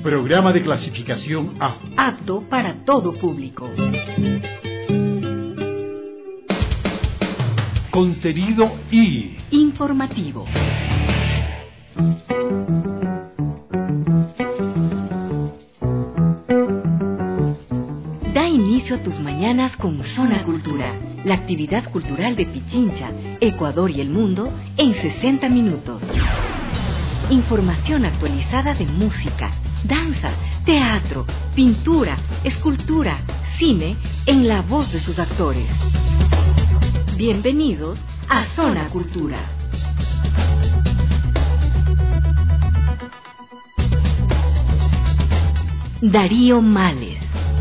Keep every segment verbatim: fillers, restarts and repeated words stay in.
Programa de clasificación A. Apto para todo público. Contenido I. Informativo. Da inicio a tus mañanas con Zona Cultura, la actividad cultural de Pichincha, Ecuador y el mundo en sesenta minutos. Información actualizada de música, danza, teatro, pintura, escultura, cine, en la voz de sus actores. Bienvenidos a Zona Cultura. Darío Males.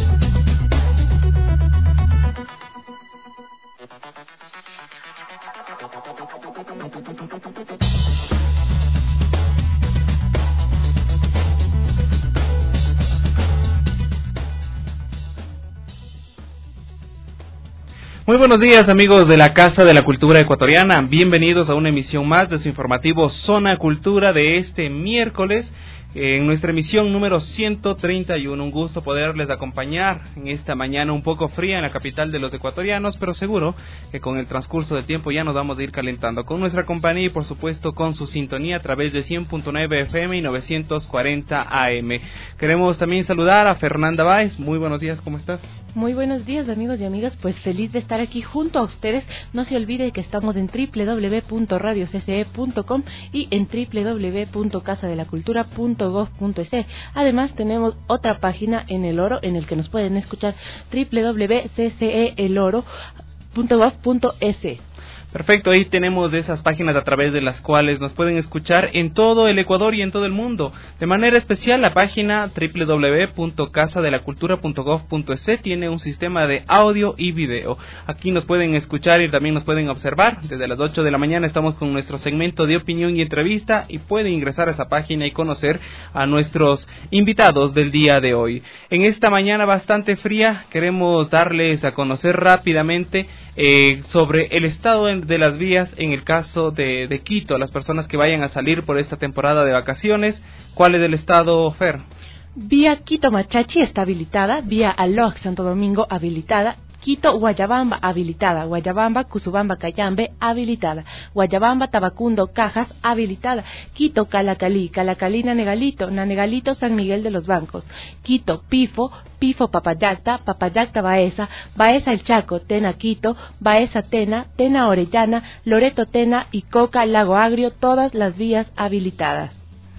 Muy buenos días, amigos de la Casa de la Cultura Ecuatoriana. Bienvenidos a una emisión más de su informativo Zona Cultura de este miércoles, en nuestra emisión número ciento treinta y uno. Un gusto poderles acompañar en esta mañana un poco fría en la capital de los ecuatorianos, pero seguro que con el transcurso del tiempo ya nos vamos a ir calentando con nuestra compañía y por supuesto con su sintonía a través de cien punto nueve F M y novecientos cuarenta A M. Queremos también saludar a Fernanda Báez. Muy buenos días, ¿cómo estás? Muy buenos días, amigos y amigas, pues feliz de estar aquí junto a ustedes. No se olvide que estamos en doble u doble u doble u punto radio c c e punto com y en doble u doble u doble u punto casa de la cultura punto gov punto es. Además tenemos otra página en El Oro en el que nos pueden escuchar, doble u doble u doble u punto c c e el oro punto gov punto es. Perfecto, ahí tenemos esas páginas a través de las cuales nos pueden escuchar en todo el Ecuador y en todo el mundo. De manera especial, la página doble u doble u doble u punto casa de la cultura punto gov punto es tiene un sistema de audio y video. Aquí nos pueden escuchar y también nos pueden observar. Desde las ocho de la mañana estamos con nuestro segmento de opinión y entrevista y pueden ingresar a esa página y conocer a nuestros invitados del día de hoy. En esta mañana bastante fría, queremos darles a conocer rápidamente eh, sobre el estado en de las vías en el caso de, de Quito, las personas que vayan a salir por esta temporada de vacaciones. ¿Cuál es el estado, Fer? Vía Quito Machachi está habilitada, vía Aloc Santo Domingo habilitada, Quito Guayabamba habilitada, Guayabamba Cusubamba Cayambe habilitada, Guayabamba Tabacundo Cajas habilitada, Quito Calacalí, Calacalí Nanegalito, Nanegalito San Miguel de los Bancos, Quito Pifo, Pifo Papayacta, Papayacta Baeza, Baeza El Chaco, Tena Quito, Baeza Tena, Tena Orellana, Loreto Tena y Coca Lago Agrio, todas las vías habilitadas.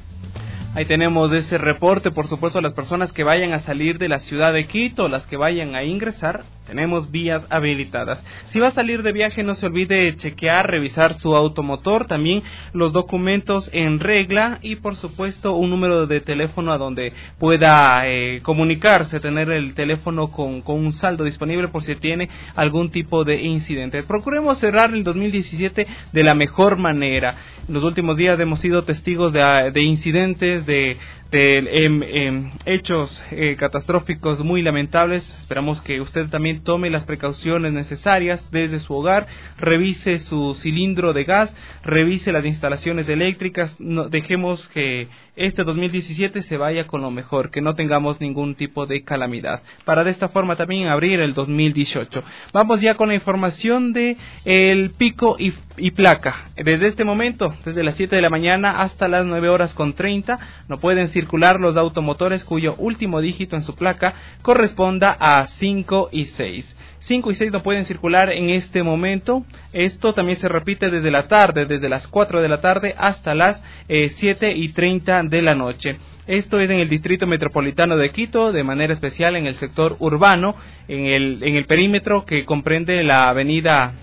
Ahí tenemos ese reporte, por supuesto, a las personas que vayan a salir de la ciudad de Quito, las que vayan a ingresar, tenemos vías habilitadas. Si va a salir de viaje, no se olvide chequear, revisar su automotor, también los documentos en regla y, por supuesto, un número de teléfono a donde pueda eh, comunicarse, tener el teléfono con, con un saldo disponible por si tiene algún tipo de incidente. Procuremos cerrar el dos mil diecisiete de la mejor manera. En los últimos días hemos sido testigos de, de incidentes, de, de eh, eh, hechos eh, catastróficos muy lamentables. Esperamos que usted también tome las precauciones necesarias desde su hogar, revise su cilindro de gas, revise las instalaciones eléctricas. No, dejemos que este dos mil diecisiete se vaya con lo mejor, que no tengamos ningún tipo de calamidad, para de esta forma también abrir el dos mil dieciocho. Vamos ya con la información de el pico y, y placa. Desde este momento, desde las siete de la mañana hasta las nueve horas con treinta, no pueden circular los automotores cuyo último dígito en su placa corresponda a cinco y seis. cinco y seis no pueden circular en este momento. Esto también se repite desde la tarde, desde las cuatro de la tarde hasta las eh, siete y treinta de la noche. Esto es en el Distrito Metropolitano de Quito, de manera especial en el sector urbano, en el, en el perímetro que comprende la avenida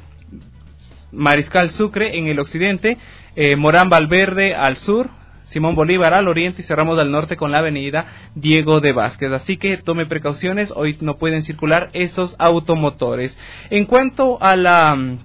Mariscal Sucre en el occidente, eh, Morán Valverde al sur, Simón Bolívar al oriente y cerramos al norte con la avenida Diego de Vázquez. Así que tome precauciones, hoy no pueden circular esos automotores. En cuanto a la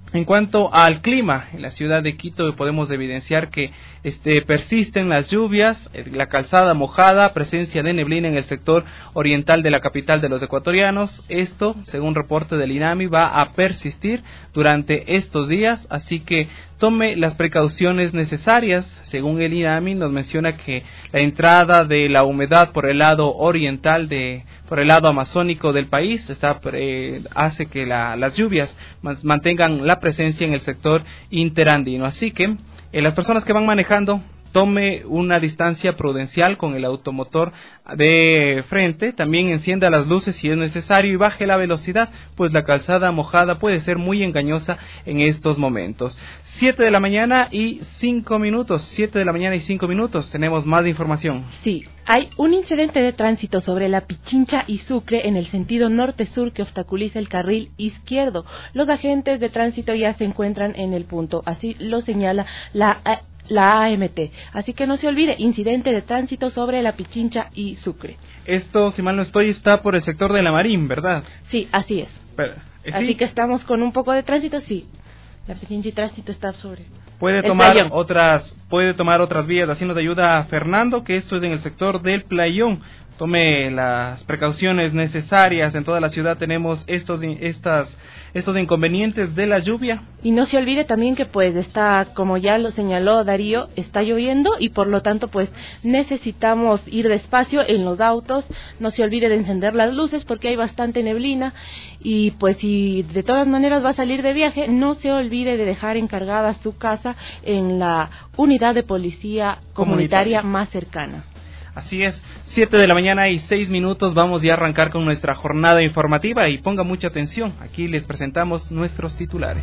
En cuanto al clima, en la ciudad de Quito podemos evidenciar que este, persisten las lluvias, la calzada mojada, presencia de neblina en el sector oriental de la capital de los ecuatorianos. Esto, según reporte del INAMI, va a persistir durante estos días, así que tome las precauciones necesarias. Según el INAMI, nos menciona que la entrada de la humedad por el lado oriental de por el lado amazónico del país está, eh, hace que la, las lluvias mantengan la presencia en el sector interandino. Así que eh, las personas que van manejando, tome una distancia prudencial con el automotor de frente, también encienda las luces si es necesario y baje la velocidad, pues la calzada mojada puede ser muy engañosa en estos momentos. Siete de la mañana y cinco minutos, siete de la mañana y cinco minutos, tenemos más información. Sí, hay un incidente de tránsito sobre la Pichincha y Sucre en el sentido norte-sur que obstaculiza el carril izquierdo. Los agentes de tránsito ya se encuentran en el punto, así lo señala la la A M T. Así que no se olvide, incidente de tránsito sobre la Pichincha y Sucre. Esto, si mal no estoy, está por el sector de la Marín, ¿verdad? Sí, así es. Pero, ¿sí? Así que estamos con un poco de tránsito, sí. La Pichincha y tránsito está sobre. Puede tomar playón. otras, puede tomar otras vías. Así nos ayuda Fernando, que esto es en el sector del Playón. Tome las precauciones necesarias. En toda la ciudad tenemos estos estas estos inconvenientes de la lluvia. Y no se olvide también que pues está, como ya lo señaló Darío, está lloviendo y por lo tanto pues necesitamos ir despacio en los autos. No se olvide de encender las luces porque hay bastante neblina y pues si de todas maneras va a salir de viaje, no se olvide de dejar encargada su casa en la unidad de policía comunitaria, comunitaria. más cercana. Así es, siete de la mañana y seis minutos, vamos ya a arrancar con nuestra jornada informativa y ponga mucha atención, aquí les presentamos nuestros titulares.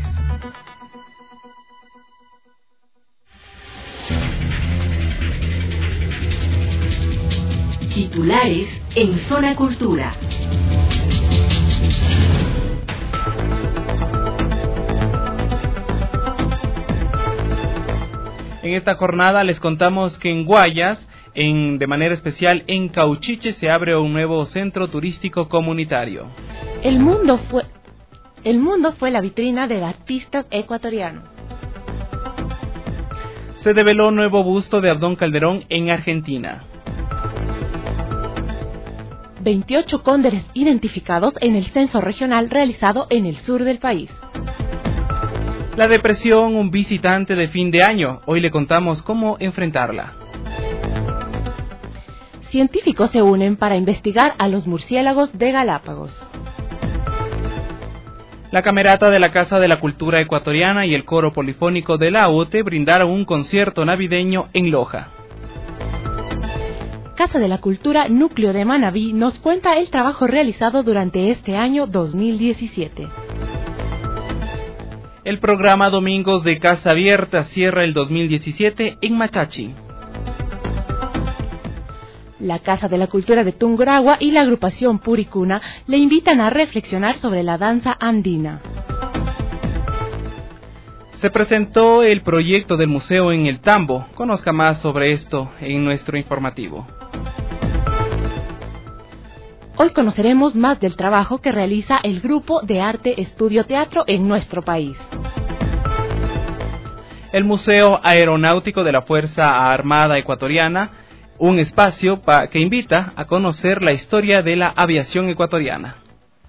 Titulares en Zona Cultura. En esta jornada les contamos que en Guayas, en, de manera especial en Cauchiche, se abre un nuevo centro turístico comunitario. El mundo fue, el mundo fue la vitrina del artista ecuatoriano. Se develó nuevo busto de Abdón Calderón en Argentina. veintiocho cóndores identificados en el censo regional realizado en el sur del país. La depresión, un visitante de fin de año. Hoy le contamos cómo enfrentarla. Científicos se unen para investigar a los murciélagos de Galápagos. La Camerata de la Casa de la Cultura Ecuatoriana y el Coro Polifónico de la U T E brindaron un concierto navideño en Loja. Casa de la Cultura Núcleo de Manabí nos cuenta el trabajo realizado durante este año dos mil diecisiete. El programa Domingos de Casa Abierta cierra el dos mil diecisiete en Machachi. La Casa de la Cultura de Tungurahua y la agrupación Puricuna le invitan a reflexionar sobre la danza andina. Se presentó el proyecto del museo en el Tambo. Conozca más sobre esto en nuestro informativo. Hoy conoceremos más del trabajo que realiza el Grupo de Arte Estudio Teatro en nuestro país. El Museo Aeronáutico de la Fuerza Armada Ecuatoriana, un espacio pa- que invita a conocer la historia de la aviación ecuatoriana.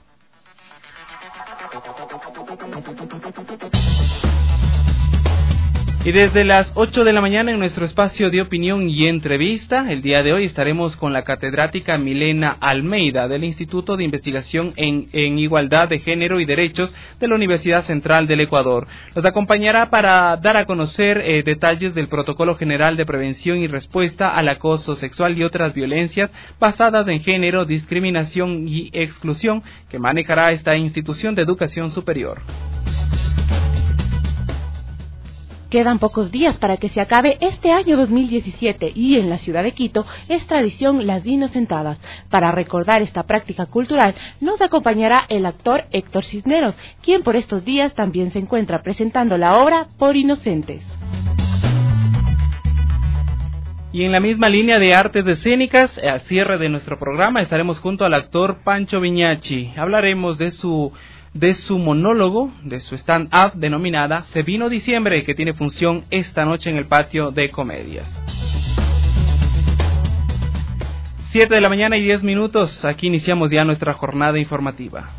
Y desde las ocho de la mañana en nuestro espacio de opinión y entrevista, el día de hoy estaremos con la catedrática Milena Almeida del Instituto de Investigación en, en Igualdad de Género y Derechos de la Universidad Central del Ecuador. Nos acompañará para dar a conocer eh, detalles del Protocolo General de Prevención y Respuesta al Acoso Sexual y otras violencias basadas en género, discriminación y exclusión que manejará esta institución de educación superior. Quedan pocos días para que se acabe este año dos mil diecisiete y en la ciudad de Quito es tradición las Inocentadas. Para recordar esta práctica cultural nos acompañará el actor Héctor Cisneros, quien por estos días también se encuentra presentando la obra Por Inocentes. Y en la misma línea de artes escénicas, al cierre de nuestro programa estaremos junto al actor Pancho Viñachi. Hablaremos de su de su monólogo, de su stand-up denominada Se vino diciembre, que tiene función esta noche en el patio de comedias. siete de la mañana y diez minutos, aquí iniciamos ya nuestra jornada informativa.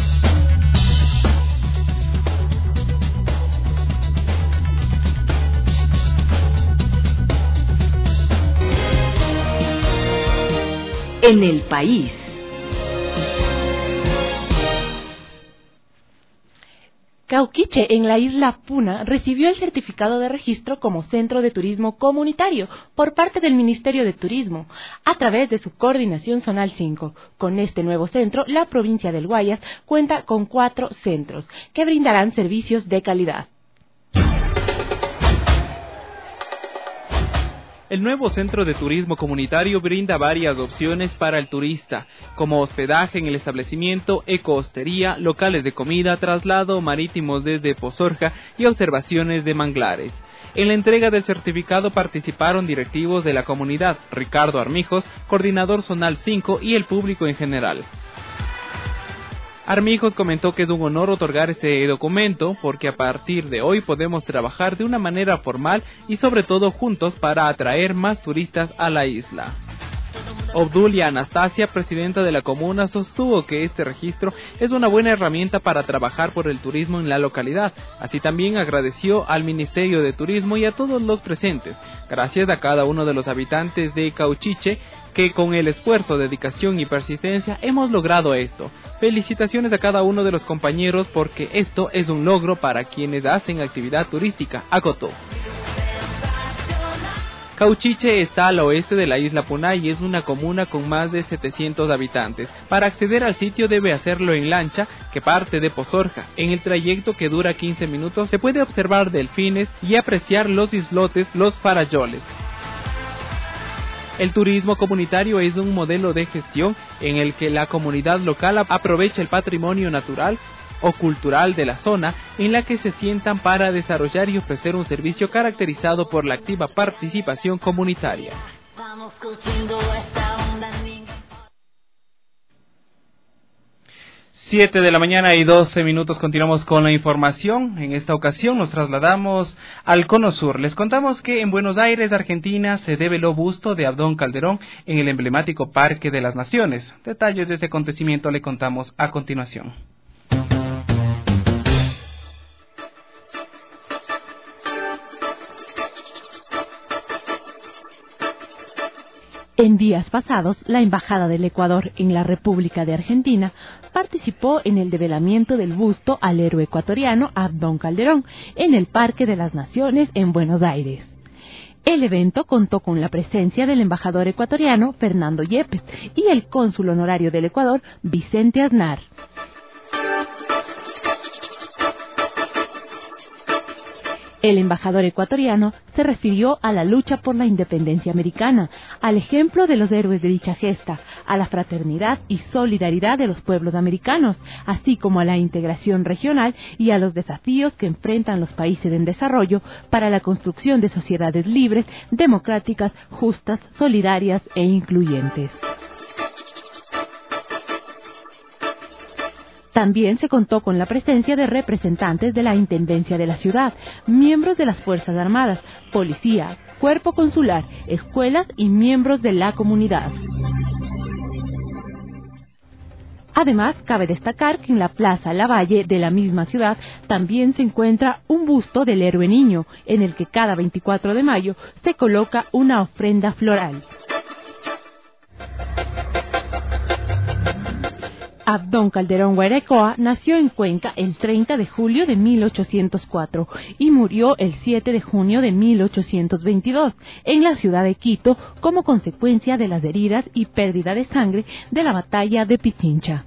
En el país. Cauquiche, en la isla Puna, recibió el certificado de registro como Centro de Turismo Comunitario por parte del Ministerio de Turismo, a través de su Coordinación Zonal cinco. Con este nuevo centro, la provincia del Guayas cuenta con cuatro centros que brindarán servicios de calidad. El nuevo Centro de Turismo Comunitario brinda varias opciones para el turista, como hospedaje en el establecimiento, ecohostería, locales de comida, traslado marítimos desde Pozorja y observaciones de manglares. En la entrega del certificado participaron directivos de la comunidad, Ricardo Armijos, coordinador zonal cinco, y el público en general. Armijos comentó que es un honor otorgar este documento porque a partir de hoy podemos trabajar de una manera formal y sobre todo juntos para atraer más turistas a la isla. Obdulia Anastasia, presidenta de la comuna, sostuvo que este registro es una buena herramienta para trabajar por el turismo en la localidad. Así también agradeció al Ministerio de Turismo y a todos los presentes. Gracias a cada uno de los habitantes de Cauquiche, que con el esfuerzo, dedicación y persistencia hemos logrado esto. Felicitaciones a cada uno de los compañeros porque esto es un logro para quienes hacen actividad turística, acotó. Cauquiche está al oeste de la isla Puna y es una comuna con más de setecientos habitantes. Para acceder al sitio debe hacerlo en lancha que parte de Pozorja. En el trayecto, que dura quince minutos, se puede observar delfines y apreciar los islotes, los farayoles. El turismo comunitario es un modelo de gestión en el que la comunidad local aprovecha el patrimonio natural o cultural de la zona en la que se sientan para desarrollar y ofrecer un servicio caracterizado por la activa participación comunitaria. Vamos cogiendo esta onda. siete de la mañana y doce minutos, continuamos con la información. En esta ocasión nos trasladamos al Cono Sur. Les contamos que en Buenos Aires, Argentina, se develó busto de Abdón Calderón en el emblemático Parque de las Naciones. Detalles de este acontecimiento le contamos a continuación. En días pasados, la Embajada del Ecuador en la República de Argentina participó en el develamiento del busto al héroe ecuatoriano Abdón Calderón en el Parque de las Naciones en Buenos Aires. El evento contó con la presencia del embajador ecuatoriano Fernando Yepes y el cónsul honorario del Ecuador Vicente Aznar. El embajador ecuatoriano se refirió a la lucha por la independencia americana, al ejemplo de los héroes de dicha gesta, a la fraternidad y solidaridad de los pueblos americanos, así como a la integración regional y a los desafíos que enfrentan los países en desarrollo para la construcción de sociedades libres, democráticas, justas, solidarias e incluyentes. También se contó con la presencia de representantes de la Intendencia de la ciudad, miembros de las Fuerzas Armadas, policía, cuerpo consular, escuelas y miembros de la comunidad. Además, cabe destacar que en la Plaza Lavalle de la misma ciudad también se encuentra un busto del héroe niño, en el que cada veinticuatro de mayo se coloca una ofrenda floral. Abdón Calderón Guairecoa nació en Cuenca el treinta de julio de mil ochocientos cuatro y murió el siete de junio de mil ochocientos veintidós en la ciudad de Quito como consecuencia de las heridas y pérdida de sangre de la batalla de Pichincha.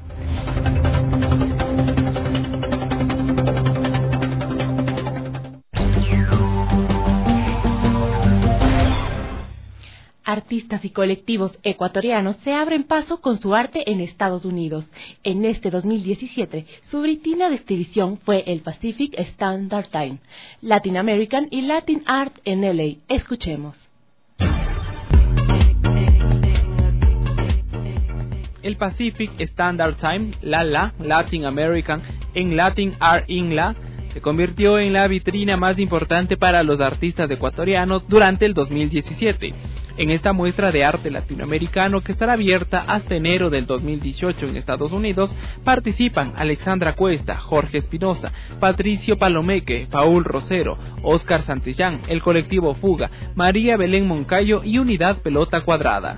Artistas y colectivos ecuatorianos se abren paso con su arte en Estados Unidos. En este dos mil diecisiete, su vitrina de exhibición fue el Pacific Standard Time, Latin American y Latin Art en L A. Escuchemos. El Pacific Standard Time, L A L A, Latin American en Latin Art Inla se convirtió en la vitrina más importante para los artistas ecuatorianos durante el dos mil diecisiete. En esta muestra de arte latinoamericano, que estará abierta hasta enero del dos mil dieciocho en Estados Unidos, participan Alexandra Cuesta, Jorge Espinosa, Patricio Palomeque, Paul Rosero, Oscar Santillán, el colectivo Fuga, María Belén Moncayo y Unidad Pelota Cuadrada.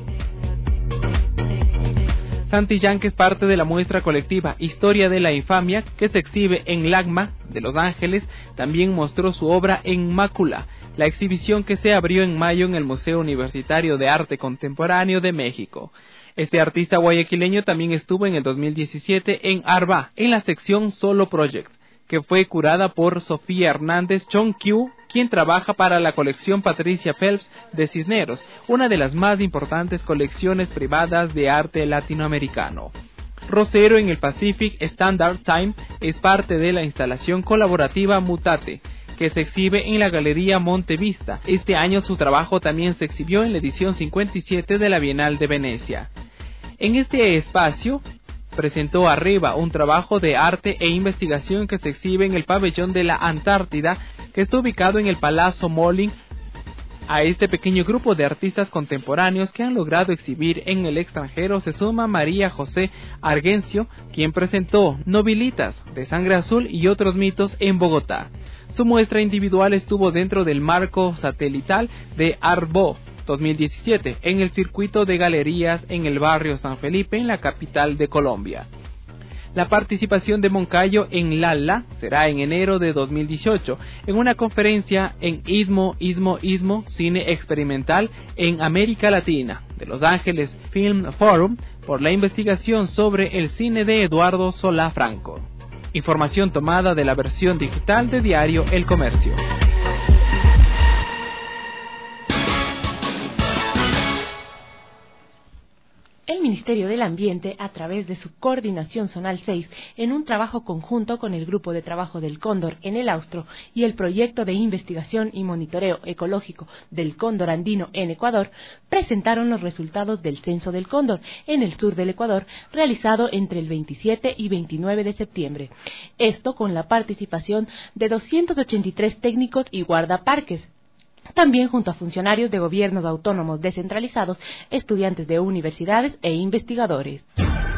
Santillán, que es parte de la muestra colectiva Historia de la Infamia, que se exhibe en LACMA de Los Ángeles, también mostró su obra en Mácula, la exhibición que se abrió en mayo en el Museo Universitario de Arte Contemporáneo de México. Este artista guayaquileño también estuvo en el dos mil diecisiete en Arba, en la sección Solo Project, que fue curada por Sofía Hernández Chonquiu, quien trabaja para la colección Patricia Phelps de Cisneros, una de las más importantes colecciones privadas de arte latinoamericano. Rosero en el Pacific Standard Time es parte de la instalación colaborativa Mutate, que se exhibe en la Galería Montevista. Este año su trabajo también se exhibió en la edición cincuenta y siete de la Bienal de Venecia. En este espacio presentó Arriba, un trabajo de arte e investigación que se exhibe en el pabellón de la Antártida, que está ubicado en el Palazzo Molin. A este pequeño grupo de artistas contemporáneos que han logrado exhibir en el extranjero se suma María José Argencio, quien presentó Novilitas, de Sangre Azul y otros mitos en Bogotá. Su muestra individual estuvo dentro del marco satelital de Arbo dos mil diecisiete en el circuito de galerías en el barrio San Felipe, en la capital de Colombia. La participación de Moncayo en Lala será en enero de dos mil dieciocho, en una conferencia en Istmo, Istmo, Istmo, Cine Experimental en América Latina, de Los Ángeles Film Forum, por la investigación sobre el cine de Eduardo Solá Franco. Información tomada de la versión digital de Diario El Comercio. El Ministerio del Ambiente, a través de su Coordinación Zonal seis, en un trabajo conjunto con el Grupo de Trabajo del Cóndor en el Austro y el Proyecto de Investigación y Monitoreo Ecológico del Cóndor Andino en Ecuador, presentaron los resultados del Censo del Cóndor en el sur del Ecuador, realizado entre el veintisiete y veintinueve de septiembre. Esto con la participación de doscientos ochenta y tres técnicos y guardaparques, también junto a funcionarios de gobiernos autónomos descentralizados, estudiantes de universidades e investigadores.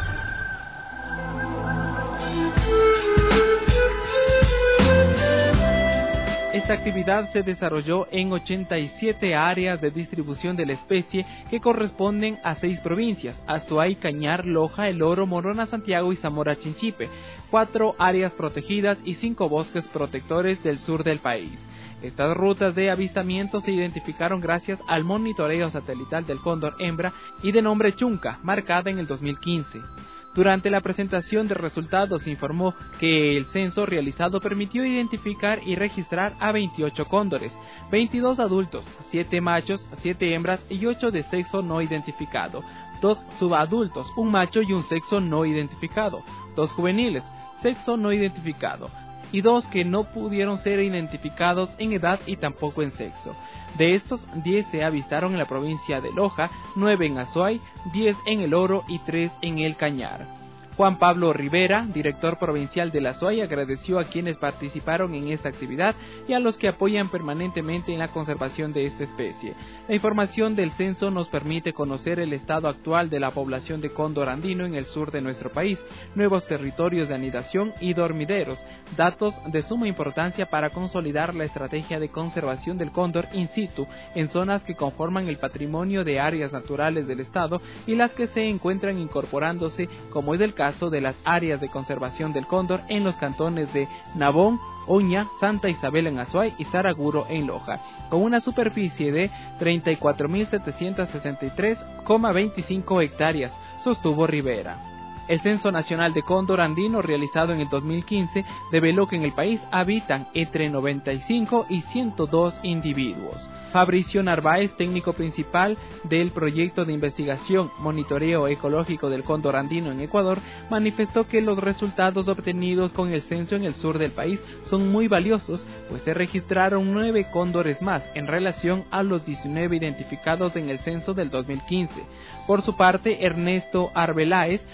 Esta actividad se desarrolló en ochenta y siete áreas de distribución de la especie que corresponden a seis provincias: Azuay, Cañar, Loja, El Oro, Morona, Santiago y Zamora Chinchipe, cuatro áreas protegidas y cinco bosques protectores del sur del país. Estas rutas de avistamiento se identificaron gracias al monitoreo satelital del cóndor hembra y de nombre Chunca, marcada en el dos mil quince. Durante la presentación de resultados se informó que el censo realizado permitió identificar y registrar a veintiocho cóndores, veintidós adultos, siete machos, siete hembras y ocho de sexo no identificado, dos subadultos, un macho y un sexo no identificado, dos juveniles, sexo no identificado, y dos que no pudieron ser identificados en edad y tampoco en sexo. De estos, diez se avistaron en la provincia de Loja, nueve en Azuay, diez en El Oro y tres en El Cañar. Juan Pablo Rivera, director provincial de la Azuay, agradeció a quienes participaron en esta actividad y a los que apoyan permanentemente en la conservación de esta especie. La información del censo nos permite conocer el estado actual de la población de cóndor andino en el sur de nuestro país, nuevos territorios de anidación y dormideros, datos de suma importancia para consolidar la estrategia de conservación del cóndor in situ en zonas que conforman el patrimonio de áreas naturales del estado y las que se encuentran incorporándose, como es el caso de las áreas de conservación del cóndor en los cantones de Nabón, Oña, Santa Isabel en Azuay y Saraguro en Loja, con una superficie de treinta y cuatro mil setecientos sesenta y tres coma veinticinco hectáreas, sostuvo Rivera. El Censo Nacional de Cóndor Andino, realizado en el dos mil quince, reveló que en el país habitan entre noventa y cinco y ciento dos individuos. Fabricio Narváez, técnico principal del proyecto de investigación Monitoreo Ecológico del Cóndor Andino en Ecuador, manifestó que los resultados obtenidos con el censo en el sur del país son muy valiosos, pues se registraron nueve cóndores más en relación a los diecinueve identificados en el censo del dos mil quince. Por su parte, Ernesto Arbeláez, director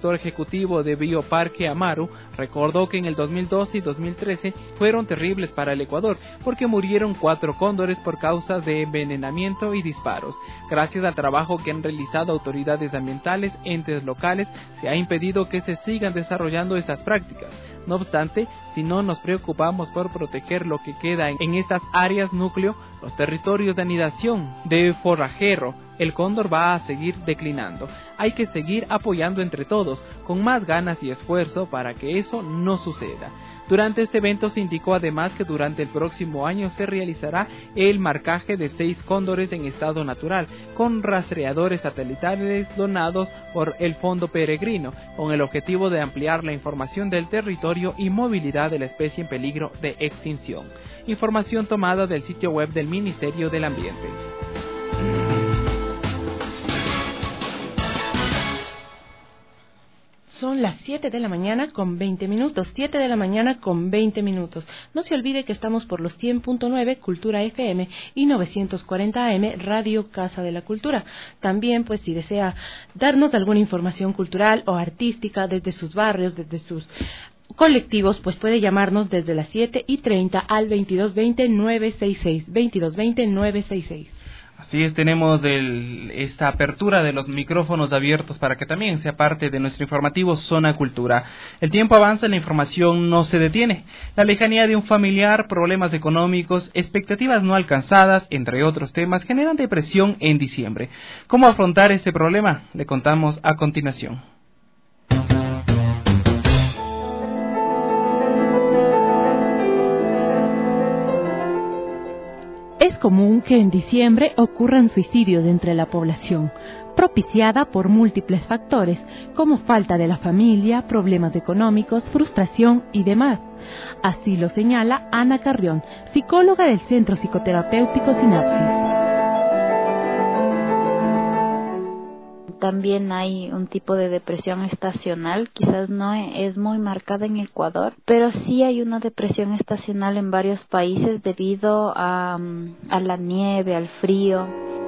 director ejecutivo de Bioparque Amaru, recordó que en el dos mil doce y dos mil trece fueron terribles para el Ecuador porque murieron cuatro cóndores por causa de envenenamiento y disparos. Gracias al trabajo que han realizado autoridades ambientales, entes locales, se ha impedido que se sigan desarrollando estas prácticas. No obstante, si no nos preocupamos por proteger lo que queda en estas áreas núcleo, los territorios de anidación de forrajero, el cóndor va a seguir declinando. Hay que seguir apoyando entre todos, con más ganas y esfuerzo para que eso no suceda. Durante este evento se indicó además que durante el próximo año se realizará el marcaje de seis cóndores en estado natural, con rastreadores satelitales donados por el Fondo Peregrino, con el objetivo de ampliar la información del territorio y movilidad de la especie en peligro de extinción. Información tomada del sitio web del Ministerio del Ambiente. Son las siete de la mañana con veinte minutos, siete de la mañana con veinte minutos. No se olvide que estamos por los cien punto nueve Cultura F M y novecientos cuarenta A M Radio Casa de la Cultura. También, pues, si desea darnos alguna información cultural o artística desde sus barrios, desde sus colectivos, pues puede llamarnos desde las siete y treinta al veintidós veinte nueve sesenta y seis, veintidós veinte nueve sesenta y seis. Así es, tenemos el, esta apertura de los micrófonos abiertos para que también sea parte de nuestro informativo Zona Cultura. El tiempo avanza y la información no se detiene. La lejanía de un familiar, problemas económicos, expectativas no alcanzadas, entre otros temas, generan depresión en diciembre. ¿Cómo afrontar este problema? Le contamos a continuación. Es común que en diciembre ocurran suicidios entre la población, propiciada por múltiples factores, como falta de la familia, problemas económicos, frustración y demás. Así lo señala Ana Carrión, psicóloga del Centro Psicoterapéutico Sinapsis. También hay un tipo de depresión estacional, quizás no es muy marcada en Ecuador, pero sí hay una depresión estacional en varios países debido a, a la nieve, al frío.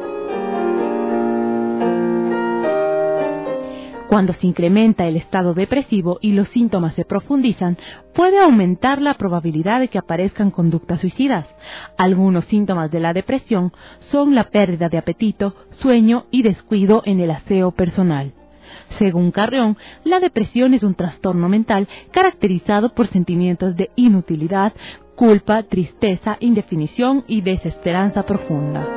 Cuando se incrementa el estado depresivo y los síntomas se profundizan, puede aumentar la probabilidad de que aparezcan conductas suicidas. Algunos síntomas de la depresión son la pérdida de apetito, sueño y descuido en el aseo personal. Según Carrión, la depresión es un trastorno mental caracterizado por sentimientos de inutilidad, culpa, tristeza, indefinición y desesperanza profunda.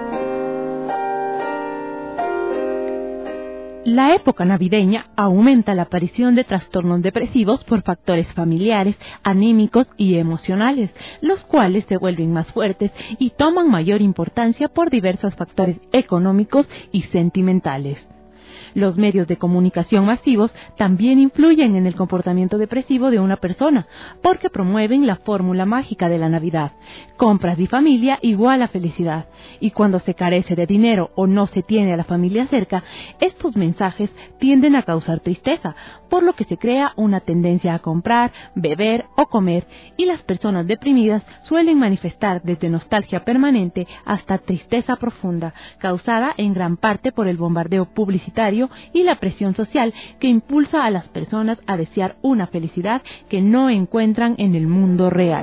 La época navideña aumenta la aparición de trastornos depresivos por factores familiares, anímicos y emocionales, los cuales se vuelven más fuertes y toman mayor importancia por diversos factores económicos y sentimentales. Los medios de comunicación masivos también influyen en el comportamiento depresivo de una persona, porque promueven la fórmula mágica de la Navidad: compras y familia igual a felicidad. Y cuando se carece de dinero o no se tiene a la familia cerca, estos mensajes tienden a causar tristeza, por lo que se crea una tendencia a comprar, beber o comer, y las personas deprimidas suelen manifestar desde nostalgia permanente hasta tristeza profunda, causada en gran parte por el bombardeo publicitario y la presión social que impulsa a las personas a desear una felicidad que no encuentran en el mundo real.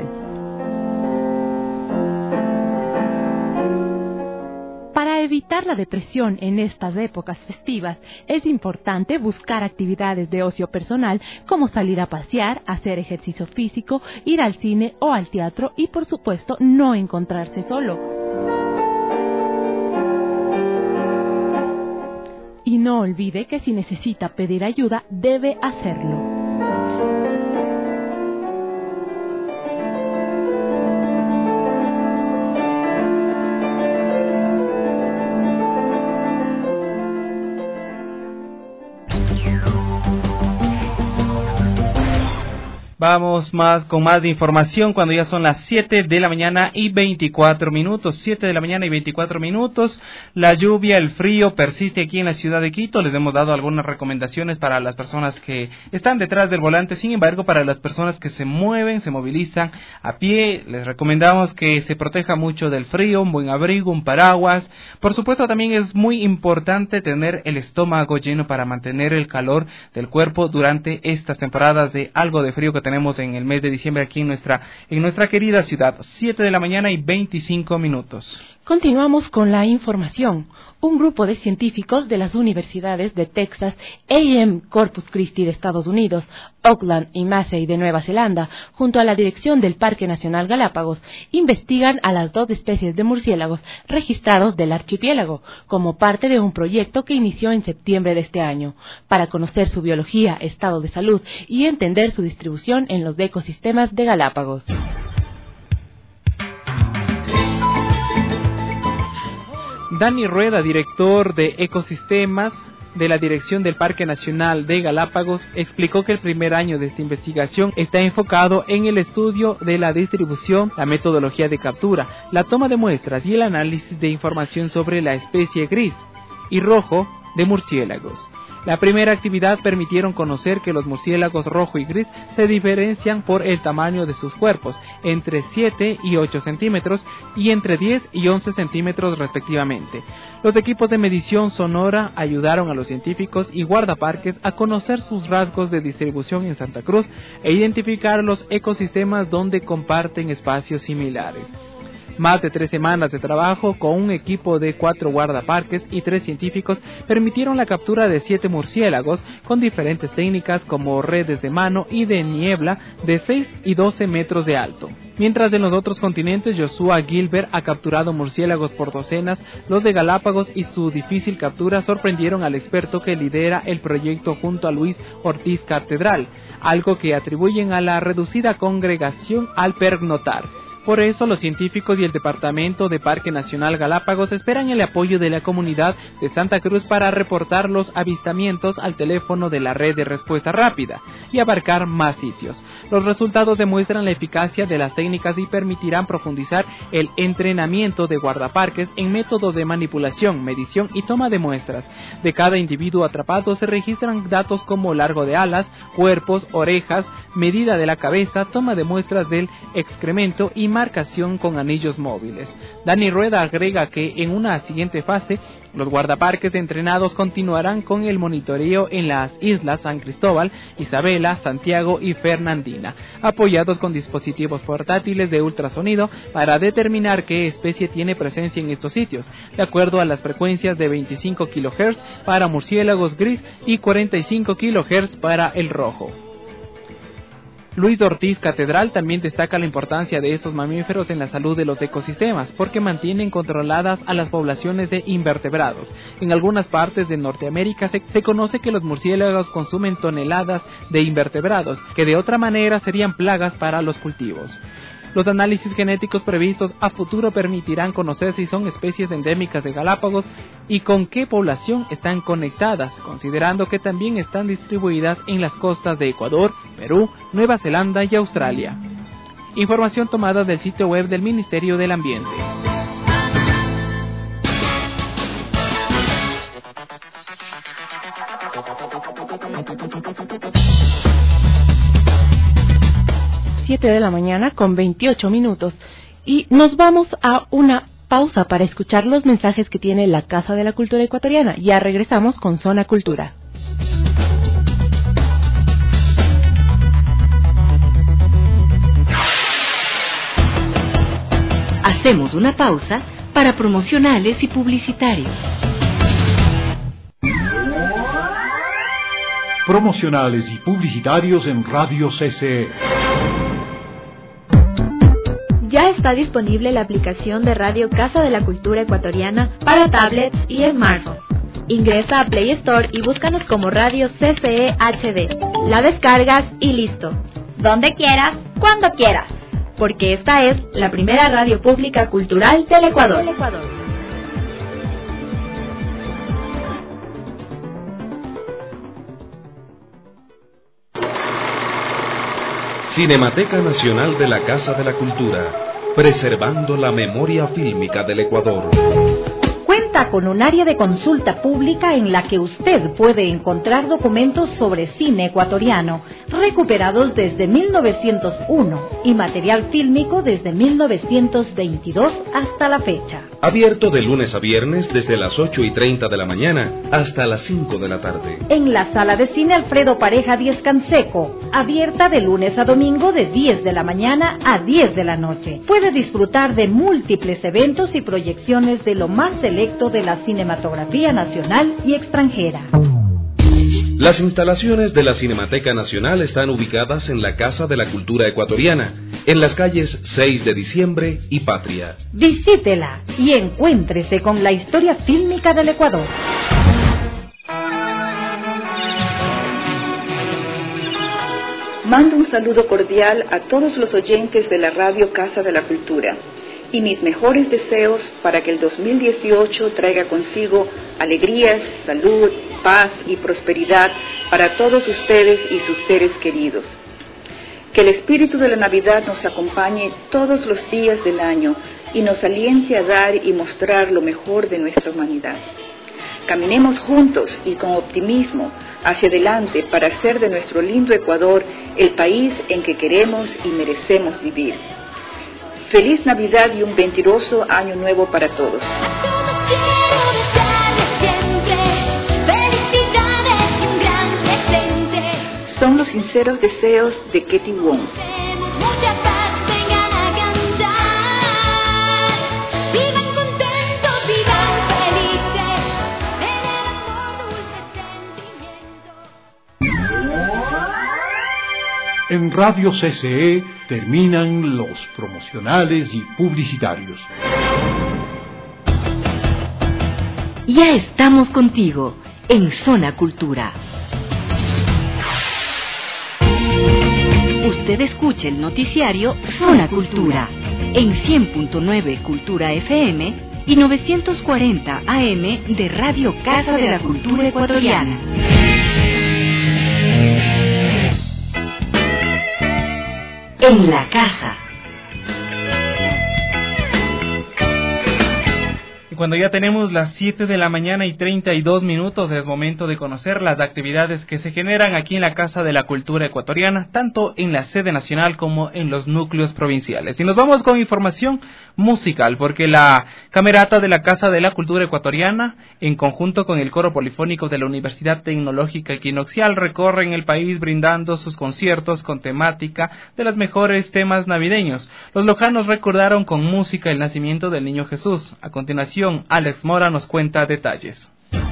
Para evitar la depresión en estas épocas festivas, es importante buscar actividades de ocio personal como salir a pasear, hacer ejercicio físico, ir al cine o al teatro y, por supuesto, no encontrarse solo. Y no olvide que si necesita pedir ayuda, debe hacerlo. Vamos más con más información cuando ya son las siete de la mañana y veinticuatro minutos. siete de la mañana y veinticuatro minutos. La lluvia, el frío persiste aquí en la ciudad de Quito. Les hemos dado algunas recomendaciones para las personas que están detrás del volante. Sin embargo, para las personas que se mueven, se movilizan a pie, les recomendamos que se proteja mucho del frío, un buen abrigo, un paraguas. Por supuesto, también es muy importante tener el estómago lleno para mantener el calor del cuerpo durante estas temporadas de algo de frío que tenemos en el mes de diciembre aquí en nuestra en nuestra querida ciudad. siete de la mañana y veinticinco minutos. Continuamos con la información. Un grupo de científicos de las universidades de Texas, A M Corpus Christi de Estados Unidos, Auckland y Massey de Nueva Zelanda, junto a la dirección del Parque Nacional Galápagos, investigan a las dos especies de murciélagos registrados del archipiélago, como parte de un proyecto que inició en septiembre de este año, para conocer su biología, estado de salud y entender su distribución en los ecosistemas de Galápagos. Dani Rueda, director de Ecosistemas de la Dirección del Parque Nacional de Galápagos, explicó que el primer año de esta investigación está enfocado en el estudio de la distribución, la metodología de captura, la toma de muestras y el análisis de información sobre la especie gris y rojo de murciélagos. La primera actividad permitieron conocer que los murciélagos rojo y gris se diferencian por el tamaño de sus cuerpos, entre siete y ocho centímetros y entre diez y once centímetros respectivamente. Los equipos de medición sonora ayudaron a los científicos y guardaparques a conocer sus rasgos de distribución en Santa Cruz e identificar los ecosistemas donde comparten espacios similares. Más de tres semanas de trabajo con un equipo de cuatro guardaparques y tres científicos permitieron la captura de siete murciélagos con diferentes técnicas como redes de mano y de niebla de seis y doce metros de alto. Mientras en los otros continentes Joshua Gilbert ha capturado murciélagos por docenas, los de Galápagos y su difícil captura sorprendieron al experto que lidera el proyecto junto a Luis Ortiz Catedral, algo que atribuyen a la reducida congregación al pernoctar. Por eso, los científicos y el Departamento de Parque Nacional Galápagos esperan el apoyo de la comunidad de Santa Cruz para reportar los avistamientos al teléfono de la red de respuesta rápida y abarcar más sitios. Los resultados demuestran la eficacia de las técnicas y permitirán profundizar el entrenamiento de guardaparques en métodos de manipulación, medición y toma de muestras. De cada individuo atrapado se registran datos como largo de alas, cuerpos, orejas, medida de la cabeza, toma de muestras del excremento y marcación con anillos móviles. Dani Rueda agrega que en una siguiente fase, los guardaparques entrenados continuarán con el monitoreo en las islas San Cristóbal, Isabela, Santiago y Fernandina, apoyados con dispositivos portátiles de ultrasonido para determinar qué especie tiene presencia en estos sitios, de acuerdo a las frecuencias de veinticinco kilohertz para murciélagos gris y cuarenta y cinco kilohertz para el rojo. Luis Ortiz Catedral también destaca la importancia de estos mamíferos en la salud de los ecosistemas, porque mantienen controladas a las poblaciones de invertebrados. En algunas partes de Norteamérica se, se conoce que los murciélagos consumen toneladas de invertebrados, que de otra manera serían plagas para los cultivos. Los análisis genéticos previstos a futuro permitirán conocer si son especies endémicas de Galápagos y con qué población están conectadas, considerando que también están distribuidas en las costas de Ecuador, Perú, Nueva Zelanda y Australia. Información tomada del sitio web del Ministerio del Ambiente. siete de la mañana con veintiocho minutos y nos vamos a una pausa para escuchar los mensajes que tiene la Casa de la Cultura Ecuatoriana. Ya regresamos con Zona Cultura. Hacemos una pausa para promocionales y publicitarios. Promocionales y publicitarios en Radio C C E. Ya está disponible la aplicación de Radio Casa de la Cultura Ecuatoriana para tablets y smartphones. Ingresa a Play Store y búscanos como Radio C C E H D. La descargas y listo. Donde quieras, cuando quieras. Porque esta es la primera radio pública cultural del Ecuador. Cinemateca Nacional de la Casa de la Cultura, preservando la memoria fílmica del Ecuador. Cuenta con un área de consulta pública en la que usted puede encontrar documentos sobre cine ecuatoriano, recuperados desde mil novecientos uno, y material fílmico desde mil novecientos veintidós hasta la fecha. Abierto de lunes a viernes desde las ocho y treinta de la mañana hasta las cinco de la tarde. En la sala de cine Alfredo Pareja Diez Canseco, abierta de lunes a domingo de diez de la mañana a diez de la noche. Puede disfrutar de múltiples eventos y proyecciones de lo más selecto de la cinematografía nacional y extranjera. Las instalaciones de la Cinemateca Nacional están ubicadas en la Casa de la Cultura Ecuatoriana, en las calles seis de diciembre y Patria. Visítela y encuéntrese con la historia fílmica del Ecuador. Mando un saludo cordial a todos los oyentes de la Radio Casa de la Cultura y mis mejores deseos para que el dos mil dieciocho traiga consigo alegrías, salud, paz y prosperidad para todos ustedes y sus seres queridos. Que el espíritu de la Navidad nos acompañe todos los días del año y nos aliente a dar y mostrar lo mejor de nuestra humanidad. Caminemos juntos y con optimismo hacia adelante para hacer de nuestro lindo Ecuador el país en que queremos y merecemos vivir. Feliz Navidad y un venturoso año nuevo para todos. Son los sinceros deseos de Ketty Wong. En Radio C C E terminan los promocionales y publicitarios. Ya estamos contigo en Zona Cultura. Usted escucha el noticiario Zona Cultura en cien punto nueve Cultura F M y novecientos cuarenta A M de Radio Casa de la Cultura Ecuatoriana. En la casa. Cuando ya tenemos las siete de la mañana y treinta y dos minutos, es momento de conocer las actividades que se generan aquí en la Casa de la Cultura Ecuatoriana, tanto en la sede nacional como en los núcleos provinciales. Y nos vamos con información musical, porque la Camerata de la Casa de la Cultura Ecuatoriana, en conjunto con el Coro Polifónico de la Universidad Tecnológica Equinoccial, recorren el país brindando sus conciertos con temática de los mejores temas navideños. Los lojanos recordaron con música el nacimiento del Niño Jesús. A continuación, Alex Mora nos cuenta detalles.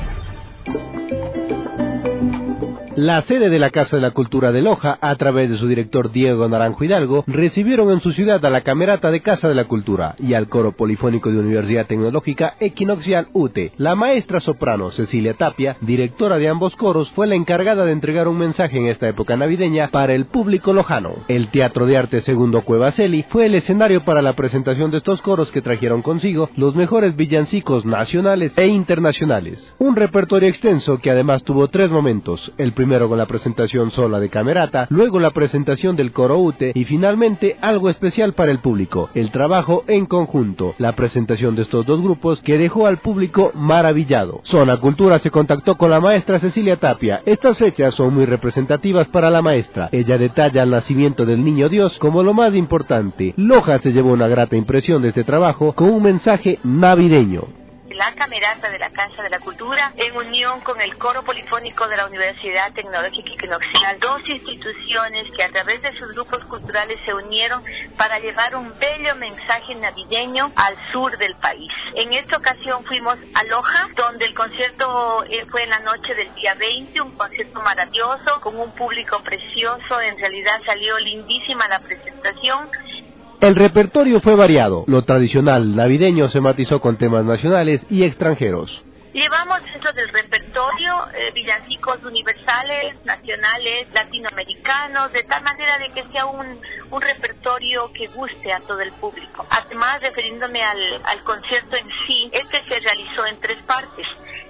La sede de la Casa de la Cultura de Loja, a través de su director Diego Naranjo Hidalgo, recibieron en su ciudad a la Camerata de Casa de la Cultura y al Coro Polifónico de Universidad Tecnológica Equinoccial U T E. La maestra soprano Cecilia Tapia, directora de ambos coros, fue la encargada de entregar un mensaje en esta época navideña para el público lojano. El Teatro de Arte Segundo Cuevaseli fue el escenario para la presentación de estos coros que trajeron consigo los mejores villancicos nacionales e internacionales. Un repertorio extenso que además tuvo tres momentos: el primero con la presentación sola de Camerata, luego la presentación del Coro U T E y finalmente algo especial para el público, el trabajo en conjunto, la presentación de estos dos grupos que dejó al público maravillado. Zona Cultura se contactó con la maestra Cecilia Tapia. Estas fechas son muy representativas para la maestra. Ella detalla el nacimiento del Niño Dios como lo más importante. Loja se llevó una grata impresión de este trabajo con un mensaje navideño. La Camerata de la Casa de la Cultura, en unión con el Coro Polifónico de la Universidad Tecnológica Equinoccial, dos instituciones que a través de sus grupos culturales se unieron para llevar un bello mensaje navideño al sur del país. En esta ocasión fuimos a Loja, donde el concierto fue en la noche del día veinte, un concierto maravilloso, con un público precioso. En realidad salió lindísima la presentación. El repertorio fue variado. Lo tradicional navideño se matizó con temas nacionales y extranjeros. Llevamos dentro del repertorio eh, villancicos universales, nacionales, latinoamericanos, de tal manera de que sea un, un repertorio que guste a todo el público. Además, refiriéndome al, al concierto en sí, este se realizó en tres partes. La primera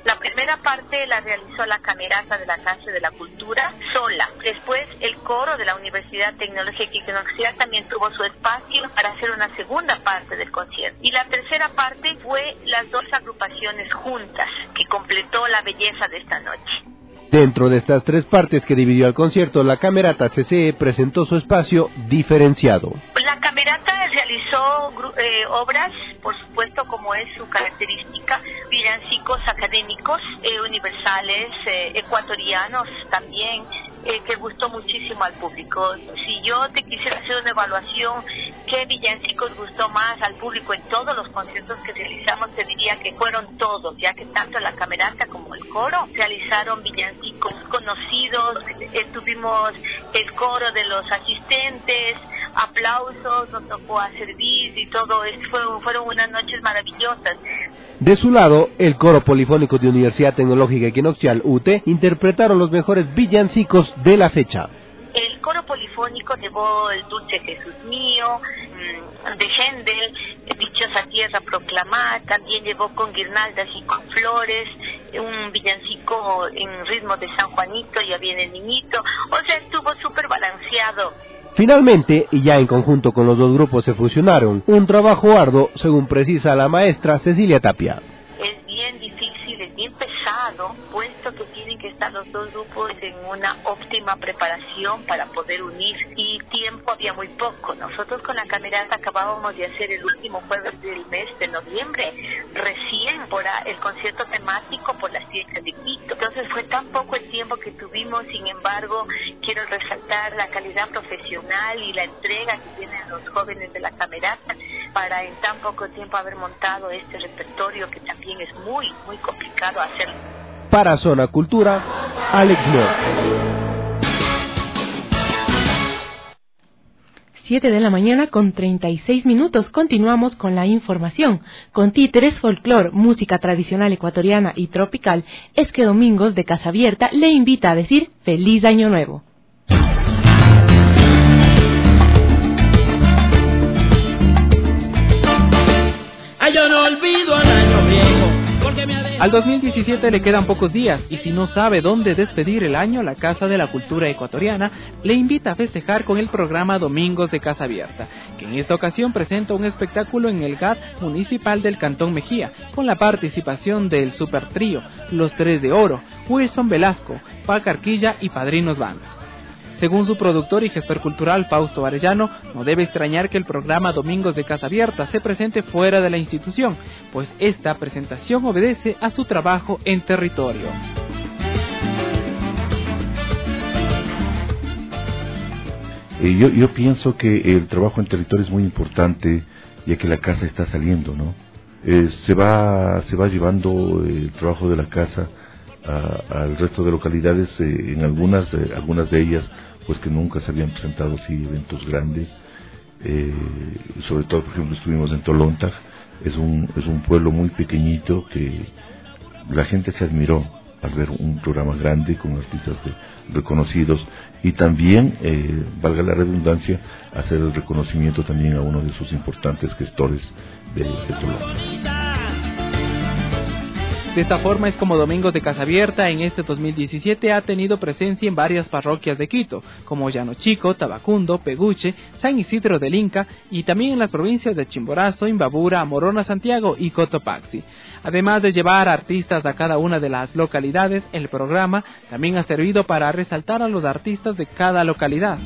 primera parte la realizó la Camerata de la Casa de la Cultura sola. Después el coro de la Universidad Tecnológica Equinoccial también tuvo su espacio para hacer una segunda parte del concierto. Y la tercera parte fue las dos agrupaciones juntas, que completó la belleza de esta noche. Dentro de estas tres partes que dividió el concierto, la Camerata C C E presentó su espacio diferenciado. La Camerata realizó eh, obras, por supuesto, como es su característica, villancicos académicos, eh, universales, eh, ecuatorianos también, eh, que gustó muchísimo al público. Si yo te quisiera hacer una evaluación, ¿qué villancicos gustó más al público en todos los conciertos que realizamos? Te diría que fueron todos, ya que tanto la Camerata como el coro realizaron villancicos conocidos. Eh, tuvimos el coro de los asistentes, aplausos, nos tocó hacer bis y todo esto. Fueron, fueron unas noches maravillosas. De su lado, el Coro Polifónico de Universidad Tecnológica Equinoccial U T interpretaron los mejores villancicos de la fecha. El coro polifónico llevó El Dulce Jesús Mío, de Händel, Dichosa Tierra Proclamada, también llevó Con Guirnaldas y con Flores, un villancico en ritmo de San Juanito, Ya viene el niñito, o sea, estuvo súper balanceado. Finalmente, y ya en conjunto con los dos grupos se fusionaron, un trabajo arduo, según precisa la maestra Cecilia Tapia. Es bien difícil, es bien pesado, puesto que tienen que estar los dos grupos en una óptima preparación para poder unir, y tiempo había muy poco. Nosotros con la Camerata acabábamos de hacer el último jueves del mes de noviembre, recién por el concierto temático por las fiestas de Quito. Entonces fue tan poco el tiempo que tuvimos. Sin embargo, quiero resaltar la calidad profesional y la entrega que tienen los jóvenes de la Camerata para en tan poco tiempo haber montado este repertorio, que también es muy, muy complicado hacerlo. Para Zona Cultura, Alex Moore. siete de la mañana con treinta y seis minutos. Continuamos con la información. Con títeres, folclor, música tradicional ecuatoriana y tropical, es que Domingos de Casa Abierta le invita a decir ¡Feliz Año Nuevo! Ay, yo no olvido al año viejo. Al dos mil diecisiete le quedan pocos días, y si no sabe dónde despedir el año, la Casa de la Cultura Ecuatoriana le invita a festejar con el programa Domingos de Casa Abierta, que en esta ocasión presenta un espectáculo en el G A T municipal del Cantón Mejía, con la participación del Super Trío, Los Tres de Oro, Wilson Velasco, Pac Arquilla y Padrinos Banda. Según su productor y gestor cultural Fausto Arellano, no debe extrañar que el programa Domingos de Casa Abierta se presente fuera de la institución, pues esta presentación obedece a su trabajo en territorio. Eh, yo, yo pienso que el trabajo en territorio es muy importante, ya que la casa está saliendo, ¿no? Eh, se va se va llevando el trabajo de la casa A, al resto de localidades, eh, en algunas de, algunas de ellas pues que nunca se habían presentado así eventos grandes, eh, sobre todo, por ejemplo, estuvimos en Tolontag. Es un es un pueblo muy pequeñito que la gente se admiró al ver un programa grande con artistas de, reconocidos, y también, eh, valga la redundancia, hacer el reconocimiento también a uno de sus importantes gestores de, de Tolontag. De esta forma es como Domingos de Casa Abierta en este dos mil diecisiete ha tenido presencia en varias parroquias de Quito, como Llano Chico, Tabacundo, Peguche, San Isidro del Inca, y también en las provincias de Chimborazo, Imbabura, Morona, Santiago y Cotopaxi. Además de llevar artistas a cada una de las localidades, el programa también ha servido para resaltar a los artistas de cada localidad.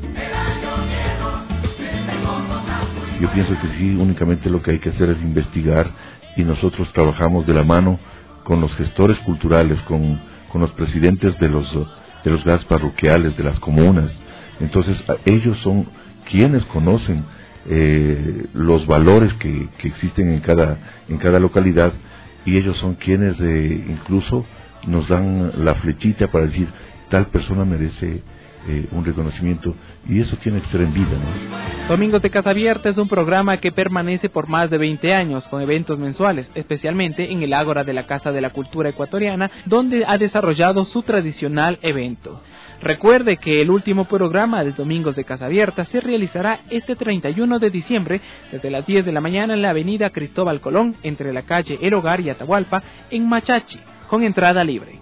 Yo pienso que sí, únicamente lo que hay que hacer es investigar, y nosotros trabajamos de la mano con los gestores culturales, con, con los presidentes de los de los G A S parroquiales, de las comunas. Entonces ellos son quienes conocen eh, los valores que, que existen en cada en cada localidad, y ellos son quienes eh, incluso nos dan la flechita para decir tal persona merece eh, un reconocimiento, y eso tiene que ser en vida, ¿no? Domingos de Casa Abierta es un programa que permanece por más de veinte años, con eventos mensuales, especialmente en el Ágora de la Casa de la Cultura Ecuatoriana, donde ha desarrollado su tradicional evento. Recuerde que el último programa de Domingos de Casa Abierta se realizará este treinta y uno de diciembre, desde las diez de la mañana en la avenida Cristóbal Colón, entre la calle El Hogar y Atahualpa, en Machachi. con entrada libre.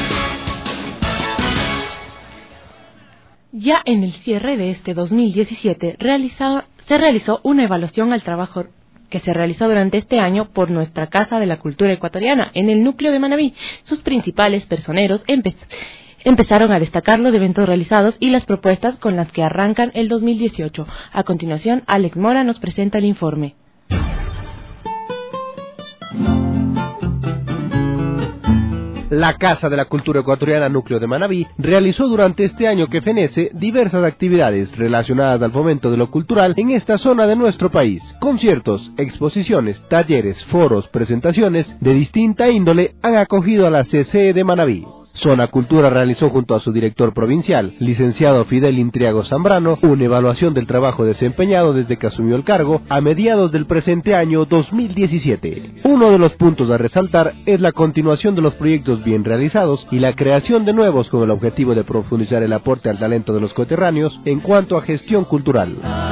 Ya en el cierre de este dos mil diecisiete realizó, se realizó una evaluación al trabajo que se realizó durante este año por nuestra Casa de la Cultura Ecuatoriana en el núcleo de Manabí. Sus principales personeros empe empezaron a destacar los eventos realizados y las propuestas con las que arrancan el dos mil dieciocho. A continuación, Alex Mora nos presenta el informe. La Casa de la Cultura Ecuatoriana Núcleo de Manabí realizó durante este año que fenece diversas actividades relacionadas al fomento de lo cultural en esta zona de nuestro país. Conciertos, exposiciones, talleres, foros, presentaciones de distinta índole han acogido a la C C E de Manabí. Zona Cultura realizó junto a su director provincial, licenciado Fidel Intriago Zambrano, una evaluación del trabajo desempeñado desde que asumió el cargo a mediados del presente año dos mil diecisiete. Uno de los puntos a resaltar es la continuación de los proyectos bien realizados y la creación de nuevos con el objetivo de profundizar el aporte al talento de los coterráneos en cuanto a gestión cultural.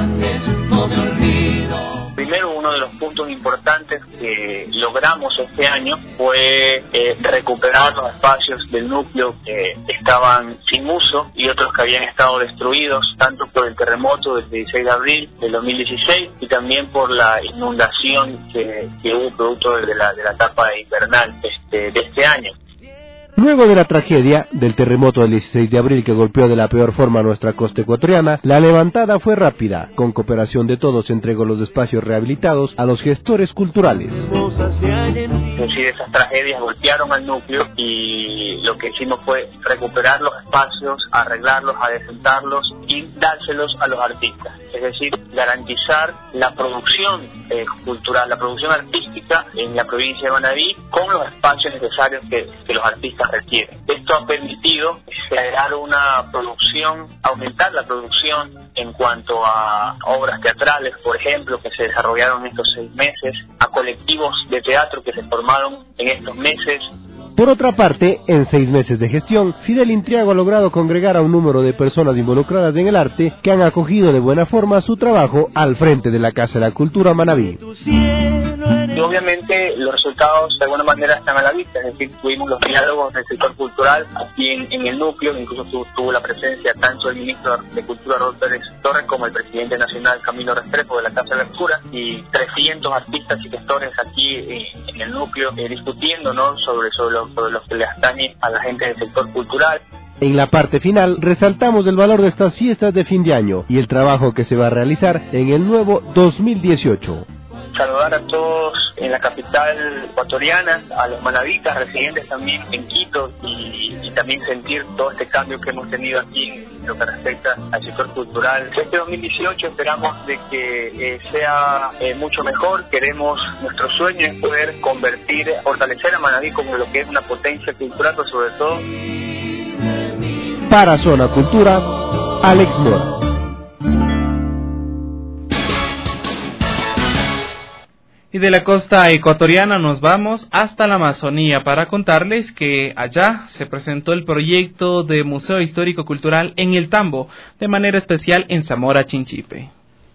Primero, uno de los puntos importantes que logramos este año fue eh, recuperar los espacios del núcleo que estaban sin uso y otros que habían estado destruidos, tanto por el terremoto del dieciséis de abril del dos mil dieciséis y también por la inundación que, que hubo producto de la, de la etapa invernal este, de este año. Luego de la tragedia del terremoto del dieciséis de abril que golpeó de la peor forma a nuestra costa ecuatoriana, la levantada fue rápida. Con cooperación de todos se entregó los espacios rehabilitados a los gestores culturales. Es decir, esas tragedias golpearon al núcleo y lo que hicimos fue recuperar los espacios, arreglarlos, adecentarlos y dárselos a los artistas. Es decir, garantizar la producción eh, cultural, la producción artística en la provincia de Manabí con los espacios necesarios que, que los artistas requieren. Esto ha permitido generar una producción, aumentar la producción en cuanto a obras teatrales, por ejemplo, que se desarrollaron en estos seis meses, a colectivos de teatro que se formaron en estos meses. Por otra parte, en seis meses de gestión, Fidel Intriago ha logrado congregar a un número de personas involucradas en el arte que han acogido de buena forma su trabajo al frente de la Casa de la Cultura Manabí. Y obviamente los resultados de alguna manera están a la vista, es decir, tuvimos los diálogos del sector cultural aquí en, en el núcleo, incluso tuvo, tuvo la presencia tanto del ministro de Cultura Raúl Pérez Torres como el presidente nacional Camilo Restrepo de la Casa de la Cultura y trescientos artistas y gestores aquí en, en el núcleo eh, discutiendo, ¿no?, sobre, sobre, lo, sobre lo que le atañe a la gente del sector cultural. En la parte final resaltamos el valor de estas fiestas de fin de año y el trabajo que se va a realizar en el nuevo dos mil dieciocho. Saludar a todos en la capital ecuatoriana, a los manabitas residentes también en Quito y, y también sentir todo este cambio que hemos tenido aquí en lo que respecta al sector cultural. Este dos mil dieciocho esperamos de que eh, sea eh, mucho mejor. Queremos, nuestro sueño es poder convertir, fortalecer a Manabí como lo que es una potencia cultural, pero sobre todo... Para Zona Cultura, Alex Mora. Y de la costa ecuatoriana nos vamos hasta la Amazonía para contarles que allá se presentó el proyecto de Museo Histórico Cultural en el Tambo, de manera especial en Zamora Chinchipe.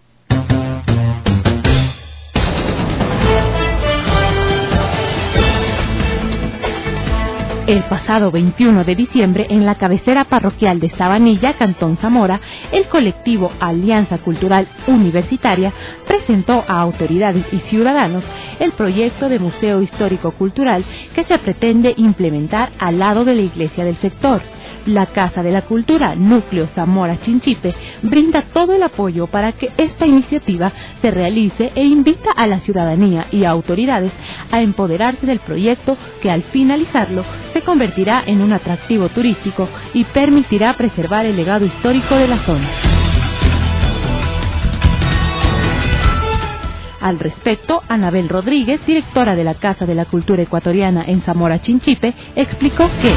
El pasado veintiuno de diciembre, en la cabecera parroquial de Sabanilla, Cantón Zamora, el colectivo Alianza Cultural Universitaria presentó a autoridades y ciudadanos el proyecto de Museo Histórico Cultural que se pretende implementar al lado de la iglesia del sector. La Casa de la Cultura Núcleo Zamora Chinchipe brinda todo el apoyo para que esta iniciativa se realice e invita a la ciudadanía y a autoridades a empoderarse del proyecto que al finalizarlo se convertirá en un atractivo turístico y permitirá preservar el legado histórico de la zona. Al respecto, Anabel Rodríguez, directora de la Casa de la Cultura Ecuatoriana en Zamora Chinchipe, explicó que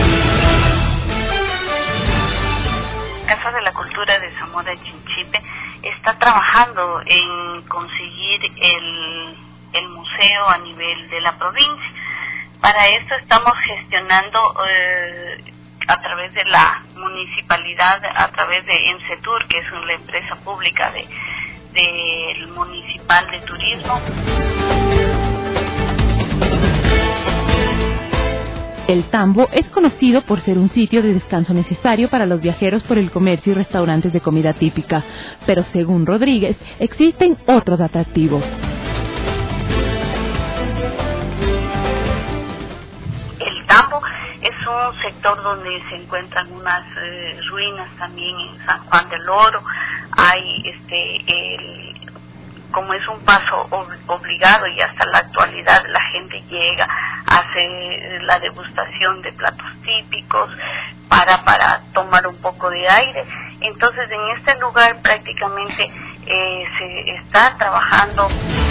Casa de la Cultura de Zamora Chinchipe está trabajando en conseguir el, el museo a nivel de la provincia. Para eso estamos gestionando eh, a través de la municipalidad, a través de EMSETUR, que es una empresa pública de del Municipal de Turismo. El Tambo es conocido por ser un sitio de descanso necesario para los viajeros por el comercio y restaurantes de comida típica, pero según Rodríguez, existen otros atractivos. El Tambo es un sector donde se encuentran unas eh, ruinas también en San Juan del Oro. Hay este el como es un paso ob- obligado y hasta la actualidad la gente llega, hace la degustación de platos típicos para para tomar un poco de aire. Entonces en este lugar prácticamente eh, se está trabajando.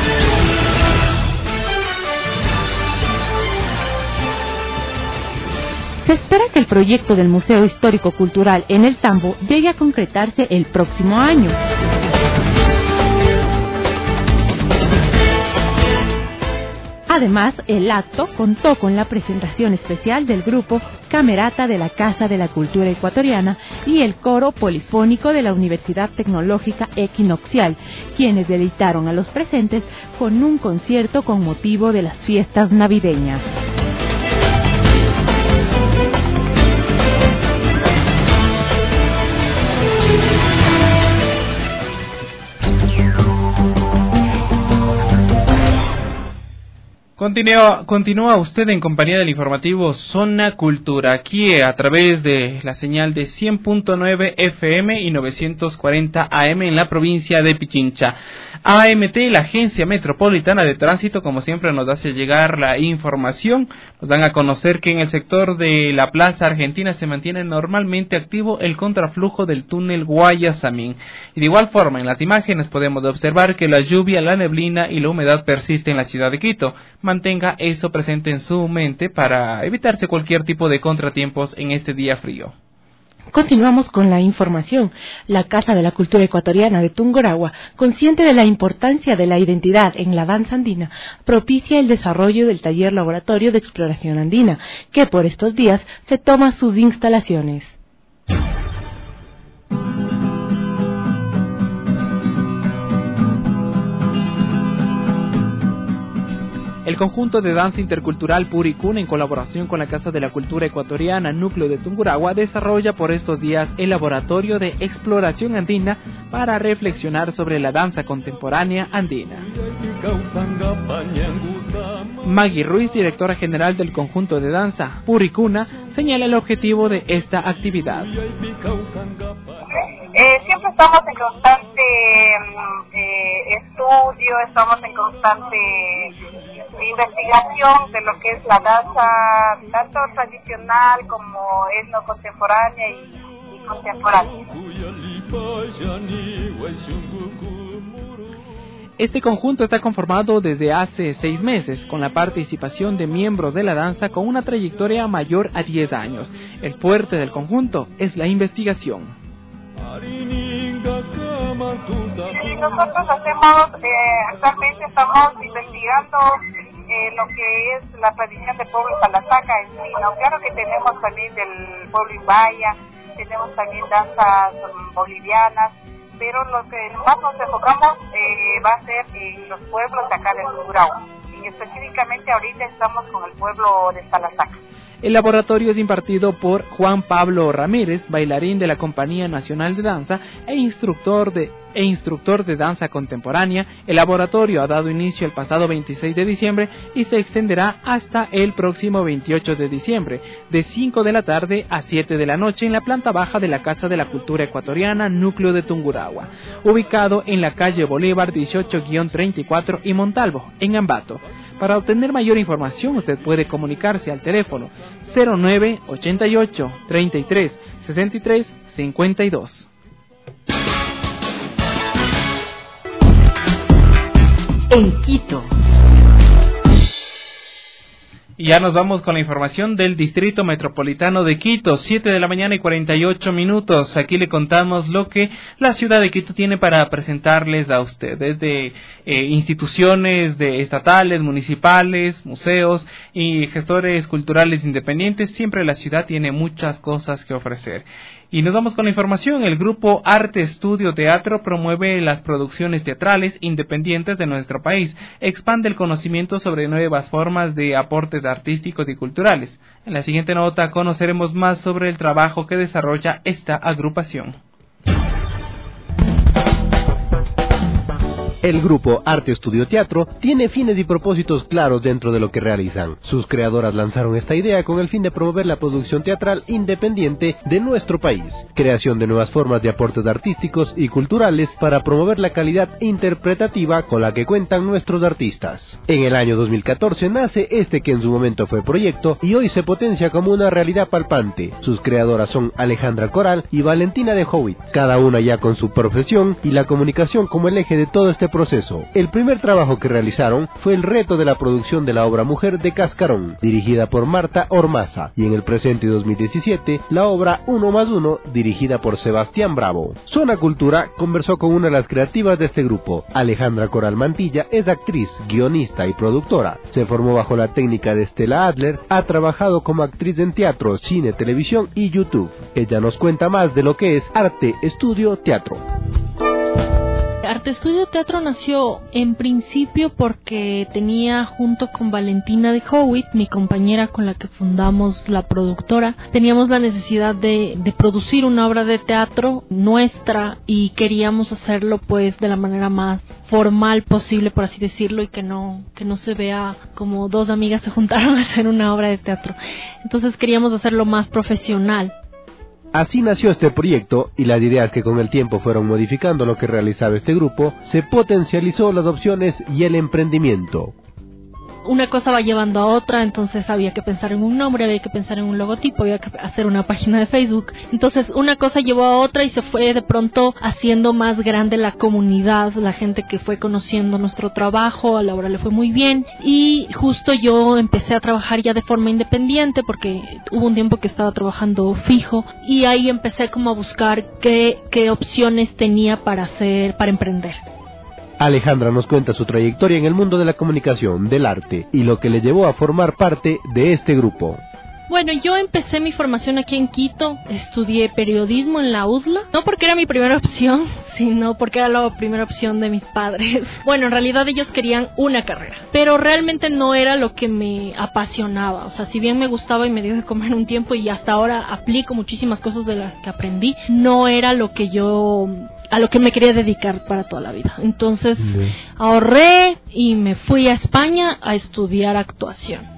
Se espera que el proyecto del Museo Histórico Cultural en el Tambo llegue a concretarse el próximo año. Además, el acto contó con la presentación especial del grupo Camerata de la Casa de la Cultura Ecuatoriana y el coro polifónico de la Universidad Tecnológica Equinoccial, quienes deleitaron a los presentes con un concierto con motivo de las fiestas navideñas. Continúa, continúa usted en compañía del informativo Zona Cultura, aquí a través de la señal de cien punto nueve F M y novecientos cuarenta A M en la provincia de Pichincha. A M T, la Agencia Metropolitana de Tránsito, como siempre nos hace llegar la información. Nos dan a conocer que en el sector de la Plaza Argentina se mantiene normalmente activo el contraflujo del túnel Guayasamín. Y de igual forma, en las imágenes podemos observar que la lluvia, la neblina y la humedad persisten en la ciudad de Quito. Mantenga eso presente en su mente para evitarse cualquier tipo de contratiempos en este día frío. Continuamos con la información. La Casa de la Cultura Ecuatoriana de Tungurahua, consciente de la importancia de la identidad en la danza andina, propicia el desarrollo del taller laboratorio de exploración andina, que por estos días se toma sus instalaciones. El conjunto de danza intercultural Puricuna, en colaboración con la Casa de la Cultura Ecuatoriana Núcleo de Tungurahua, desarrolla por estos días el laboratorio de exploración andina para reflexionar sobre la danza contemporánea andina. Maggie Ruiz, directora general del conjunto de danza Puricuna, señala el objetivo de esta actividad. Eh, siempre estamos en constante eh, estudio, estamos en constante investigación de lo que es la danza, tanto tradicional como etno contemporánea y, y contemporánea. Este conjunto está conformado desde hace seis meses, con la participación de miembros de la danza con una trayectoria mayor a diez años. El fuerte del conjunto es la investigación. Y nosotros hacemos, eh, actualmente estamos investigando eh, lo que es la tradición del pueblo Salasaca en sí, ¿no? Claro que tenemos también del pueblo Imbaya, tenemos también danzas bolivianas, pero lo que más nos enfocamos eh, va a ser en los pueblos de acá del Tungurahua, y específicamente ahorita estamos con el pueblo de Salasaca. El laboratorio es impartido por Juan Pablo Ramírez, bailarín de la Compañía Nacional de Danza e instructor de, e instructor de danza contemporánea. El laboratorio ha dado inicio el pasado veintiséis de diciembre y se extenderá hasta el próximo veintiocho de diciembre, de cinco de la tarde a siete de la noche en la planta baja de la Casa de la Cultura Ecuatoriana Núcleo de Tungurahua, ubicado en la calle Bolívar dieciocho treinta y cuatro y Montalvo, en Ambato. Para obtener mayor información, usted puede comunicarse al teléfono cero nueve ochenta y ocho, treinta y tres, sesenta y tres, cincuenta y dos. En Quito. Y ya nos vamos con la información del Distrito Metropolitano de Quito, siete de la mañana y cuarenta y ocho minutos. Aquí le contamos lo que la ciudad de Quito tiene para presentarles a ustedes, de eh, instituciones de estatales, municipales, museos y gestores culturales independientes. Siempre la ciudad tiene muchas cosas que ofrecer. Y nos vamos con la información. El grupo Arte Estudio Teatro promueve las producciones teatrales independientes de nuestro país, expande el conocimiento sobre nuevas formas de aportes artísticos y culturales. En la siguiente nota conoceremos más sobre el trabajo que desarrolla esta agrupación. El grupo Arte Estudio Teatro tiene fines y propósitos claros dentro de lo que realizan. Sus creadoras lanzaron esta idea con el fin de promover la producción teatral independiente de nuestro país, creación de nuevas formas de aportes artísticos y culturales para promover la calidad interpretativa con la que cuentan nuestros artistas. En el año dos mil catorce nace este que en su momento fue proyecto y hoy se potencia como una realidad palpante. Sus creadoras son Alejandra Coral y Valentina de Howitt, cada una ya con su profesión y la comunicación como el eje de todo este proceso. El primer trabajo que realizaron fue el reto de la producción de la obra Mujer de Cascarón, dirigida por Marta Ormaza, y en el presente dos mil diecisiete, la obra Uno más Uno, dirigida por Sebastián Bravo. Zona Cultura conversó con una de las creativas de este grupo. Alejandra Coral Mantilla es actriz, guionista y productora. Se formó bajo la técnica de Stella Adler, ha trabajado como actriz en teatro, cine, televisión y YouTube. Ella nos cuenta más de lo que es Arte Estudio Teatro. Arte Estudio Teatro nació en principio porque tenía junto con Valentina de Howitt, mi compañera con la que fundamos la productora, teníamos la necesidad de, de producir una obra de teatro nuestra y queríamos hacerlo pues de la manera más formal posible, por así decirlo, y que no, que no se vea como dos amigas se juntaron a hacer una obra de teatro. Entonces queríamos hacerlo más profesional. Así nació este proyecto y las ideas que con el tiempo fueron modificando lo que realizaba este grupo, se potencializó las opciones y el emprendimiento. Una cosa va llevando a otra, entonces había que pensar en un nombre, había que pensar en un logotipo, había que hacer una página de Facebook. Entonces una cosa llevó a otra y se fue de pronto haciendo más grande la comunidad, la gente que fue conociendo nuestro trabajo, a la obra le fue muy bien. Y justo yo empecé a trabajar ya de forma independiente porque hubo un tiempo que estaba trabajando fijo y ahí empecé como a buscar qué, qué opciones tenía para hacer, para emprender. Alejandra nos cuenta su trayectoria en el mundo de la comunicación, del arte, y lo que le llevó a formar parte de este grupo. Bueno, yo empecé mi formación aquí en Quito, estudié periodismo en la U D L A, no porque era mi primera opción, sino porque era la primera opción de mis padres. Bueno, en realidad ellos querían una carrera, pero realmente no era lo que me apasionaba. O sea, si bien me gustaba y me dio de comer un tiempo y hasta ahora aplico muchísimas cosas de las que aprendí, no era lo que yo... a lo que me quería dedicar para toda la vida. Entonces sí. ahorré y me fui a España a estudiar actuación.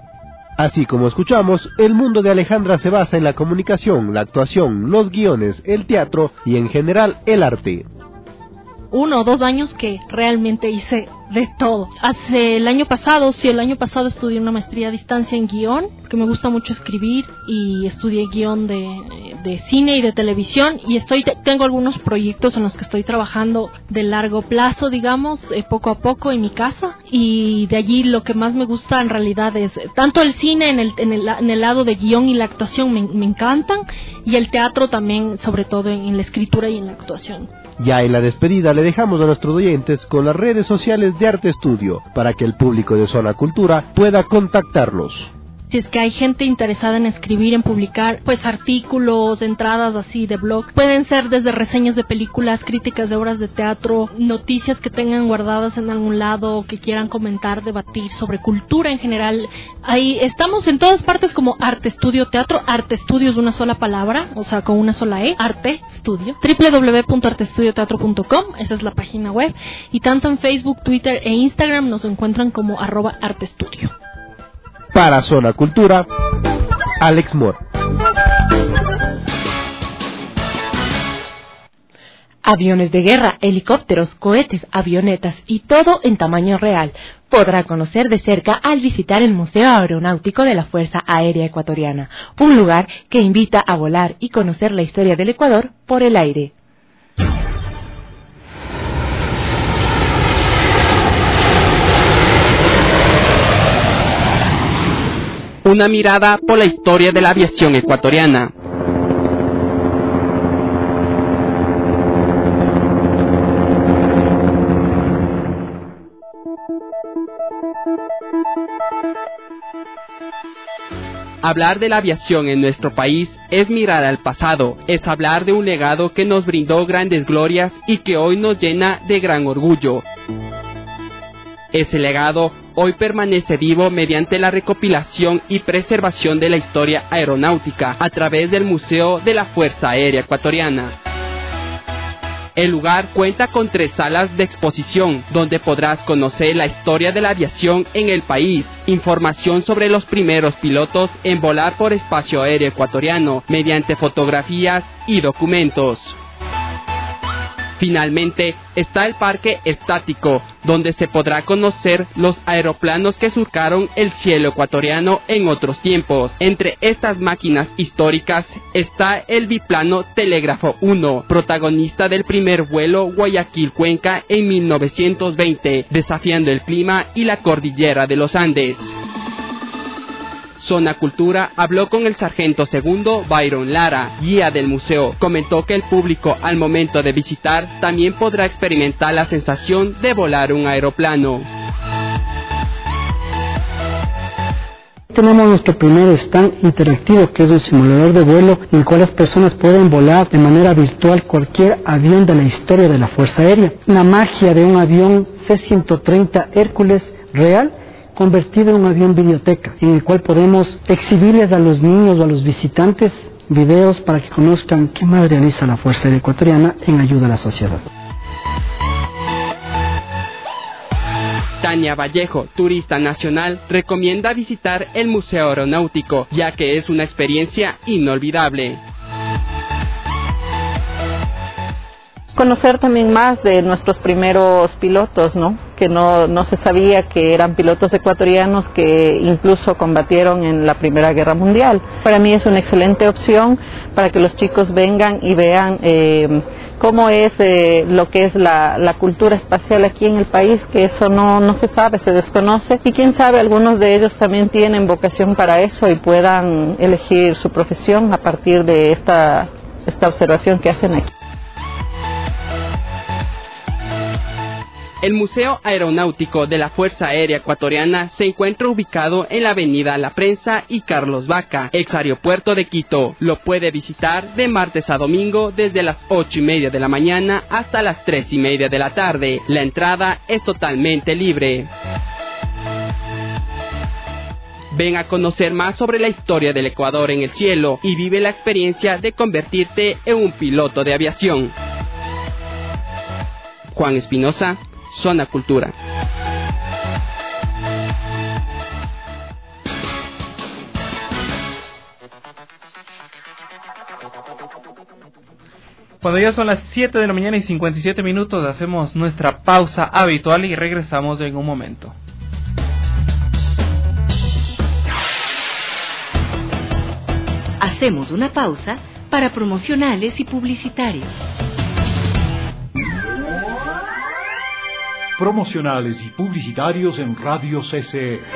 Así como escuchamos, el mundo de Alejandra se basa en la comunicación, la actuación, los guiones, el teatro y en general el arte. Uno o dos años que realmente hice de todo. Hace el año pasado, sí, el año pasado estudié una maestría a distancia en guión, que me gusta mucho escribir, y estudié guión de, de cine y de televisión, y estoy tengo algunos proyectos en los que estoy trabajando de largo plazo, digamos, eh, poco a poco en mi casa, y de allí lo que más me gusta en realidad es, tanto el cine en el, en el, en el lado de guión y la actuación me, me encantan, y el teatro también, sobre todo en, en la escritura y en la actuación. Ya en la despedida le dejamos a nuestros oyentes con las redes sociales de Arte Estudio para que el público de Zona Cultura pueda contactarlos. Si es que hay gente interesada en escribir, en publicar, pues artículos, entradas así de blog, pueden ser desde reseñas de películas, críticas de obras de teatro, noticias que tengan guardadas en algún lado, que quieran comentar, debatir sobre cultura en general. Ahí estamos en todas partes como Arte Estudio Teatro. Arte Estudio es una sola palabra, o sea, con una sola E, Arte Estudio. doble u doble u doble u punto arte estudio teatro punto com, esa es la página web. Y tanto en Facebook, Twitter e Instagram nos encuentran como arroba Arte Estudio. Para Zona Cultura, Alex Moore. Aviones de guerra, helicópteros, cohetes, avionetas y todo en tamaño real. Podrá conocer de cerca al visitar el Museo Aeronáutico de la Fuerza Aérea Ecuatoriana, un lugar que invita a volar y conocer la historia del Ecuador por el aire. Una mirada por la historia de la aviación ecuatoriana. Hablar de la aviación en nuestro país es mirar al pasado, es hablar de un legado que nos brindó grandes glorias y que hoy nos llena de gran orgullo. Ese legado hoy permanece vivo mediante la recopilación y preservación de la historia aeronáutica a través del Museo de la Fuerza Aérea Ecuatoriana. El lugar cuenta con tres salas de exposición, donde podrás conocer la historia de la aviación en el país, información sobre los primeros pilotos en volar por espacio aéreo ecuatoriano, mediante fotografías y documentos. Finalmente, está el parque estático, donde se podrá conocer los aeroplanos que surcaron el cielo ecuatoriano en otros tiempos. Entre estas máquinas históricas está el biplano Telégrafo uno, protagonista del primer vuelo Guayaquil-Cuenca en mil novecientos veinte, desafiando el clima y la cordillera de los Andes. Zona Cultura habló con el sargento segundo Byron Lara, guía del museo. Comentó que el público al momento de visitar también podrá experimentar la sensación de volar un aeroplano. Tenemos nuestro primer stand interactivo, que es un simulador de vuelo en el cual las personas pueden volar de manera virtual cualquier avión de la historia de la Fuerza Aérea. La magia de un avión C ciento treinta Hércules real, convertido en un avión biblioteca, en el cual podemos exhibirles a los niños o a los visitantes videos para que conozcan qué más realiza la Fuerza Aérea Ecuatoriana en ayuda a la sociedad. Tania Vallejo, turista nacional, recomienda visitar el Museo Aeronáutico, ya que es una experiencia inolvidable. Conocer también más de nuestros primeros pilotos, ¿no? Que no, no se sabía que eran pilotos ecuatorianos que incluso combatieron en la Primera Guerra Mundial. Para mí es una excelente opción para que los chicos vengan y vean eh, cómo es eh, lo que es la, la cultura espacial aquí en el país, que eso no, no se sabe, se desconoce, y quién sabe, algunos de ellos también tienen vocación para eso y puedan elegir su profesión a partir de esta, esta observación que hacen aquí. El Museo Aeronáutico de la Fuerza Aérea Ecuatoriana se encuentra ubicado en la avenida La Prensa y Carlos Vaca, ex aeropuerto de Quito. Lo puede visitar de martes a domingo desde las ocho y media de la mañana hasta las tres y media de la tarde. La entrada es totalmente libre. Ven a conocer más sobre la historia del Ecuador en el cielo y vive la experiencia de convertirte en un piloto de aviación. Juan Espinosa, Zona Cultura. Cuando ya son las siete de la mañana y cincuenta y siete minutos, hacemos nuestra pausa habitual y regresamos en un momento. Hacemos una pausa para promocionales y publicitarios. Promocionales y publicitarios en Radio C C E.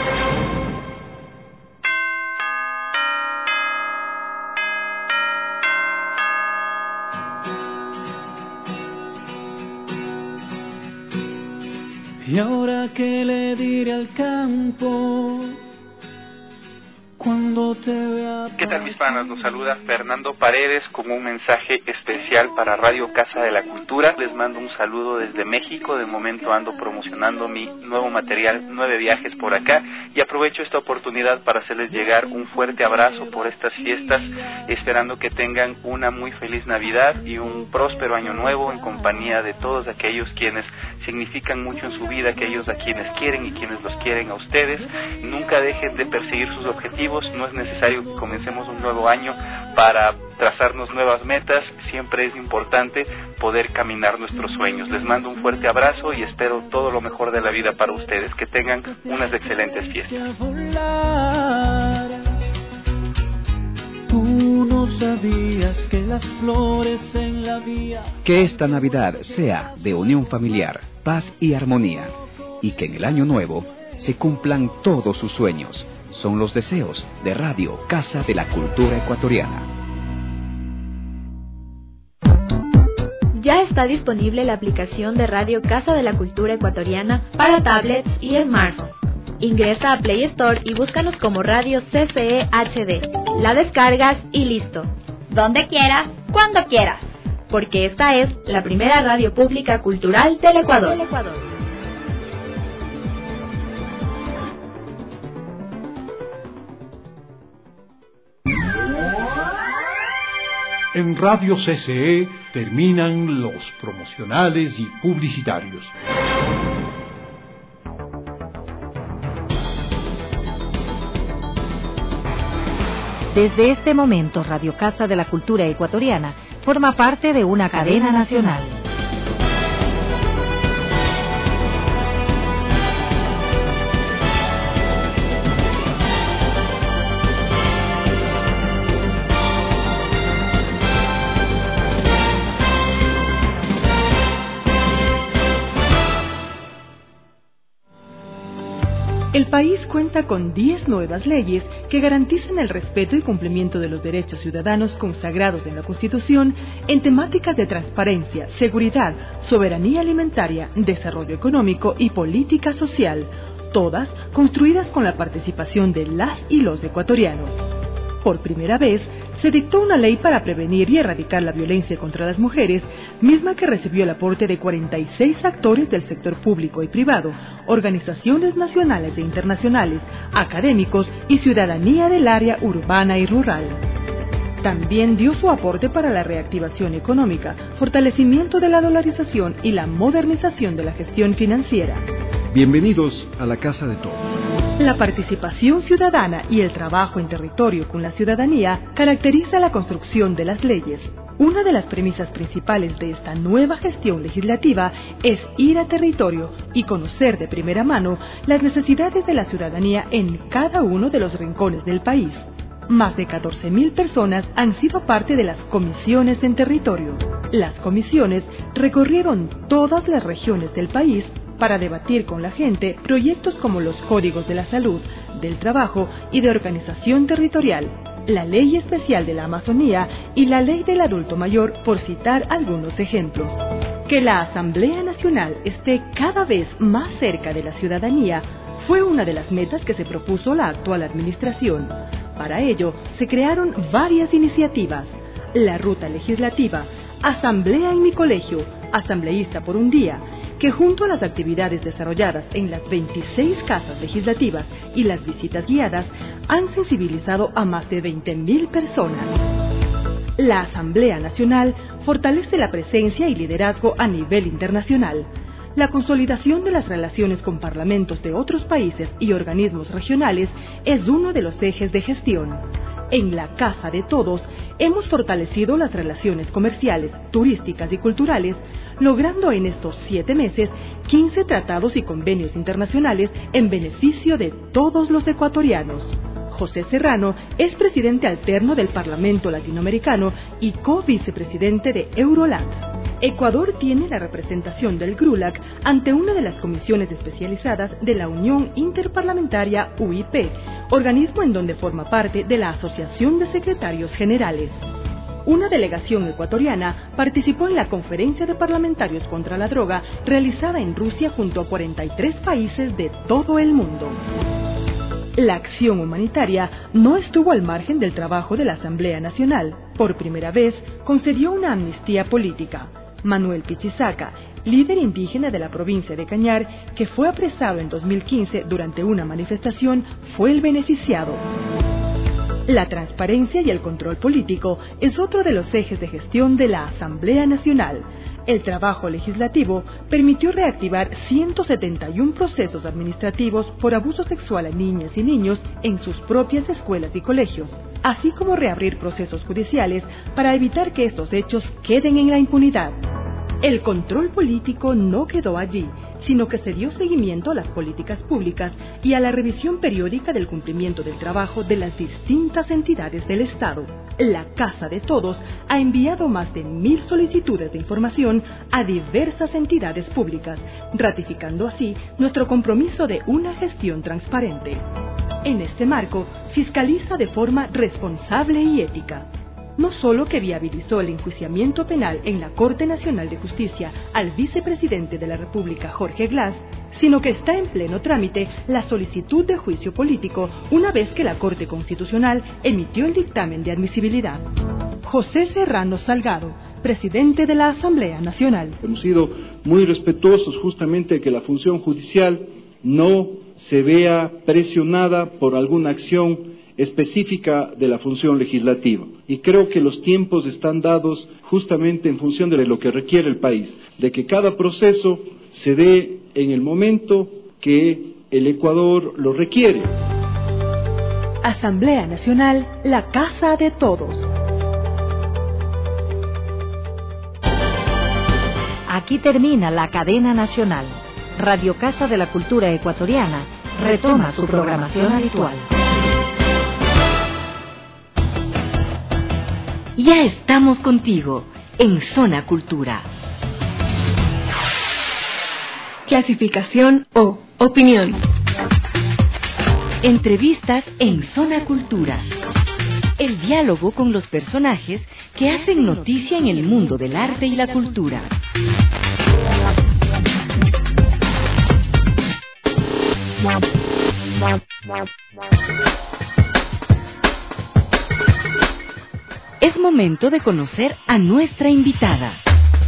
Y ahora que le diré al campo cuando te vea. ¿Qué tal, mis panas? Nos saluda Fernando Paredes con un mensaje especial para Radio Casa de la Cultura. Les mando un saludo desde México. De momento ando promocionando mi nuevo material, Nueve Viajes por acá, y aprovecho esta oportunidad para hacerles llegar un fuerte abrazo por estas fiestas, esperando que tengan una muy feliz Navidad y un próspero año nuevo en compañía de todos aquellos quienes significan mucho en su vida, aquellos a quienes quieren y quienes los quieren a ustedes. Nunca dejen de perseguir sus objetivos. No es necesario que comencemos un nuevo año para trazarnos nuevas metas. Siempre es importante poder caminar nuestros sueños. Les mando un fuerte abrazo y espero todo lo mejor de la vida para ustedes. Que tengan unas excelentes fiestas. Tú no sabías que las flores en la vía. Que esta Navidad sea de unión familiar, paz y armonía, y que en el año nuevo se cumplan todos sus sueños. Son los deseos de Radio Casa de la Cultura Ecuatoriana. Ya está disponible la aplicación de Radio Casa de la Cultura Ecuatoriana para tablets y smartphones. Ingresa a Play Store y búscanos como Radio C C E H D. La descargas y listo. Donde quieras, cuando quieras. Porque esta es la primera radio pública cultural del Ecuador. En Radio C C E terminan los promocionales y publicitarios. Desde este momento, Radio Casa de la Cultura Ecuatoriana forma parte de una cadena nacional. El país cuenta con diez nuevas leyes que garantizan el respeto y cumplimiento de los derechos ciudadanos consagrados en la Constitución en temáticas de transparencia, seguridad, soberanía alimentaria, desarrollo económico y política social, todas construidas con la participación de las y los ecuatorianos. Por primera vez, se dictó una ley para prevenir y erradicar la violencia contra las mujeres, misma que recibió el aporte de cuarenta y seis actores del sector público y privado, organizaciones nacionales e internacionales, académicos y ciudadanía del área urbana y rural. También dio su aporte para la reactivación económica, fortalecimiento de la dolarización y la modernización de la gestión financiera. Bienvenidos a la Casa de Todos. La participación ciudadana y el trabajo en territorio con la ciudadanía caracteriza la construcción de las leyes. Una de las premisas principales de esta nueva gestión legislativa es ir a territorio y conocer de primera mano las necesidades de la ciudadanía en cada uno de los rincones del país. Más de catorce mil personas han sido parte de las comisiones en territorio. Las comisiones recorrieron todas las regiones del país para debatir con la gente proyectos como los códigos de la salud, del trabajo y de organización territorial, la ley especial de la Amazonía y la ley del adulto mayor, por citar algunos ejemplos. Que la Asamblea Nacional esté cada vez más cerca de la ciudadanía fue una de las metas que se propuso la actual administración. Para ello, se crearon varias iniciativas: la ruta legislativa, Asamblea en mi colegio, Asambleísta por un día, que junto a las actividades desarrolladas en las veintiséis casas legislativas y las visitas guiadas, han sensibilizado a más de veinte mil personas. La Asamblea Nacional fortalece la presencia y liderazgo a nivel internacional. La consolidación de las relaciones con parlamentos de otros países y organismos regionales es uno de los ejes de gestión. En la Casa de Todos hemos fortalecido las relaciones comerciales, turísticas y culturales, logrando en estos siete meses quince tratados y convenios internacionales en beneficio de todos los ecuatorianos. José Serrano es presidente alterno del Parlamento Latinoamericano y co-vicepresidente de Eurolat. Ecuador tiene la representación del GRULAC ante una de las comisiones especializadas de la Unión Interparlamentaria U I P, organismo en donde forma parte de la Asociación de Secretarios Generales. Una delegación ecuatoriana participó en la Conferencia de Parlamentarios contra la Droga realizada en Rusia junto a cuarenta y tres países de todo el mundo. La acción humanitaria no estuvo al margen del trabajo de la Asamblea Nacional. Por primera vez, concedió una amnistía política. Manuel Pichizaca, líder indígena de la provincia de Cañar, que fue apresado en dos mil quince durante una manifestación, fue el beneficiado. La transparencia y el control político es otro de los ejes de gestión de la Asamblea Nacional. El trabajo legislativo permitió reactivar ciento setenta y uno procesos administrativos por abuso sexual a niñas y niños en sus propias escuelas y colegios, así como reabrir procesos judiciales para evitar que estos hechos queden en la impunidad. El control político no quedó allí, sino que se dio seguimiento a las políticas públicas y a la revisión periódica del cumplimiento del trabajo de las distintas entidades del Estado. La Casa de Todos ha enviado más de mil solicitudes de información a diversas entidades públicas, ratificando así nuestro compromiso de una gestión transparente. En este marco, fiscaliza de forma responsable y ética. No solo que viabilizó el enjuiciamiento penal en la Corte Nacional de Justicia al vicepresidente de la República, Jorge Glass, sino que está en pleno trámite la solicitud de juicio político una vez que la Corte Constitucional emitió el dictamen de admisibilidad. José Serrano Salgado, presidente de la Asamblea Nacional. Hemos sido muy respetuosos justamente de que la función judicial no se vea presionada por alguna acción específica de la función legislativa. Y creo que los tiempos están dados justamente en función de lo que requiere el país, de que cada proceso se dé en el momento que el Ecuador lo requiere. Asamblea Nacional, la casa de todos. Aquí termina la cadena nacional. Radio Casa de la Cultura Ecuatoriana retoma su programación habitual. Ya estamos contigo en Zona Cultura. Clasificación O. Opinión. Entrevistas en Zona Cultura. El diálogo con los personajes que hacen noticia en el mundo del arte y la cultura. Es momento de conocer a nuestra invitada.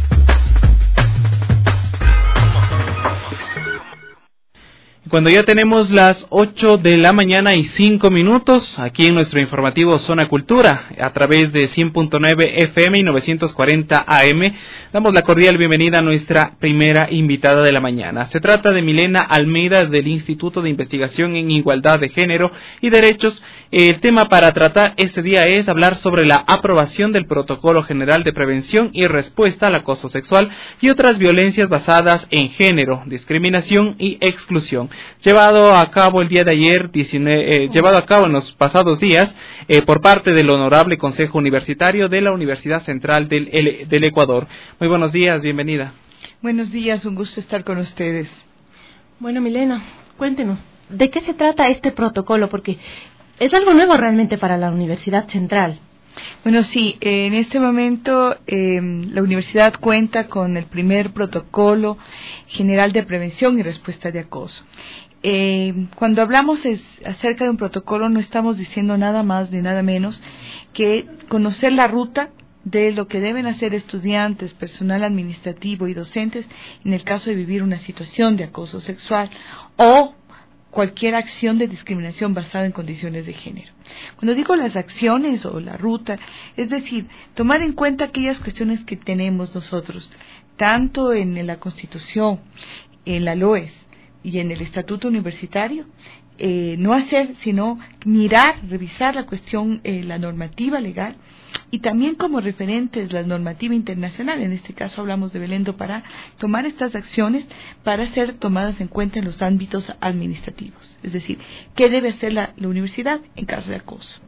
Cuando ya tenemos las ocho de la mañana y cinco minutos, aquí en nuestro informativo Zona Cultura, a través de cien punto nueve F M y novecientos cuarenta A M, damos la cordial bienvenida a nuestra primera invitada de la mañana. Se trata de Milena Almeida, del Instituto de Investigación en Igualdad de Género y Derechos. El tema para tratar este día es hablar sobre la aprobación del Protocolo General de Prevención y Respuesta al Acoso Sexual y otras violencias basadas en género, discriminación y exclusión. Llevado a cabo el día de ayer, diecinueve, eh, llevado a cabo en los pasados días, eh, por parte del Honorable Consejo Universitario de la Universidad Central del, el, del Ecuador. Muy buenos días, bienvenida. Buenos días, un gusto estar con ustedes. Bueno, Milena, cuéntenos, ¿de qué se trata este protocolo? Porque es algo nuevo realmente para la Universidad Central. Bueno, sí, en este momento eh, la universidad cuenta con el primer protocolo general de prevención y respuesta de acoso. Eh, cuando hablamos es, acerca de un protocolo, no estamos diciendo nada más ni nada menos que conocer la ruta de lo que deben hacer estudiantes, personal administrativo y docentes en el caso de vivir una situación de acoso sexual o cualquier acción de discriminación basada en condiciones de género. Cuando digo las acciones o la ruta, es decir, tomar en cuenta aquellas cuestiones que tenemos nosotros, tanto en la Constitución, en la L O E S y en el Estatuto Universitario, eh, no hacer sino mirar, revisar la cuestión, eh, la normativa legal y también como referentes la normativa internacional. En este caso hablamos de Belén do Pará, tomar estas acciones para ser tomadas en cuenta en los ámbitos administrativos. Es decir, ¿qué debe hacer la, la universidad en caso de acoso?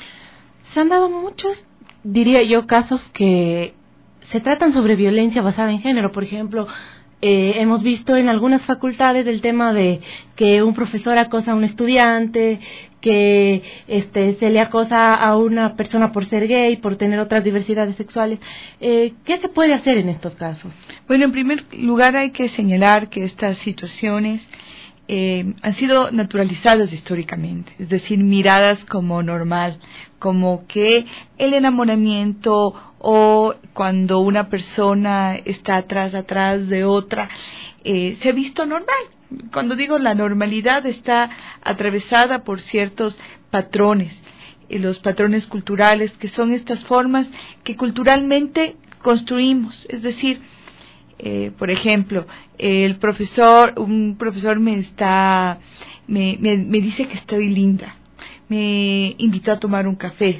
Se han dado muchos, diría yo, casos que se tratan sobre violencia basada en género. Por ejemplo, Eh, hemos visto en algunas facultades el tema de que un profesor acosa a un estudiante, que este, se le acosa a una persona por ser gay, por tener otras diversidades sexuales. Eh, ¿Qué se puede hacer en estos casos? Bueno, en primer lugar hay que señalar que estas situaciones eh, han sido naturalizadas históricamente, es decir, miradas como normal, como que el enamoramiento o cuando una persona está atrás, atrás de otra, eh, se ha visto normal. Cuando digo la normalidad está atravesada por ciertos patrones, eh, los patrones culturales, que son estas formas que culturalmente construimos, es decir, eh, por ejemplo, el profesor, un profesor me está, me, me, me dice que estoy linda, me invitó a tomar un café,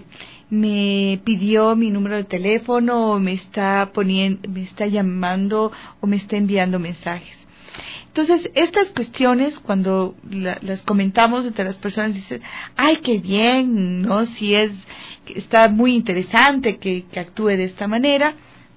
me pidió mi número de teléfono, o me está poniendo, me está llamando o me está enviando mensajes. Entonces, estas cuestiones, cuando la, las comentamos entre las personas, dicen, ay, qué bien, ¿no? Si es, está muy interesante que, que actúe de esta manera.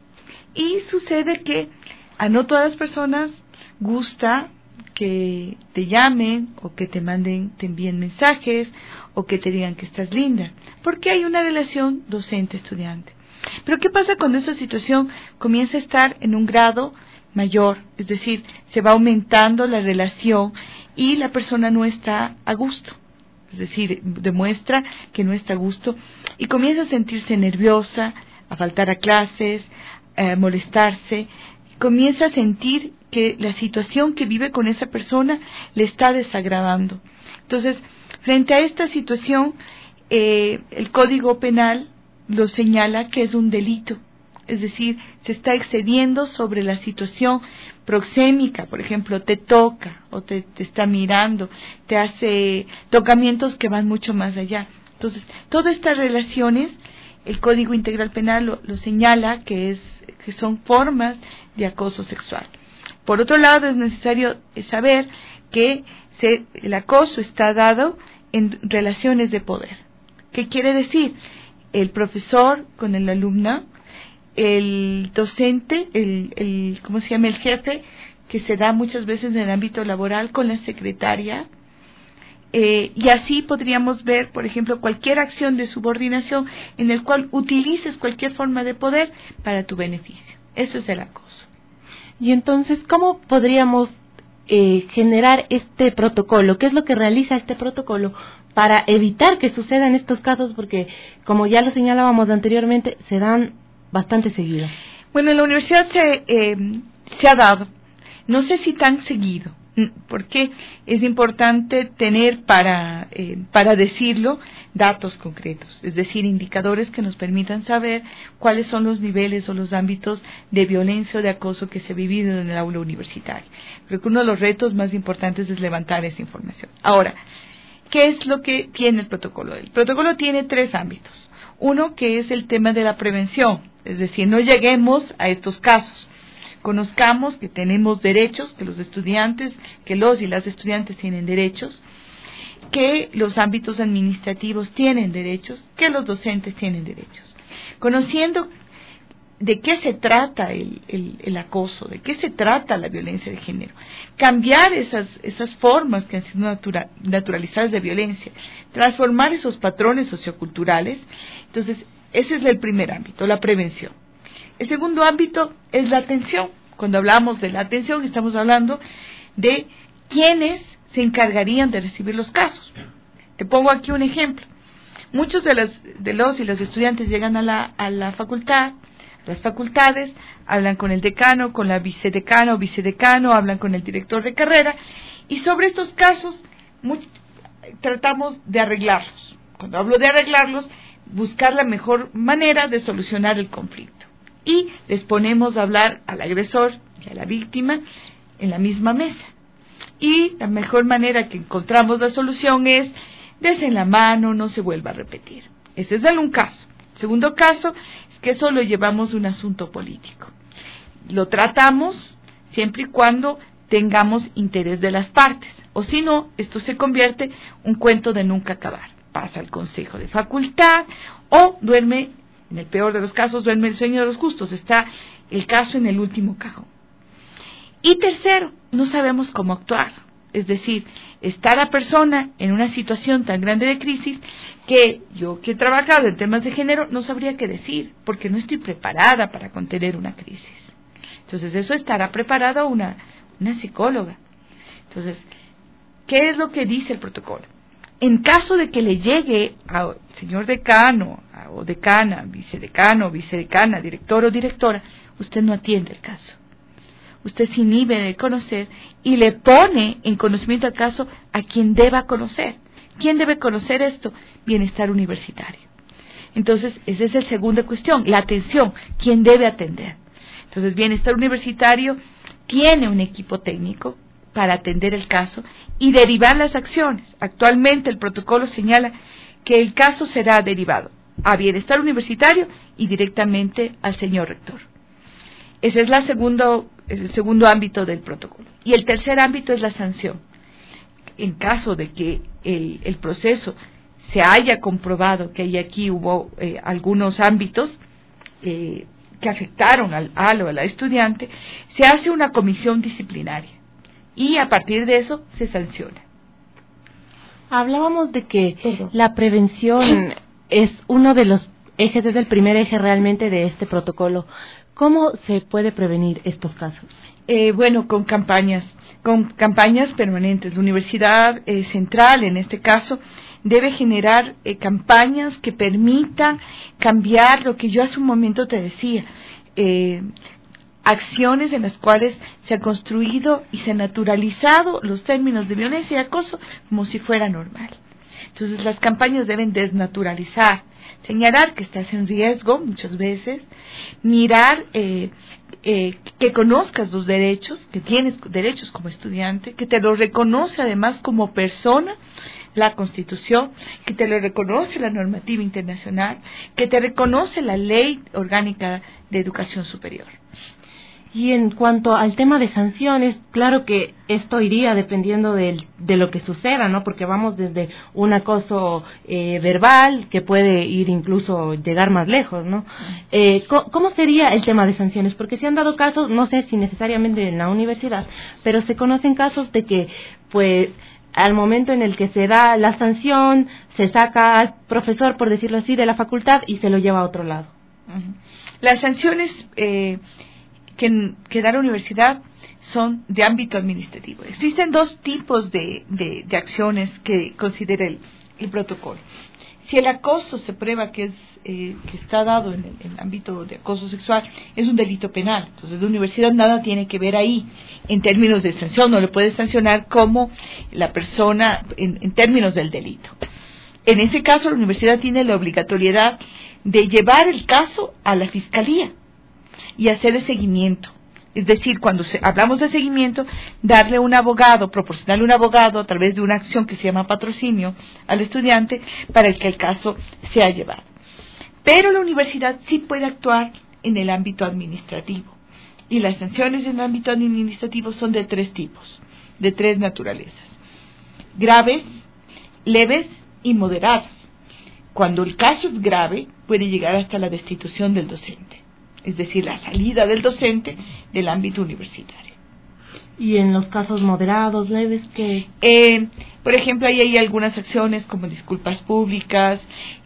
Y sucede que a no todas las personas gusta que te llamen o que te manden, te envíen mensajes o que te digan que estás linda, porque hay una relación docente-estudiante. Pero ¿qué pasa cuando esa situación comienza a estar en un grado mayor, es decir, se va aumentando la relación y la persona no está a gusto, es decir, demuestra que no está a gusto y comienza a sentirse nerviosa, a faltar a clases, a molestarse, comienza a sentir que la situación que vive con esa persona le está desagradando. Entonces, frente a esta situación, eh, el Código Penal lo señala que es un delito. Es decir, se está excediendo sobre la situación proxémica, por ejemplo, te toca o te, te está mirando, te hace tocamientos que van mucho más allá. Entonces, todas estas relaciones, el Código Integral Penal lo, lo señala que, es, que son formas de acoso sexual. Por otro lado, es necesario saber que se, el acoso está dado en relaciones de poder. ¿Qué quiere decir? El profesor con el alumno, el docente, el, el, ¿cómo se llama? El jefe, que se da muchas veces en el ámbito laboral con la secretaria, eh, y así podríamos ver, por ejemplo, cualquier acción de subordinación en el cual utilices cualquier forma de poder para tu beneficio. Eso es el acoso. Y entonces, ¿cómo podríamos eh, generar este protocolo? ¿Qué es lo que realiza este protocolo para evitar que sucedan estos casos? Porque, como ya lo señalábamos anteriormente, se dan bastante seguido. Bueno, en la universidad se, eh, se ha dado, no sé si tan seguido, porque es importante tener para, eh, para decirlo datos concretos, es decir, indicadores que nos permitan saber cuáles son los niveles o los ámbitos de violencia o de acoso que se ha vivido en el aula universitaria. Creo que uno de los retos más importantes es levantar esa información. Ahora, ¿qué es lo que tiene el protocolo? El protocolo tiene tres ámbitos. Uno, que es el tema de la prevención, es decir, no lleguemos a estos casos. Conozcamos que tenemos derechos, que los estudiantes, que los y las estudiantes tienen derechos, que los ámbitos administrativos tienen derechos, que los docentes tienen derechos. Conociendo de qué se trata el, el, el acoso, de qué se trata la violencia de género, cambiar esas, esas formas que han sido natura, naturalizadas de violencia, transformar esos patrones socioculturales. Entonces, ese es el primer ámbito, la prevención. El segundo ámbito es la atención. Cuando hablamos de la atención, estamos hablando de quiénes se encargarían de recibir los casos. Te pongo aquí un ejemplo. Muchos de, las, de los y los estudiantes llegan a la, a la facultad, las facultades, hablan con el decano, con la vicedecano o vicedecano, hablan con el director de carrera, y sobre estos casos muy, tratamos de arreglarlos. Cuando hablo de arreglarlos, buscar la mejor manera de solucionar el conflicto. Y les ponemos a hablar al agresor y a la víctima en la misma mesa. Y la mejor manera que encontramos la solución es, desen la mano, no se vuelva a repetir. Ese es el un caso. El segundo caso es que eso lo llevamos a un asunto político. Lo tratamos siempre y cuando tengamos interés de las partes. O si no, esto se convierte en un cuento de nunca acabar. Pasa al consejo de facultad o duerme, en el peor de los casos, duerme el sueño de los justos. Está el caso en el último cajón. Y tercero, no sabemos cómo actuar. Es decir, está la persona en una situación tan grande de crisis que yo, que he trabajado en temas de género, no sabría qué decir, porque no estoy preparada para contener una crisis. Entonces, eso estará preparado una, una psicóloga. Entonces, ¿qué es lo que dice el protocolo? En caso de que le llegue al señor decano, o decana, vicedecano, vicedecana, director o directora, usted no atiende el caso. Usted se inhibe de conocer y le pone en conocimiento al caso a quien deba conocer. ¿Quién debe conocer esto? Bienestar universitario. Entonces, esa es la segunda cuestión, la atención. ¿Quién debe atender? Entonces, Bienestar Universitario tiene un equipo técnico para atender el caso y derivar las acciones. Actualmente el protocolo señala que el caso será derivado a Bienestar Universitario y directamente al señor rector. Ese es la segundo, es el segundo ámbito del protocolo. Y el tercer ámbito es la sanción. En caso de que el, el proceso se haya comprobado que ahí aquí hubo eh, algunos ámbitos eh, que afectaron al, al o a la estudiante, se hace una comisión disciplinaria y a partir de eso se sanciona. Hablábamos de que Perdón. la prevención es uno de los ejes, es el primer eje realmente de este protocolo. ¿Cómo se puede prevenir estos casos? Eh, bueno, con campañas, con campañas permanentes. La Universidad eh, Central, en este caso, debe generar eh, campañas que permitan cambiar lo que yo hace un momento te decía, eh, acciones en las cuales se ha construido y se ha naturalizado los términos de violencia y acoso como si fuera normal. Entonces las campañas deben desnaturalizar, señalar que estás en riesgo muchas veces, mirar eh, eh, que conozcas los derechos, que tienes derechos como estudiante, que te los reconoce además como persona la Constitución, que te lo reconoce la normativa internacional, que te reconoce la Ley Orgánica de Educación Superior. Y en cuanto al tema de sanciones, claro que esto iría dependiendo del, de lo que suceda, ¿no? Porque vamos desde un acoso eh, verbal que puede ir incluso llegar más lejos, ¿no? Eh, ¿Cómo sería el tema de sanciones? Porque se han dado casos, no sé si necesariamente en la universidad, pero se conocen casos de que, pues, al momento en el que se da la sanción, se saca al profesor, por decirlo así, de la facultad y se lo lleva a otro lado. Uh-huh. Las sanciones eh, que, que da la universidad son de ámbito administrativo. Existen dos tipos de, de, de acciones que considera el, el protocolo. Si el acoso se prueba que es eh, que está dado en el, en el ámbito de acoso sexual, es un delito penal. Entonces la universidad nada tiene que ver ahí en términos de sanción, no le puede sancionar como la persona en, en términos del delito. En ese caso la universidad tiene la obligatoriedad de llevar el caso a la fiscalía y hacer el seguimiento. Es decir, cuando se, hablamos de seguimiento, darle un abogado, proporcionarle un abogado a través de una acción que se llama patrocinio al estudiante para que el caso sea llevado. Pero la universidad sí puede actuar en el ámbito administrativo. Y las sanciones en el ámbito administrativo son de tres tipos, de tres naturalezas: graves, leves y moderadas. Cuando el caso es grave, puede llegar hasta la destitución del docente, es decir, la salida del docente del ámbito universitario. ¿Y en los casos moderados, leves, qué? Eh, por ejemplo, ahí hay algunas acciones como disculpas públicas,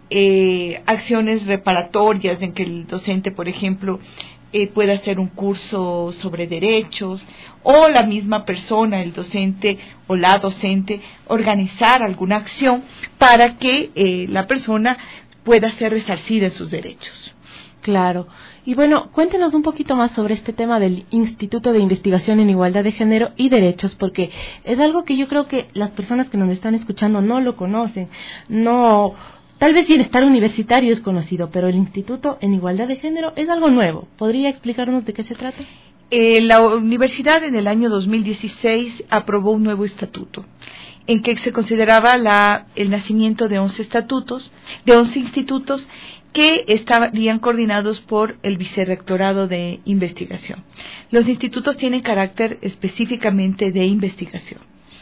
eh, acciones reparatorias en que el docente, por ejemplo, eh, pueda hacer un curso sobre derechos, o la misma persona, el docente o la docente, organizar alguna acción para que eh, la persona pueda ser resarcida en sus derechos. Claro. Y bueno, cuéntenos un poquito más sobre este tema del Instituto de Investigación en Igualdad de Género y Derechos, porque es algo que yo creo que las personas que nos están escuchando no lo conocen. No, tal vez Bienestar Universitario es conocido, pero el Instituto en Igualdad de Género es algo nuevo. ¿Podría explicarnos de qué se trata? Eh, la universidad en el año dos mil dieciséis aprobó un nuevo estatuto en que se consideraba la, el nacimiento de once estatutos, de once institutos que estarían coordinados por el Vicerrectorado de Investigación. Los institutos tienen carácter específicamente de investigación.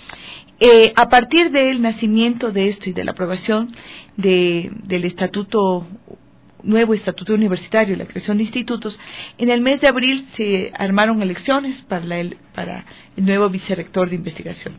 Eh, a partir del nacimiento de esto y de la aprobación de, del estatuto, nuevo estatuto universitario, la creación de institutos, en el mes de abril se armaron elecciones para, la, para el nuevo Vicerrector de Investigación.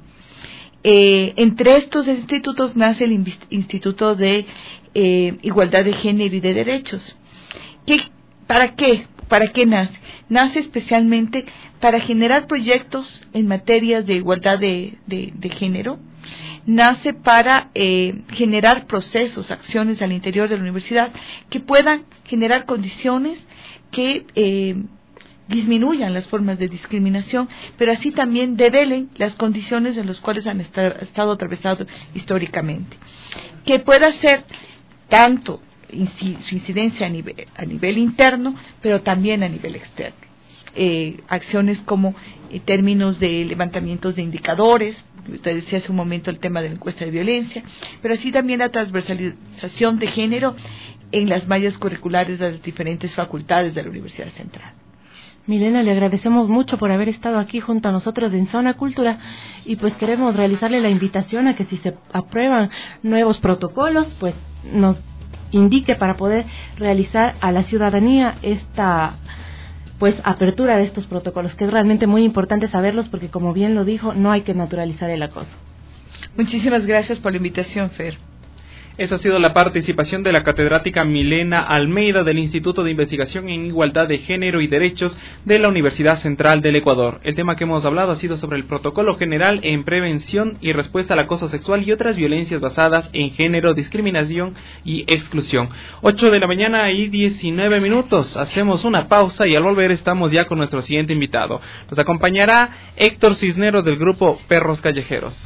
Eh, entre estos institutos nace el Instituto de eh, Igualdad de Género y de Derechos. ¿Qué, ¿Para qué? ¿Para qué nace? Nace especialmente para generar proyectos en materias de igualdad de, de, de género. Nace para eh, generar procesos, acciones al interior de la universidad que puedan generar condiciones que eh, disminuyan las formas de discriminación, pero así también develen las condiciones en las cuales han estar, estado atravesados históricamente. Que pueda ser tanto su incidencia a nivel, a nivel interno, pero también a nivel externo. Eh, acciones como eh, términos de levantamientos de indicadores, usted decía hace un momento el tema de la encuesta de violencia, pero así también la transversalización de género en las mallas curriculares de las diferentes facultades de la Universidad Central. Milena, le agradecemos mucho por haber estado aquí junto a nosotros en Zona Cultura y pues queremos realizarle la invitación a que si se aprueban nuevos protocolos, pues nos indique para poder realizar a la ciudadanía esta pues apertura de estos protocolos, que es realmente muy importante saberlos porque, como bien lo dijo, no hay que naturalizar el acoso. Muchísimas gracias por la invitación, Fer. Esa ha sido la participación de la catedrática Milena Almeida del Instituto de Investigación en Igualdad de Género y Derechos de la Universidad Central del Ecuador. El tema que hemos hablado ha sido sobre el protocolo general en prevención y respuesta al acoso sexual y otras violencias basadas en género, discriminación y exclusión. ocho de la mañana y diecinueve minutos. Hacemos una pausa y al volver estamos ya con nuestro siguiente invitado. Nos acompañará Héctor Cisneros del grupo Perros Callejeros.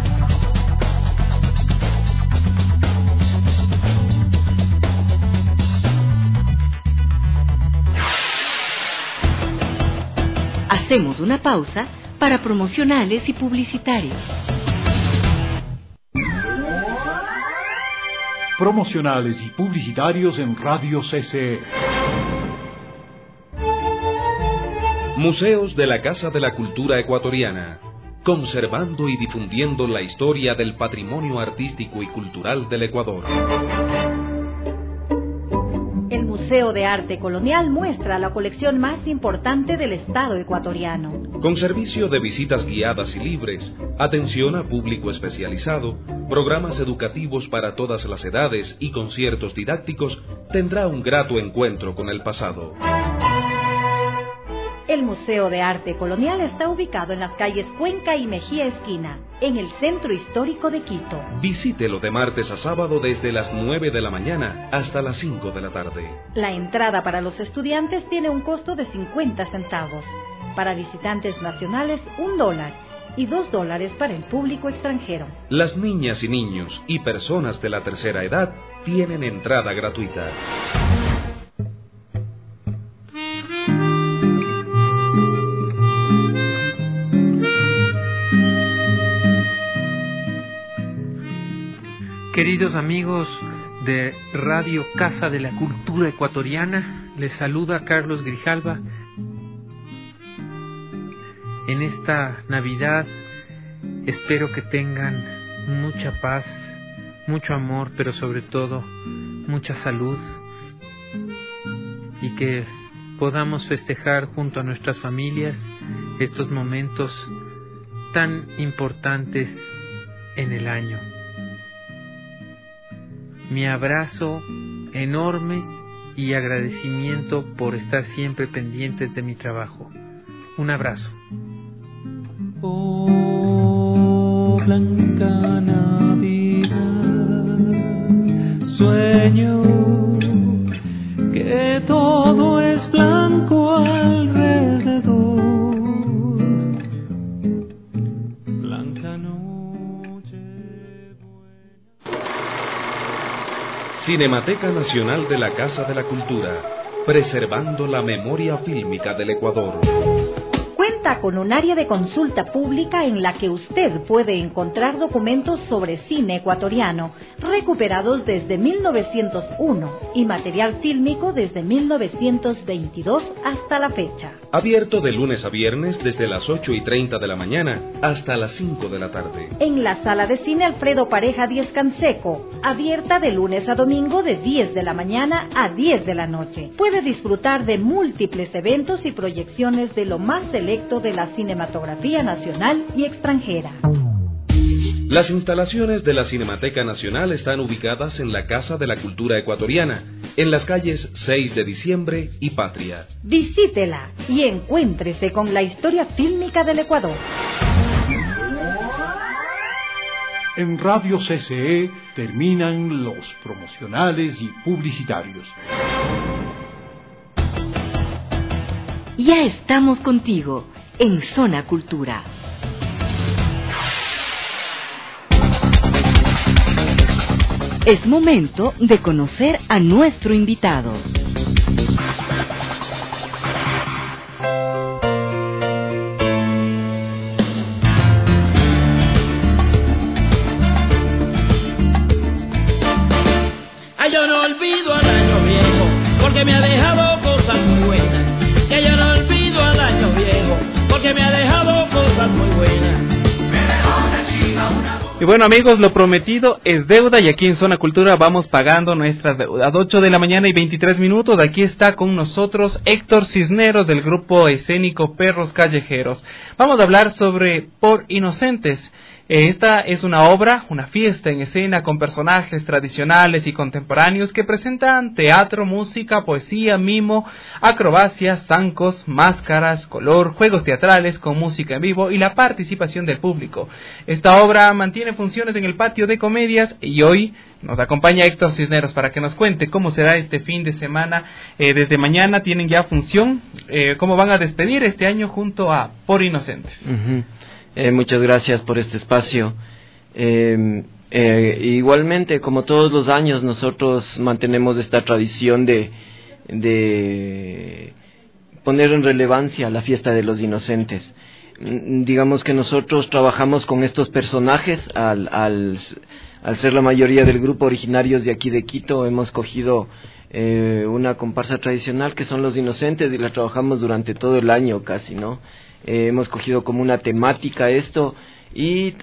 Hacemos una pausa para promocionales y publicitarios. Promocionales y publicitarios en Radio C C E. Museos de la Casa de la Cultura Ecuatoriana, conservando y difundiendo la historia del patrimonio artístico y cultural del Ecuador. El Museo de Arte Colonial muestra la colección más importante del Estado ecuatoriano. Con servicio de visitas guiadas y libres, atención a público especializado, programas educativos para todas las edades y conciertos didácticos, tendrá un grato encuentro con el pasado. El Museo de Arte Colonial está ubicado en las calles Cuenca y Mejía Esquina, en el centro histórico de Quito. Visítelo de martes a sábado desde las nueve de la mañana hasta las cinco de la tarde. La entrada para los estudiantes tiene un costo de cincuenta centavos. Para visitantes nacionales, un dólar. Y dos dólares para el público extranjero. Las niñas y niños y personas de la tercera edad tienen entrada gratuita. Queridos amigos de Radio Casa de la Cultura Ecuatoriana, les saluda Carlos Grijalva. En esta Navidad espero que tengan mucha paz, mucho amor, pero sobre todo mucha salud, y que podamos festejar junto a nuestras familias estos momentos tan importantes en el año. Mi abrazo enorme y agradecimiento por estar siempre pendientes de mi trabajo. Un abrazo. Oh, blanca Navidad, sueño que todo es blanco alrededor. Blanca noche. Cinemateca Nacional de la Casa de la Cultura, preservando la memoria fílmica del Ecuador. Cuenta con un área de consulta pública en la que usted puede encontrar documentos sobre cine ecuatoriano recuperados desde mil novecientos uno y material fílmico desde mil novecientos veintidós hasta la fecha. Abierto de lunes a viernes desde las ocho y treinta de la mañana hasta las cinco de la tarde. En la sala de cine Alfredo Pareja Díez Canseco, abierta de lunes a domingo de diez de la mañana a diez de la noche. Puede disfrutar de múltiples eventos y proyecciones de lo más selecto de la cinematografía nacional y extranjera. Las instalaciones de la Cinemateca Nacional están ubicadas en la Casa de la Cultura Ecuatoriana, en las calles seis de diciembre y Patria. Visítela y encuéntrese con la historia fílmica del Ecuador. En Radio C C E terminan los promocionales y publicitarios. Ya estamos contigo en Zona Cultura. Es momento de conocer a nuestro invitado. Ay, yo no olvido al año viejo, porque me ha dejado cosas muy buenas. Que yo no olvido al año viejo, porque me ha dejado cosas muy buenas. Me dejó una chica, una... Y bueno amigos, lo prometido es deuda y aquí en Zona Cultura vamos pagando nuestras deudas. ocho de la mañana y veintitrés minutos, aquí está con nosotros Héctor Cisneros del grupo escénico Perros Callejeros. Vamos a hablar sobre Por Inocentes. Esta es una obra, una fiesta en escena con personajes tradicionales y contemporáneos que presentan teatro, música, poesía, mimo, acrobacias, zancos, máscaras, color, juegos teatrales con música en vivo y la participación del público. Esta obra mantiene funciones en el patio de comedias y hoy nos acompaña Héctor Cisneros para que nos cuente cómo será este fin de semana. Eh, desde mañana tienen ya función, eh, cómo van a despedir este año junto a Por Inocentes. Uh-huh. Eh, muchas gracias por este espacio. Eh, eh, igualmente, como todos los años, nosotros mantenemos esta tradición de, de poner en relevancia la fiesta de los inocentes. Digamos que nosotros trabajamos con estos personajes, al, al, al ser la mayoría del grupo originarios de aquí de Quito, hemos cogido eh, una comparsa tradicional que son los inocentes y la trabajamos durante todo el año casi, ¿no? Eh, hemos cogido como una temática esto y,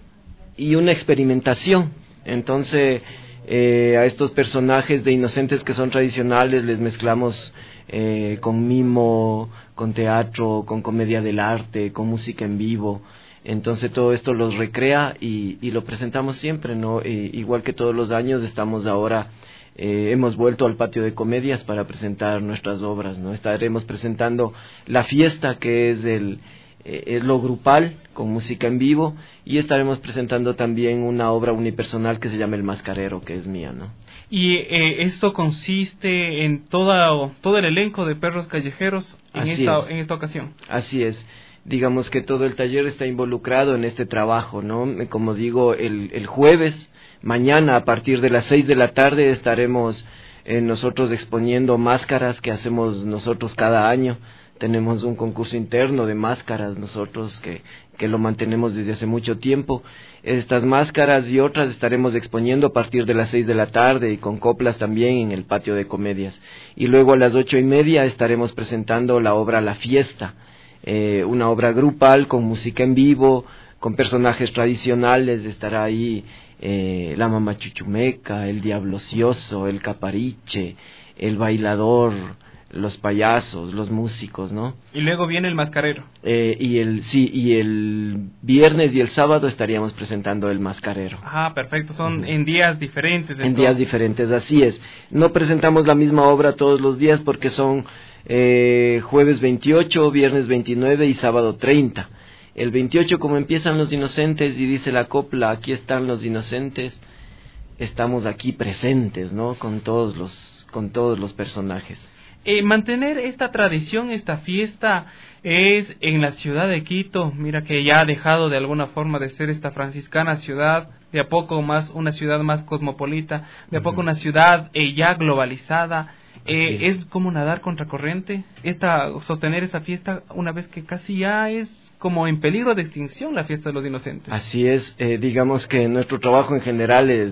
y una experimentación. Entonces, eh, a estos personajes de inocentes que son tradicionales les mezclamos eh, con mimo, con teatro, con comedia del arte, con música en vivo. Entonces todo esto los recrea y, y lo presentamos siempre, ¿no? Eh, igual que todos los años estamos ahora... Eh, hemos vuelto al patio de comedias para presentar nuestras obras, ¿no? Estaremos presentando La Fiesta, que es el eh, es lo grupal con música en vivo, y estaremos presentando también una obra unipersonal que se llama El Mascarero, que es mía, ¿no? Y eh, esto consiste en toda, todo el elenco de perros callejeros en esta, en esta ocasión. Así es. Digamos que todo el taller está involucrado en este trabajo, ¿no? Como digo, el, el jueves, mañana a partir de las seis de la tarde estaremos eh, nosotros exponiendo máscaras que hacemos nosotros cada año. Tenemos un concurso interno de máscaras nosotros que, que lo mantenemos desde hace mucho tiempo. Estas máscaras y otras estaremos exponiendo a partir de las seis de la tarde y con coplas también en el patio de comedias. Y luego a las ocho y media estaremos presentando la obra La Fiesta, eh, una obra grupal con música en vivo, con personajes tradicionales. Estará ahí eh, la Mamá Chuchumeca, el Diablo Ocioso, el Capariche, el Bailador, los payasos, los músicos, ¿no? Y luego viene el Mascarero. Eh, y el sí, y el viernes y el sábado estaríamos presentando el Mascarero. Ah, perfecto, son uh-huh. en días diferentes. Entonces. En días diferentes, así es. No presentamos la misma obra todos los días porque son eh, jueves veintiocho, viernes veintinueve y sábado treinta. El veintiocho, como empiezan los inocentes y dice la copla, aquí están los inocentes, estamos aquí presentes, ¿no? Con todos los, con todos los personajes. Eh, mantener esta tradición, esta fiesta, es en la ciudad de Quito. Mira que ya ha dejado de alguna forma de ser esta franciscana ciudad, de a poco más una ciudad más cosmopolita, de a uh-huh. poco una ciudad eh, ya globalizada. Eh, es como nadar contracorriente, esta, sostener esta fiesta una vez que casi ya es como en peligro de extinción la fiesta de los inocentes. Así es, eh, digamos que nuestro trabajo en general es,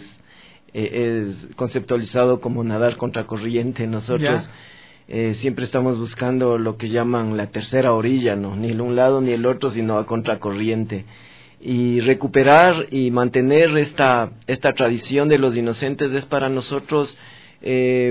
eh, es conceptualizado como nadar contracorriente. Nosotros... Eh, siempre estamos buscando lo que llaman la tercera orilla, no, ni el un lado ni el otro, sino a contracorriente, y recuperar y mantener esta esta tradición de los inocentes es para nosotros eh,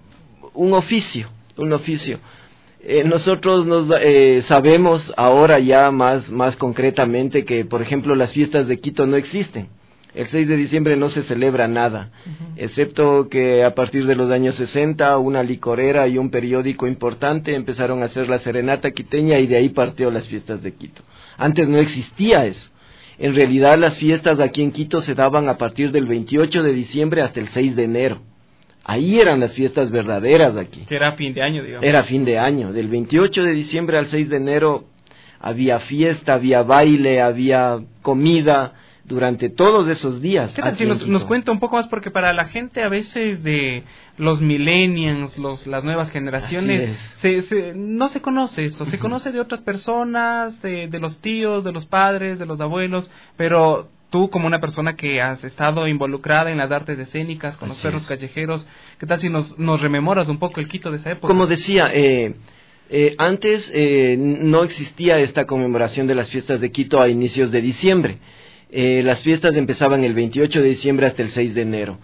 un oficio, un oficio. Eh, nosotros nos eh, sabemos ahora ya más más concretamente que, por ejemplo, las fiestas de Quito no existen. El seis de diciembre no se celebra nada, uh-huh. excepto que a partir de los años sesenta una licorera y un periódico importante empezaron a hacer la serenata quiteña y de ahí partió las fiestas de Quito. Antes no existía eso. En realidad las fiestas aquí en Quito se daban a partir del veintiocho de diciembre hasta el seis de enero. Ahí eran las fiestas verdaderas aquí. Que era fin de año, digamos. Era fin de año. Del veintiocho de diciembre al seis de enero había fiesta, había baile, había comida. Durante todos esos días. ¿Qué tal si nos, nos cuenta un poco más? Porque para la gente a veces de los millennials, los, las nuevas generaciones, se, se, no se conoce eso. Se uh-huh. conoce de otras personas, de, de los tíos, de los padres, de los abuelos, pero tú como una persona que has estado involucrada en las artes escénicas, con Así los perros es. callejeros, ¿qué tal si nos, nos rememoras un poco el Quito de esa época? Como decía, eh, eh, antes eh, no existía esta conmemoración de las fiestas de Quito a inicios de diciembre. Eh, las fiestas empezaban el veintiocho de diciembre hasta el seis de enero.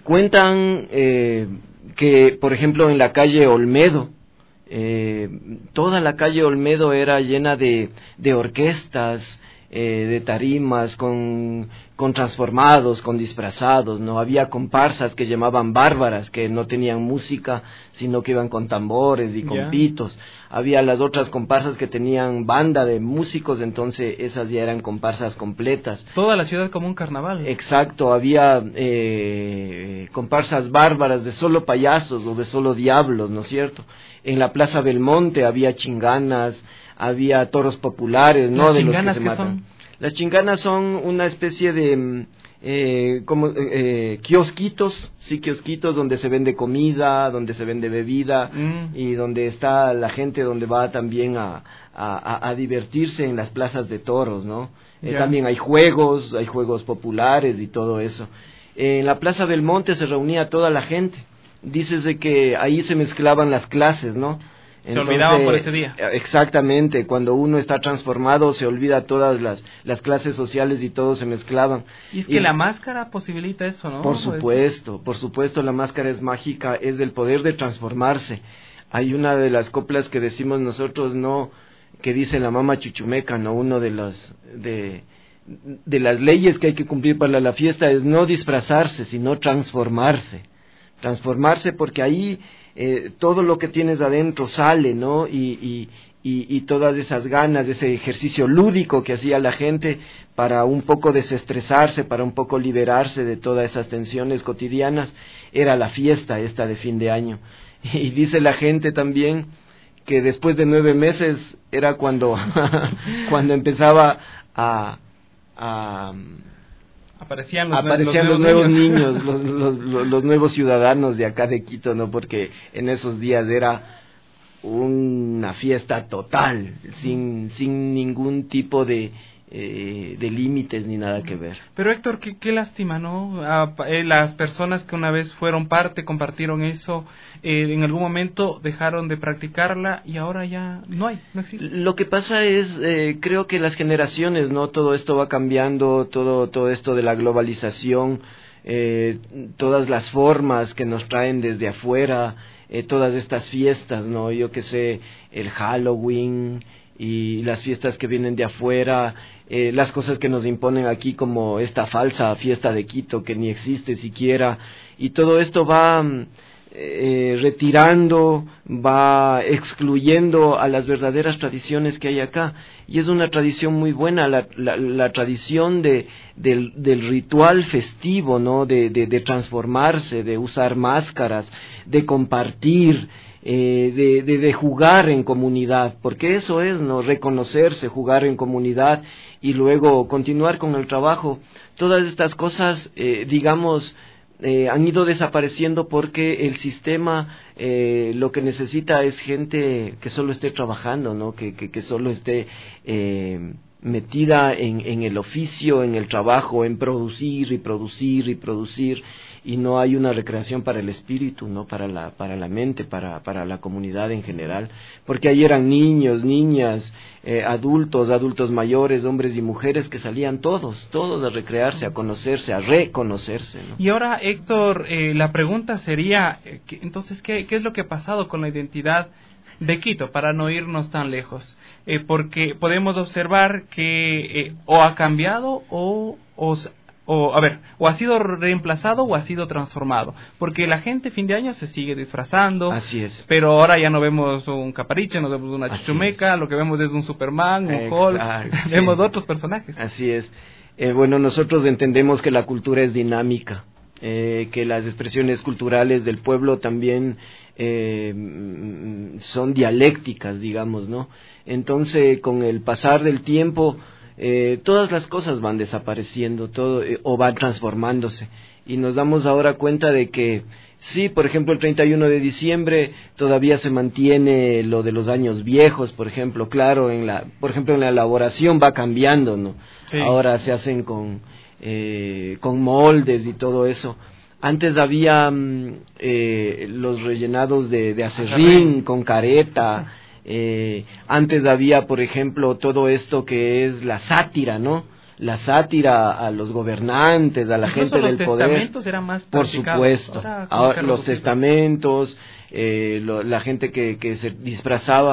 Cuentan eh, que, por ejemplo, en la calle Olmedo, eh, toda la calle Olmedo era llena de, de orquestas, eh, de tarimas, con, con transformados, con disfrazados, ¿no? Había comparsas que llamaban bárbaras, que no tenían música, sino que iban con tambores y con Ya. pitos. Había las otras comparsas que tenían banda de músicos, entonces esas ya eran comparsas completas. Toda la ciudad como un carnaval. Exacto, había eh, comparsas bárbaras de solo payasos o de solo diablos, ¿no es cierto? En la Plaza Belmonte había chinganas, había toros populares, ¿no? ¿Las De los que chinganas se qué matan. son? Las chinganas son una especie de eh, como eh, kiosquitos, sí, kiosquitos donde se vende comida, donde se vende bebida Mm. y donde está la gente, donde va también a, a, a divertirse en las plazas de toros, ¿no? Eh, Ya. también hay juegos, hay juegos populares y todo eso. En la Plaza del Monte se reunía toda la gente. Dices de que ahí se mezclaban las clases, ¿no? Se olvidaban por ese día. Exactamente, cuando uno está transformado se olvida todas las, las clases sociales y todo se mezclaban. Y es que la máscara posibilita eso, ¿no? Por Pues- supuesto, por supuesto, la máscara es mágica, es del poder de transformarse. Hay una de las coplas que decimos nosotros, no, que dice la mama chuchumeca, no, uno de los de de las leyes que hay que cumplir para la fiesta es no disfrazarse, sino transformarse. Transformarse porque ahí eh, todo lo que tienes adentro sale, ¿no? Y, y, y, y todas esas ganas, ese ejercicio lúdico que hacía la gente para un poco desestresarse, para un poco liberarse de todas esas tensiones cotidianas, era la fiesta esta de fin de año. Y dice la gente también que después de nueve meses era cuando, cuando empezaba a... a Aparecían los, aparecían los, nuevos niños, los, los, los, los nuevos ciudadanos de acá de Quito, ¿no? Porque en esos días era una fiesta total, sin, sin ningún tipo de, eh, de límites ni nada que ver. Pero Héctor, qué, qué lástima, ¿no? A, eh, las personas que una vez fueron parte, compartieron eso, eh, en algún momento dejaron de practicarla y ahora ya no hay, no existe. Lo que pasa es, eh, creo que las generaciones, ¿no? Todo esto va cambiando, todo, todo esto de la globalización, eh, todas las formas que nos traen desde afuera, eh, todas estas fiestas, ¿no? Yo que sé, el Halloween y las fiestas que vienen de afuera, eh, las cosas que nos imponen aquí como esta falsa fiesta de Quito que ni existe siquiera, y todo esto va eh, retirando, va excluyendo a las verdaderas tradiciones que hay acá, y es una tradición muy buena, la, la, la tradición de, del, del ritual festivo, ¿no? De, de, de transformarse, de usar máscaras, de compartir, Eh, de, de, de jugar en comunidad, porque eso es, ¿no? Reconocerse, jugar en comunidad y luego continuar con el trabajo. Todas estas cosas, eh, digamos, eh, han ido desapareciendo porque el sistema eh, lo que necesita es gente que solo esté trabajando, ¿no? Que, que, que solo esté eh, metida en, en el oficio, en el trabajo, en producir y producir y producir, y no hay una recreación para el espíritu, no para la para la mente, para para la comunidad en general, porque ahí eran niños, niñas, eh, adultos, adultos mayores, hombres y mujeres que salían todos, todos a recrearse, a conocerse, a reconocerse, ¿no? Y ahora, Héctor, eh, la pregunta sería, eh, que, entonces, ¿qué, ¿qué es lo que ha pasado con la identidad de Quito, para no irnos tan lejos? Eh, porque podemos observar que eh, o ha cambiado o, o, o, a ver, o ha sido reemplazado o ha sido transformado, porque la gente fin de año se sigue disfrazando. Así es. Pero ahora ya no vemos un capariche, no vemos una Así chuchumeca, es. lo que vemos es un Superman, un Exacto, Hulk, sí. vemos otros personajes. Así es. Eh, bueno, nosotros entendemos que la cultura es dinámica, eh, que las expresiones culturales del pueblo también eh, son dialécticas, digamos, ¿no? Entonces, con el pasar del tiempo, eh, todas las cosas van desapareciendo, todo eh, o van transformándose, y nos damos ahora cuenta de que sí, por ejemplo, el treinta y uno de diciembre todavía se mantiene lo de los años viejos, por ejemplo, claro, en la, por ejemplo, en la elaboración va cambiando, ¿no? Sí. Ahora se hacen con eh, con moldes y todo eso. Antes había mm, eh, los rellenados de, de acerrín con careta. Eh, antes había, por ejemplo, todo esto que es la sátira, ¿no? La sátira a los gobernantes, a la Incluso gente los del poder. testamentos eran más por practicados. supuesto. Ahora, como Ahora, que los reducido. testamentos, eh, lo, la gente que, que se disfrazaba.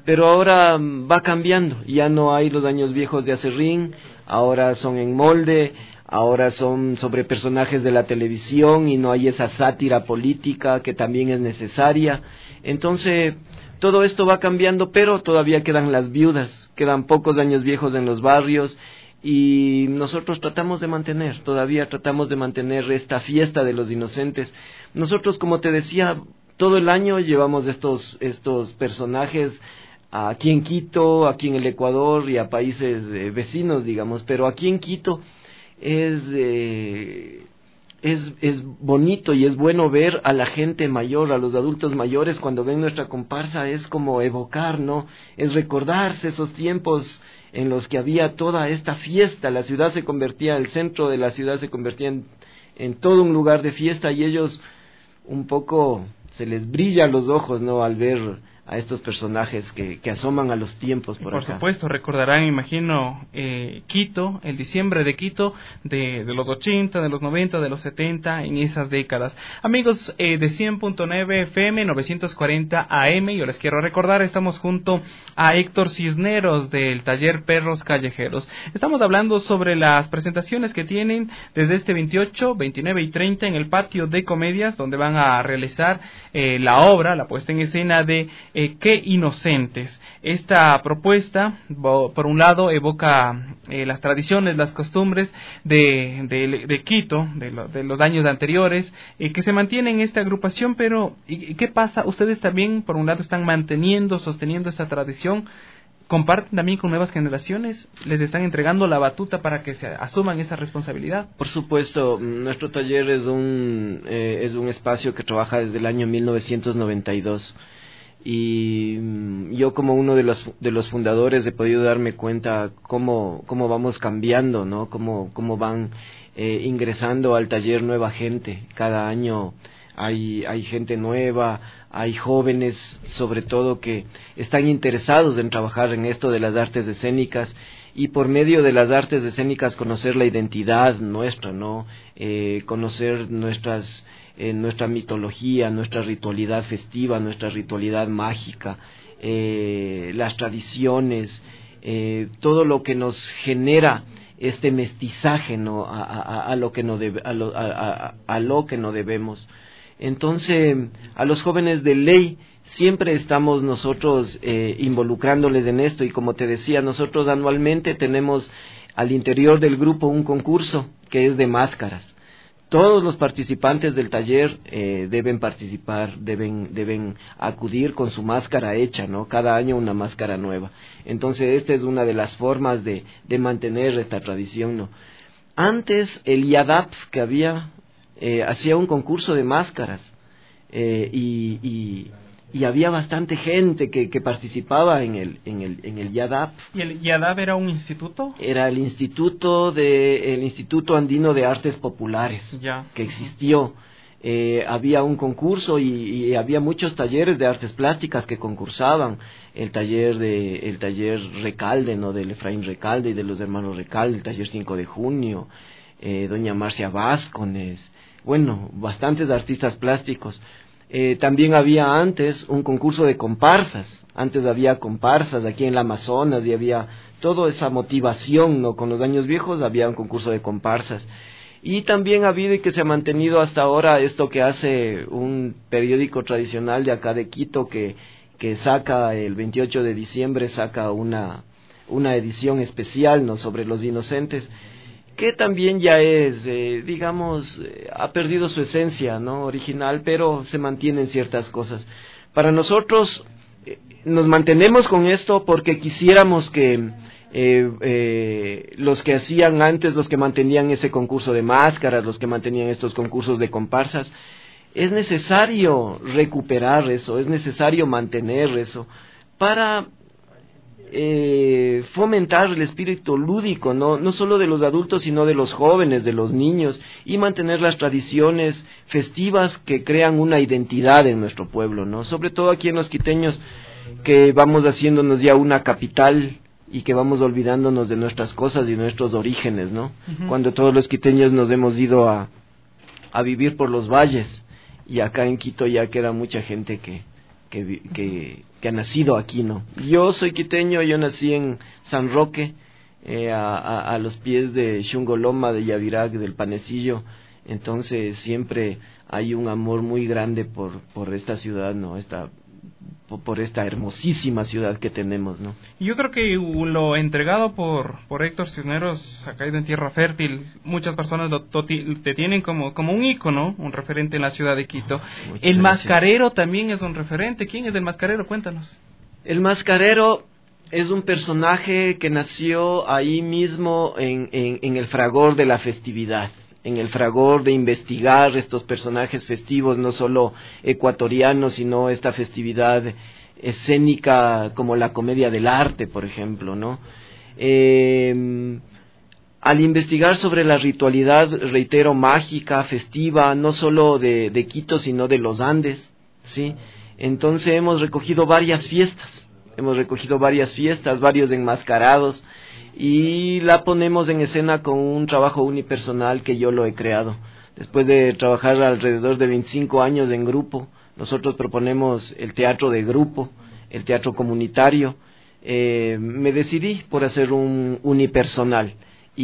pero ahora va cambiando, ya no hay los años viejos de acerrín, ahora son en molde, ahora son sobre personajes de la televisión y no hay esa sátira política que también es necesaria. Entonces, todo esto va cambiando, pero todavía quedan las viudas, quedan pocos años viejos en los barrios y nosotros tratamos de mantener, todavía tratamos de mantener esta fiesta de los inocentes. Nosotros, como te decía, todo el año llevamos estos, estos personajes aquí en Quito, aquí en el Ecuador y a países eh, vecinos, digamos, pero aquí en Quito es, eh, es, es bonito y es bueno ver a la gente mayor, a los adultos mayores cuando ven nuestra comparsa, es como evocar, ¿no? Es recordarse esos tiempos en los que había toda esta fiesta, la ciudad se convertía, el centro de la ciudad se convertía en, en todo un lugar de fiesta y ellos un poco se les brilla los ojos, ¿no? Al ver a estos personajes que, que asoman a los tiempos por, por acá. supuesto, recordarán, imagino, eh, Quito, el diciembre de Quito, de, de los ochenta, de los noventa, de los setenta, en esas décadas. Amigos eh, de cien punto nueve F M, novecientos cuarenta A M, yo les quiero recordar, estamos junto a Héctor Cisneros del taller Perros Callejeros. Estamos hablando sobre las presentaciones que tienen desde este veintiocho, veintinueve y treinta en el patio de comedias, donde van a realizar eh, la obra, la puesta en escena de Eh, ¡Qué inocentes! Esta propuesta, por un lado, evoca eh, las tradiciones, las costumbres de, de, de Quito, de, lo, de los años anteriores, eh, que se mantiene en esta agrupación, pero ¿y, ¿qué pasa? Ustedes también, por un lado, están manteniendo, sosteniendo esa tradición, comparten también con nuevas generaciones, les están entregando la batuta para que se asuman esa responsabilidad. Por supuesto, nuestro taller es un, eh, es un espacio que trabaja desde el año mil novecientos noventa y dos. Y yo como uno de los de los fundadores he podido darme cuenta cómo cómo vamos cambiando, ¿no? Cómo cómo van eh, ingresando al taller nueva gente. Cada año hay hay gente nueva, hay jóvenes sobre todo que están interesados en trabajar en esto de las artes escénicas y por medio de las artes escénicas conocer la identidad nuestra, ¿no? Eh, conocer nuestras Eh, nuestra mitología, nuestra ritualidad festiva, nuestra ritualidad mágica, eh, las tradiciones, eh, todo lo que nos genera este mestizaje, ¿no? a, a, a, lo que no debe, a, lo, a, a, a lo que no debemos. Entonces, a los jóvenes de ley siempre estamos nosotros eh, involucrándoles en esto y como te decía, nosotros anualmente tenemos al interior del grupo un concurso que es de máscaras. Todos los participantes del taller eh, deben participar, deben deben acudir con su máscara hecha, ¿no? Cada año una máscara nueva. Entonces, esta es una de las formas de, de mantener esta tradición, ¿no? Antes, el I A D A P que había, eh, hacía un concurso de máscaras eh, y, y, y había bastante gente que, que participaba en el en el en el I A D A P. ¿Y el I A D A P era un instituto? Era el instituto de el Instituto Andino de Artes Populares ya. que existió. Eh, había un concurso y, y había muchos talleres de artes plásticas que concursaban. El taller de el taller Recalde, no, del Efraín Recalde y de los hermanos Recalde, el taller cinco de junio, eh, doña Marcia Vázquez, bueno, bastantes artistas plásticos. Eh, también había antes un concurso de comparsas, antes había comparsas aquí en la Amazonas y había toda esa motivación, ¿no? Con los años viejos había un concurso de comparsas. Y también ha habido y que se ha mantenido hasta ahora esto que hace un periódico tradicional de acá de Quito que, que saca el veintiocho de diciembre, saca una, una edición especial, ¿no? Sobre los inocentes, que también ya es, eh, digamos, eh, ha perdido su esencia, ¿no? Original, pero se mantienen ciertas cosas. Para nosotros, eh, nos mantenemos con esto porque quisiéramos que eh, eh, los que hacían antes, los que mantenían ese concurso de máscaras, los que mantenían estos concursos de comparsas, es necesario recuperar eso, es necesario mantener eso, para Eh, fomentar el espíritu lúdico, no no solo de los adultos sino de los jóvenes, de los niños, y mantener las tradiciones festivas que crean una identidad en nuestro pueblo, no, sobre todo aquí en los quiteños que vamos haciéndonos ya una capital y que vamos olvidándonos de nuestras cosas y nuestros orígenes, no, uh-huh. Cuando todos los quiteños nos hemos ido a a vivir por los valles y acá en Quito ya queda mucha gente que que, que, que ha nacido aquí, ¿no? Yo soy quiteño, yo nací en San Roque, eh, a, a, a los pies de Xungoloma, de Yavirac, del Panecillo, entonces siempre hay un amor muy grande por, por esta ciudad, ¿no? Esta, por esta hermosísima ciudad que tenemos, ¿no? Yo creo que lo entregado por por Héctor Cisneros ha caído en tierra fértil. Muchas personas lo, te tienen como como un ícono, un referente en la ciudad de Quito. Oh, el gracias. Mascarero también es un referente. ¿Quién es el Mascarero? Cuéntanos. El Mascarero es un personaje que nació ahí mismo en, en, en el fragor de la festividad, en el fragor de investigar estos personajes festivos, no solo ecuatorianos, sino esta festividad escénica como la comedia del arte, por ejemplo, ¿no? Eh, al investigar sobre la ritualidad, reitero, mágica, festiva, no solo de, de Quito, sino de los Andes, ¿sí? Entonces hemos recogido varias fiestas, hemos recogido varias fiestas, varios enmascarados, y la ponemos en escena con un trabajo unipersonal que yo lo he creado. Después de trabajar alrededor de veinticinco años en grupo, nosotros proponemos el teatro de grupo, el teatro comunitario. Eh, me decidí por hacer un unipersonal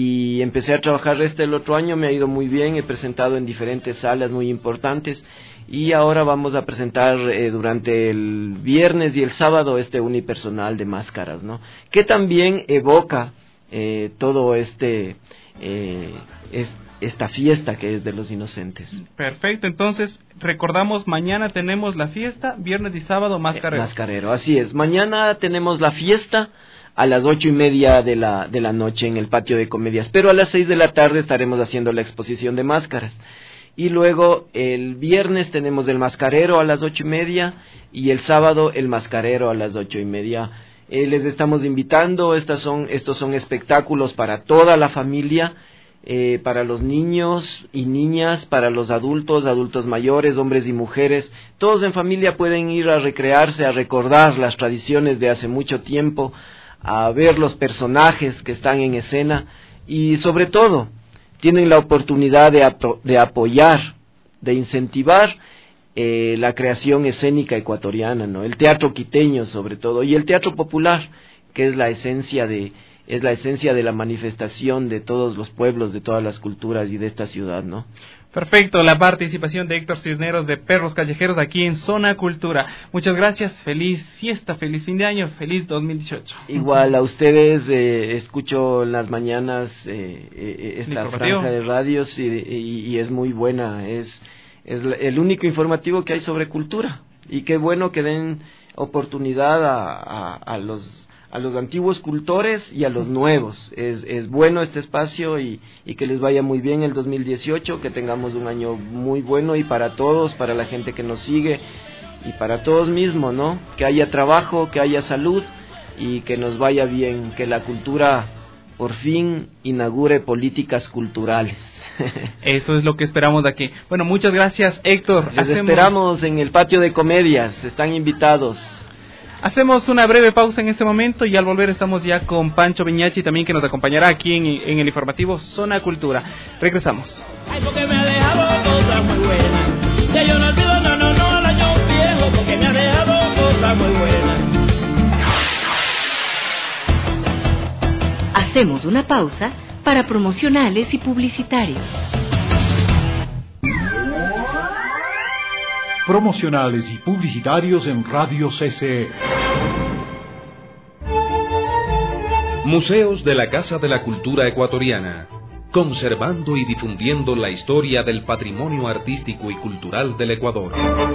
y empecé a trabajar este el otro año, me ha ido muy bien, he presentado en diferentes salas muy importantes y ahora vamos a presentar eh, durante el viernes y el sábado este unipersonal de máscaras, ¿no? Que también evoca eh, todo este, eh, es, esta fiesta que es de los inocentes. Perfecto, entonces recordamos, mañana tenemos la fiesta, viernes y sábado Mascarero. Eh, mascarero, así es, mañana tenemos la fiesta a las ocho y media de la, de la noche en el patio de comedias, pero a las seis de la tarde estaremos haciendo la exposición de máscaras. Y luego el viernes tenemos el Mascarero a las ocho y media y el sábado el Mascarero a las ocho y media. Eh, les estamos invitando, estas son, estos son espectáculos para toda la familia, eh, para los niños y niñas, para los adultos, adultos mayores, hombres y mujeres. Todos en familia pueden ir a recrearse, a recordar las tradiciones de hace mucho tiempo, a ver los personajes que están en escena y sobre todo tienen la oportunidad de, ap- de apoyar, de incentivar eh, la creación escénica ecuatoriana, ¿no? El teatro quiteño sobre todo, y el teatro popular, que es la esencia de, es la esencia de la manifestación de todos los pueblos, de todas las culturas y de esta ciudad, ¿no? Perfecto, la participación de Héctor Cisneros de Perros Callejeros aquí en Zona Cultura. Muchas gracias, feliz fiesta, feliz fin de año, feliz dos mil dieciocho. Igual a ustedes, eh, escucho en las mañanas eh, eh, esta franja de radios y, y, y es muy buena, es, es el único informativo que hay sobre cultura y qué bueno que den oportunidad a, a, a los... a los antiguos cultores y a los nuevos. Es, es bueno este espacio y, y que les vaya muy bien el dos mil dieciocho, que tengamos un año muy bueno y para todos, para la gente que nos sigue y para todos mismos, ¿no? Que haya trabajo, que haya salud y que nos vaya bien, que la cultura por fin inaugure políticas culturales. Eso es lo que esperamos de aquí. Bueno, muchas gracias, Héctor. Les Hacemos... esperamos en el patio de comedias, están invitados. Hacemos una breve pausa en este momento y al volver estamos ya con Pancho Viñachi también, que nos acompañará aquí en, en el informativo Zona Cultura. Regresamos. Ay, porque me ha dejado cosas muy buenas. Ya yo no olvido, no, no, no, el año viejo, porque me ha dejado cosas muy buenas. Hacemos una pausa para promocionales y publicitarios. Promocionales y publicitarios en Radio C C E. Museos de la Casa de la Cultura Ecuatoriana, conservando y difundiendo la historia del patrimonio artístico y cultural del Ecuador.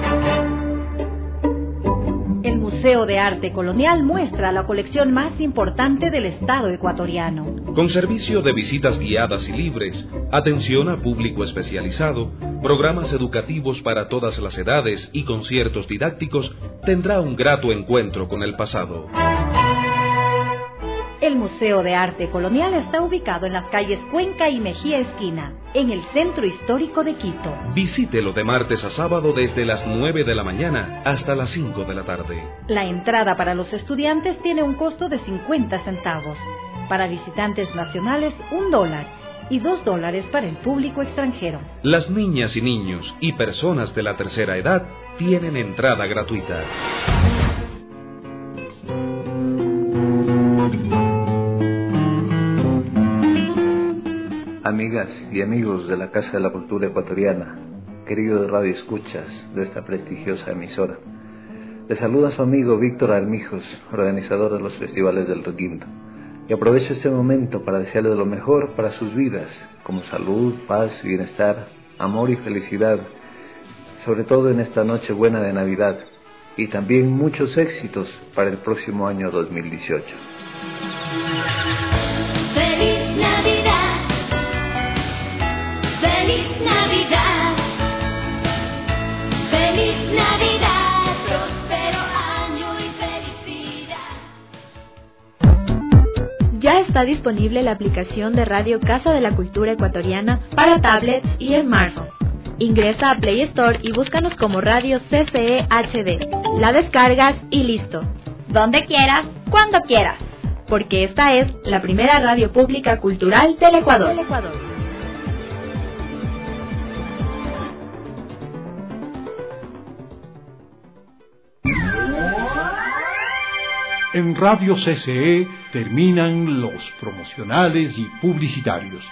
El Museo de Arte Colonial muestra la colección más importante del Estado ecuatoriano. Con servicio de visitas guiadas y libres, atención a público especializado, programas educativos para todas las edades y conciertos didácticos, tendrá un grato encuentro con el pasado. El Museo de Arte Colonial está ubicado en las calles Cuenca y Mejía Esquina, en el centro histórico de Quito. Visítelo de martes a sábado desde las nueve de la mañana hasta las cinco de la tarde. La entrada para los estudiantes tiene un costo de cincuenta centavos. Para visitantes nacionales, un dólar. Y dos dólares para el público extranjero. Las niñas y niños y personas de la tercera edad tienen entrada gratuita. amigas y amigos de la Casa de la Cultura Ecuatoriana, queridos radioescuchas de esta prestigiosa emisora. Les saluda su amigo Víctor Armijos, organizador de los festivales del Requinto. Y aprovecho este momento para desearles lo mejor para sus vidas, como salud, paz, bienestar, amor y felicidad, sobre todo en esta noche buena de Navidad, y también muchos éxitos para el próximo año dos mil dieciocho. ¡Feliz Navidad! ¡Feliz Navidad! ¡Feliz Navidad! ¡Próspero año y felicidad! Ya está disponible la aplicación de Radio Casa de la Cultura Ecuatoriana para tablets y smartphones. Ingresa a Play Store y búscanos como Radio C C E H D. La descargas y listo. Donde quieras, cuando quieras. Porque esta es la primera radio pública cultural del Ecuador. En Radio C C E terminan los promocionales y publicitarios.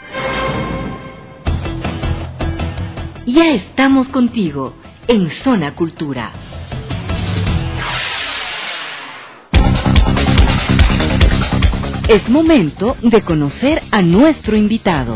Ya estamos contigo en Zona Cultura. Es momento de conocer a nuestro invitado.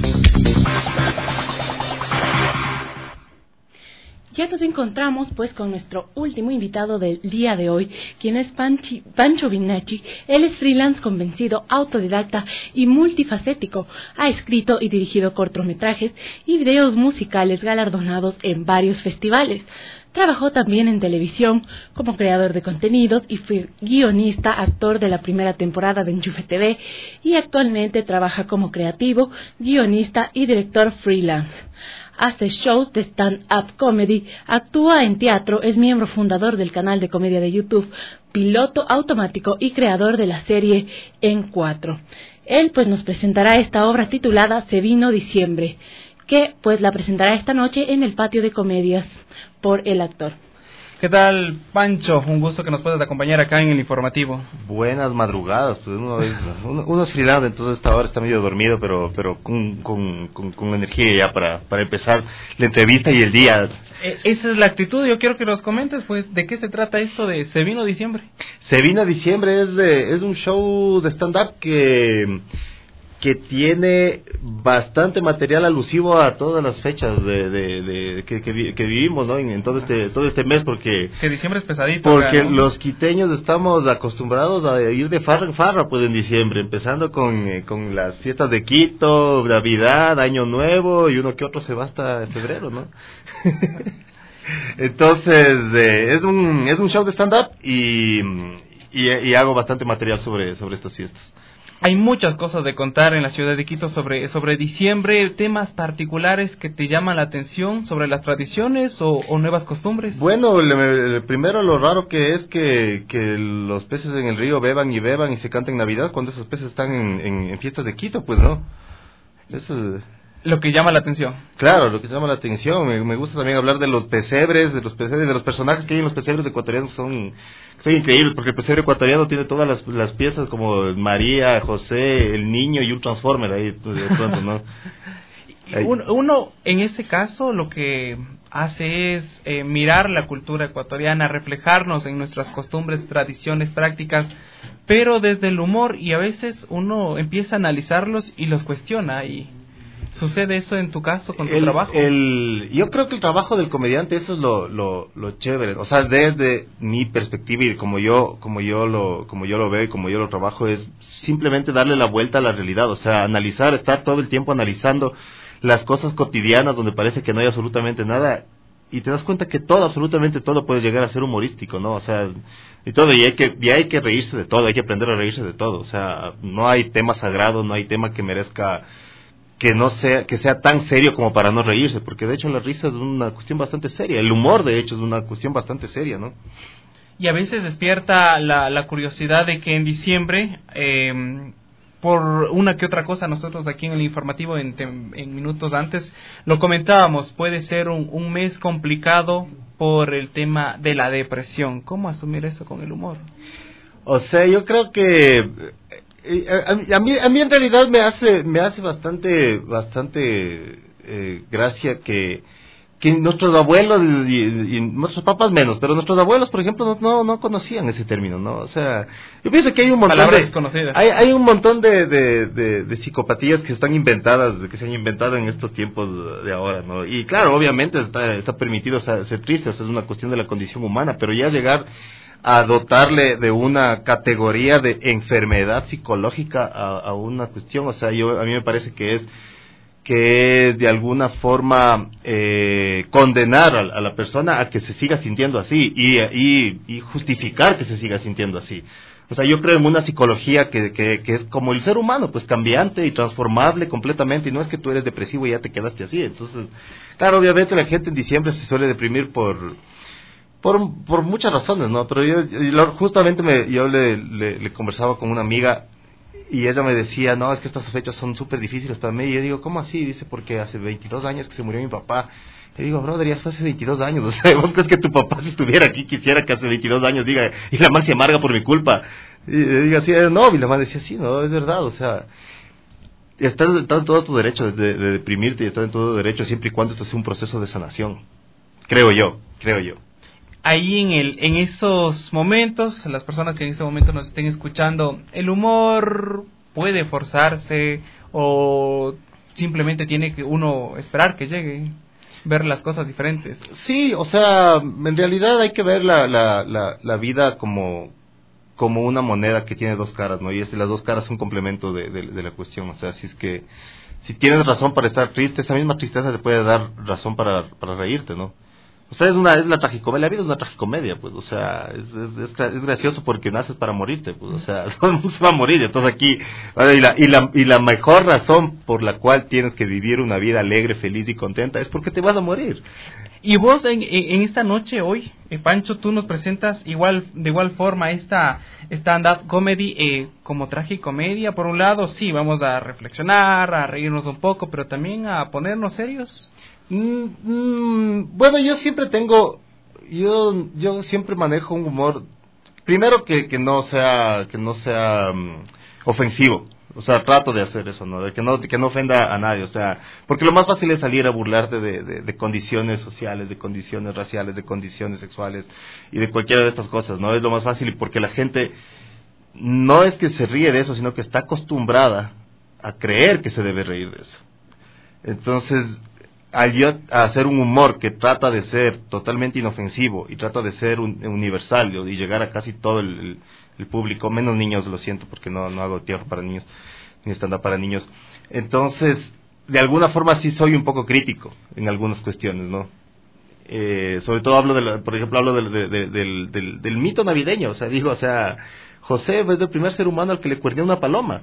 Ya nos encontramos pues con nuestro último invitado del día de hoy, quien es Panchi, Pancho Vinacci. Él es freelance convencido, autodidacta y multifacético. Ha escrito y dirigido cortometrajes y videos musicales galardonados en varios festivales. Trabajó también en televisión como creador de contenidos y fue guionista, actor de la primera temporada de Enchufe T V y actualmente trabaja como creativo, guionista y director freelance. Hace shows de stand-up comedy, actúa en teatro, es miembro fundador del canal de comedia de YouTube, piloto automático y creador de la serie En Cuatro. Él pues nos presentará esta obra titulada Se vino diciembre, que pues la presentará esta noche en el patio de comedias por el actor. ¿Qué tal, Pancho? Un gusto que nos puedas acompañar acá en el informativo. Buenas madrugadas, pues uno es, uno, uno es freelance, entonces esta hora está medio dormido, pero pero con, con, con, con energía ya para, para empezar la entrevista y el día. Eh, esa es la actitud, yo quiero que nos comentes, pues, ¿de qué se trata esto de Se vino diciembre? Se vino diciembre es, de, es un show de stand-up que... que tiene bastante material alusivo a todas las fechas de, de, de que, que, que vivimos, ¿no? En, en todo este todo este mes, porque que diciembre es pesadito, porque ¿no? Los quiteños estamos acostumbrados a ir de farra en farra, pues en diciembre, empezando con eh, con las fiestas de Quito, Navidad, Año Nuevo, y uno que otro se va hasta febrero, ¿no? Entonces eh, es un es un show de stand up y, y y hago bastante material sobre sobre estas fiestas. Hay muchas cosas de contar en la ciudad de Quito sobre sobre diciembre, temas particulares que te llaman la atención sobre las tradiciones o, o nuevas costumbres. Bueno, le, primero lo raro que es que, que los peces en el río beban y beban y se canten Navidad cuando esos peces están en, en, en fiestas de Quito, pues no. Eso lo que llama la atención. Claro, lo que llama la atención. Me, me gusta también hablar de los pesebres, de los pesebres, de los personajes que hay en los pesebres ecuatorianos, son, son increíbles, porque el pesebre ecuatoriano tiene todas las, las piezas como María, José, el niño y un transformer ahí, de pronto, ¿no? Uno, uno, en ese caso, lo que hace es eh, mirar la cultura ecuatoriana, reflejarnos en nuestras costumbres, tradiciones, prácticas, pero desde el humor, y a veces uno empieza a analizarlos y los cuestiona, y ¿sucede eso en tu caso con tu el, trabajo? El, yo creo que el trabajo del comediante, eso es lo, lo, lo chévere. O sea, desde mi perspectiva y como yo, como yo lo, como yo lo veo y como yo lo trabajo, es simplemente darle la vuelta a la realidad. O sea, analizar, estar todo el tiempo analizando las cosas cotidianas donde parece que no hay absolutamente nada. Y te das cuenta que todo, absolutamente todo puede llegar a ser humorístico, ¿no? O sea, y todo, y hay que, y hay que reírse de todo, hay que aprender a reírse de todo. O sea, no hay tema sagrado, no hay tema que merezca que no sea que sea tan serio como para no reírse, porque de hecho la risa es una cuestión bastante seria, el humor de hecho es una cuestión bastante seria, ¿no? Y a veces despierta la, la curiosidad de que en diciembre, eh, por una que otra cosa, nosotros aquí en el informativo en, en minutos antes lo comentábamos, puede ser un, un mes complicado por el tema de la depresión. ¿Cómo asumir eso con el humor? O sea, yo creo que a, a, mí, a mí en realidad me hace, me hace bastante, bastante eh, gracia que, que nuestros abuelos y, y nuestros papás menos, pero nuestros abuelos, por ejemplo, no, no, no conocían ese término, ¿no? O sea, yo pienso que hay un montón Palabras de, desconocidas. hay, hay un montón de, de, de, de psicopatías que están inventadas, que se han inventado en estos tiempos de ahora, ¿no? Y claro, obviamente está, está permitido ser triste, o sea, es una cuestión de la condición humana, pero ya llegar a dotarle de una categoría de enfermedad psicológica a, a una cuestión, o sea, yo a mí me parece que es que es de alguna forma eh, condenar a, a la persona a que se siga sintiendo así y, y, y justificar que se siga sintiendo así. O sea, yo creo en una psicología que, que, que es como el ser humano, pues cambiante y transformable completamente, y no es que tú eres depresivo y ya te quedaste así. Entonces, claro, obviamente la gente en diciembre se suele deprimir por por, por muchas razones, ¿no? Pero yo, yo justamente me, yo le, le, le conversaba con una amiga y ella me decía, no, es que estas fechas son súper difíciles para mí. Y yo digo, ¿cómo así? Dice, porque hace veintidós años que se murió mi papá. Le digo, brother, ya fue hace veintidós años. O sea, ¿vos crees que tu papá, si estuviera aquí, quisiera que hace veintidós años diga, y la madre se amarga por mi culpa? Y le digo así, no, y la madre decía, sí, no, es verdad, o sea, estás está en todo tu derecho de, de deprimirte y estás en todo derecho siempre y cuando esto sea un proceso de sanación. Creo yo, creo yo. Ahí en el en esos momentos, las personas que en este momento nos estén escuchando, ¿el humor puede forzarse o simplemente tiene que uno esperar que llegue, ver las cosas diferentes? Sí, o sea, en realidad hay que ver la la la, la vida como como una moneda que tiene dos caras, ¿no? Y es, las dos caras son complemento de, de, de la cuestión. O sea, si es que si tienes razón para estar triste, esa misma tristeza te puede dar razón para para reírte, ¿no? O sea, es una es la tragicomedia, la vida es una tragicomedia, pues, o sea, es, es, es, es gracioso porque naces para morirte, pues, o sea, todo el mundo se va a morir, entonces aquí, y la, y la, y la mejor razón por la cual tienes que vivir una vida alegre, feliz y contenta es porque te vas a morir. Y vos en, en esta noche hoy, eh, Pancho, tú nos presentas igual de igual forma esta stand-up comedy eh, como tragicomedia. Por un lado, sí, vamos a reflexionar, a reírnos un poco, pero también a ponernos serios. Mm, mm, bueno, yo siempre tengo, yo yo siempre manejo un humor, primero que, que no sea que no sea um, ofensivo, o sea, trato de hacer eso, no, de que no de que no ofenda a nadie, o sea, porque lo más fácil es salir a burlarte de, de, de condiciones sociales, de condiciones raciales, de condiciones sexuales y de cualquiera de estas cosas, no es lo más fácil, y porque la gente no es que se ríe de eso, sino que está acostumbrada a creer que se debe reír de eso. Entonces, al yo hacer un humor que trata de ser totalmente inofensivo y trata de ser un, universal y llegar a casi todo el, el, el público, menos niños, lo siento, porque no, no hago teatro para niños, ni stand-up para niños. Entonces, de alguna forma sí soy un poco crítico en algunas cuestiones, ¿no? Eh, sobre todo hablo, de la, por ejemplo, hablo de, de, de, del, del, del mito navideño, o sea, digo, o sea, José es el primer ser humano al que le cuerneó una paloma.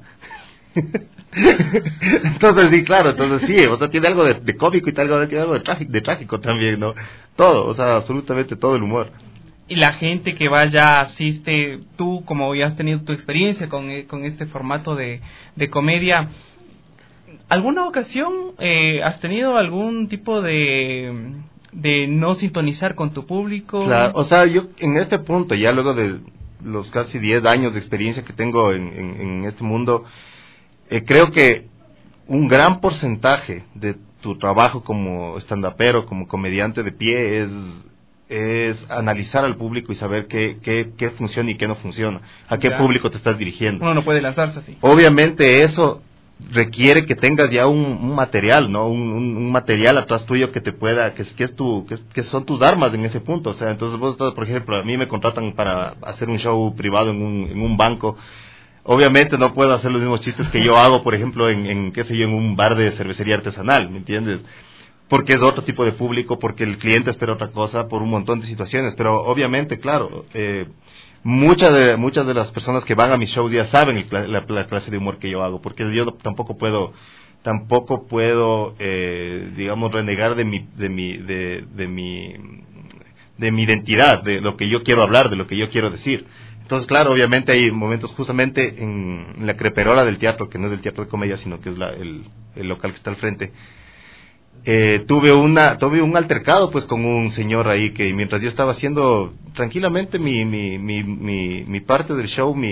Entonces sí, claro, entonces sí, o sea, tiene algo de, de cómico y algo, tiene algo de trágico, de trágico también, ¿no? Todo, o sea, absolutamente todo el humor. Y la gente que vaya, asiste, tú como ya has tenido tu experiencia con, con este formato de, de comedia, ¿alguna ocasión eh, has tenido algún tipo de, de no sintonizar con tu público? Claro, o sea, yo en este punto, ya luego de los casi diez años de experiencia que tengo en, en, en este mundo, Eh, creo que un gran porcentaje de tu trabajo como stand-upero, como comediante de pie, es, es analizar al público y saber qué, qué, qué funciona y qué no funciona, a qué ya. público te estás dirigiendo. Uno no puede lanzarse así. Obviamente eso requiere que tengas ya un, un material, ¿no? Un, un, un material atrás tuyo que te pueda, que, que, es tu, que, que son tus armas en ese punto. O sea, entonces vos estás, por ejemplo, a mí me contratan para hacer un show privado en un, en un banco. Obviamente no puedo hacer los mismos chistes que yo hago, por ejemplo, en, en qué sé yo, en un bar de cervecería artesanal, ¿me entiendes? Porque es otro tipo de público, porque el cliente espera otra cosa, por un montón de situaciones. Pero obviamente, claro, eh, muchas de muchas de las personas que van a mis shows ya saben el, la, la clase de humor que yo hago, porque yo tampoco puedo, tampoco puedo, eh, digamos, renegar de mi, de mi, de, de mi, de mi identidad, de lo que yo quiero hablar, de lo que yo quiero decir. Entonces, claro, obviamente hay momentos justamente en, en la creperola del teatro, que no es el teatro de comedia, sino que es la, el, el local que está al frente. Eh, tuve una, tuve un altercado pues con un señor ahí que mientras yo estaba haciendo tranquilamente mi, mi, mi, mi, mi parte del show, mi,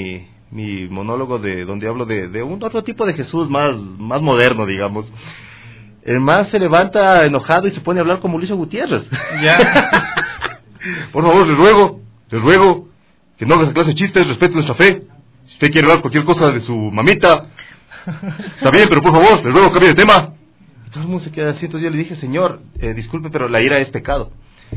mi monólogo de donde hablo de, de un otro tipo de Jesús más, más moderno, digamos. El más se levanta enojado y se pone a hablar como Luis Gutiérrez. Ya. Por favor, le ruego, le ruego que no haga esa clase de chistes, respete nuestra fe. Si usted quiere hablar cualquier cosa de su mamita, está bien, pero por favor, le ruego cambie de tema. Y todo el mundo se queda así. Entonces yo le dije, señor, eh, disculpe, pero la ira es pecado.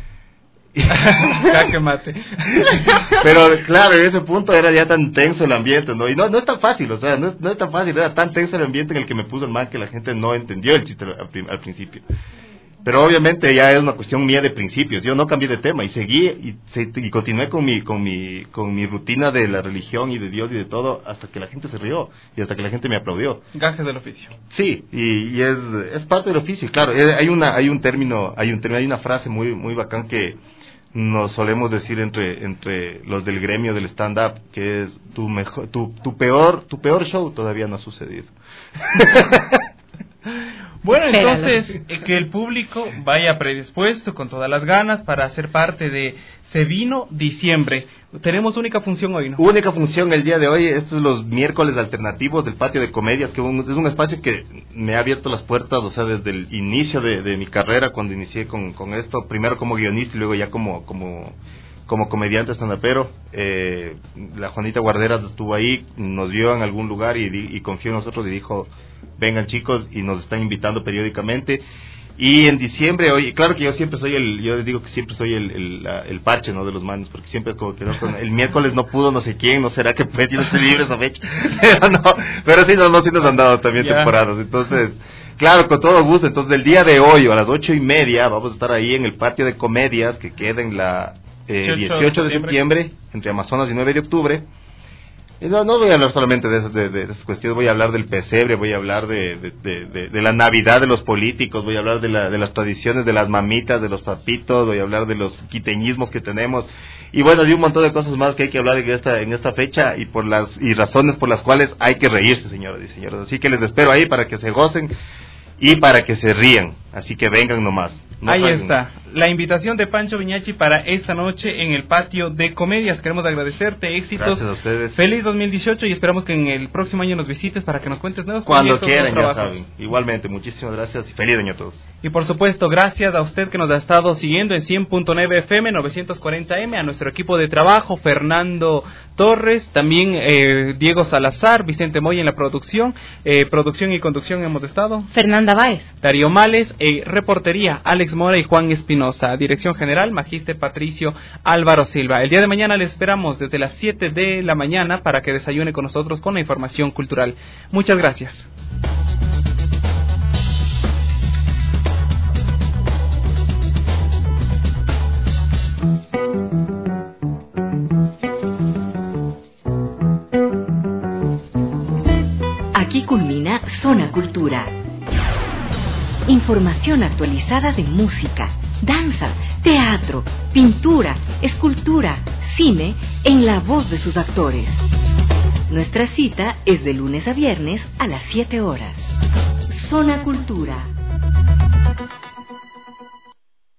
Jaque mate. Pero claro, en ese punto era ya tan tenso el ambiente, ¿no? Y no, no es tan fácil, o sea, no es, no es tan fácil, era tan tenso el ambiente en el que me puso el man que la gente no entendió el chiste al, al principio. Pero obviamente ya es una cuestión mía de principios. Yo no cambié de tema y seguí y, se, y continué con mi con mi con mi rutina de la religión y de Dios y de todo hasta que la gente se rió y hasta que la gente me aplaudió. Gajes del oficio. Sí, y, y es es parte del oficio, claro. Hay una hay un término, hay un término, hay una frase muy muy bacán que nos solemos decir entre entre los del gremio del stand up, que es tu mejor tu tu peor tu peor show todavía no ha sucedido. Bueno, entonces, eh, que el público vaya predispuesto con todas las ganas para ser parte de Se Vino Diciembre. Tenemos única función hoy, ¿no? Única función el día de hoy. Estos son los miércoles alternativos del Patio de Comedias, que es un espacio que me ha abierto las puertas, o sea, desde el inicio de, de mi carrera, cuando inicié con, con esto, primero como guionista y luego ya como como como comediante stand-upero. Eh, la Juanita Guarderas estuvo ahí, nos vio en algún lugar y, y confió en nosotros y dijo, vengan chicos, y nos están invitando periódicamente. Y en diciembre, oye, claro que yo siempre soy el, yo les digo que siempre soy el el, la, el parche, ¿no? De los manos, porque siempre es como que no, el miércoles no pudo no sé quién, no será que Petty no esté libre esa fecha. Pero no, pero sí, no, no, sí nos han dado también yeah. temporadas. Entonces, claro, con todo gusto. Entonces, el día de hoy, a las ocho y media, vamos a estar ahí en el Patio de Comedias, que queda en la eh, dieciocho de septiembre, entre Amazonas y nueve de octubre. No, no voy a hablar solamente de, de, de esas cuestiones, voy a hablar del pesebre, voy a hablar de, de, de, de, de la Navidad de los políticos, voy a hablar de, la, de las tradiciones de las mamitas, de los papitos, voy a hablar de los quiteñismos que tenemos, y bueno, de un montón de cosas más que hay que hablar en esta, en esta fecha, y por las y razones por las cuales hay que reírse, señoras y señores. Así que les espero ahí para que se gocen y para que se rían, así que vengan nomás. No Ahí paguen. está, la invitación de Pancho Viñachi para esta noche en el Patio de Comedias. Queremos agradecerte, éxitos. Gracias a ustedes. Feliz dos mil dieciocho y esperamos que en el próximo año nos visites para que nos cuentes nuevos Cuando proyectos, quieran, ya saben. Igualmente, muchísimas gracias y feliz año a todos. Y por supuesto, gracias a usted que nos ha estado siguiendo en cien punto nueve F M, novecientos cuarenta M, a nuestro equipo de trabajo, Fernando Torres, también eh, Diego Salazar, Vicente Moya en la producción, eh, producción y conducción hemos estado. Fernanda Báez. Darío Males, eh, reportería, Alex Mora y Juan Espinosa, dirección general, Magíster Patricio Álvaro Silva. El día de mañana les esperamos desde las siete de la mañana para que desayune con nosotros con la información cultural. Muchas gracias. Aquí culmina Zona Cultura. Información actualizada de música, danza, teatro, pintura, escultura, cine, en la voz de sus actores. Nuestra cita es de lunes a viernes a las siete horas. Zona Cultura.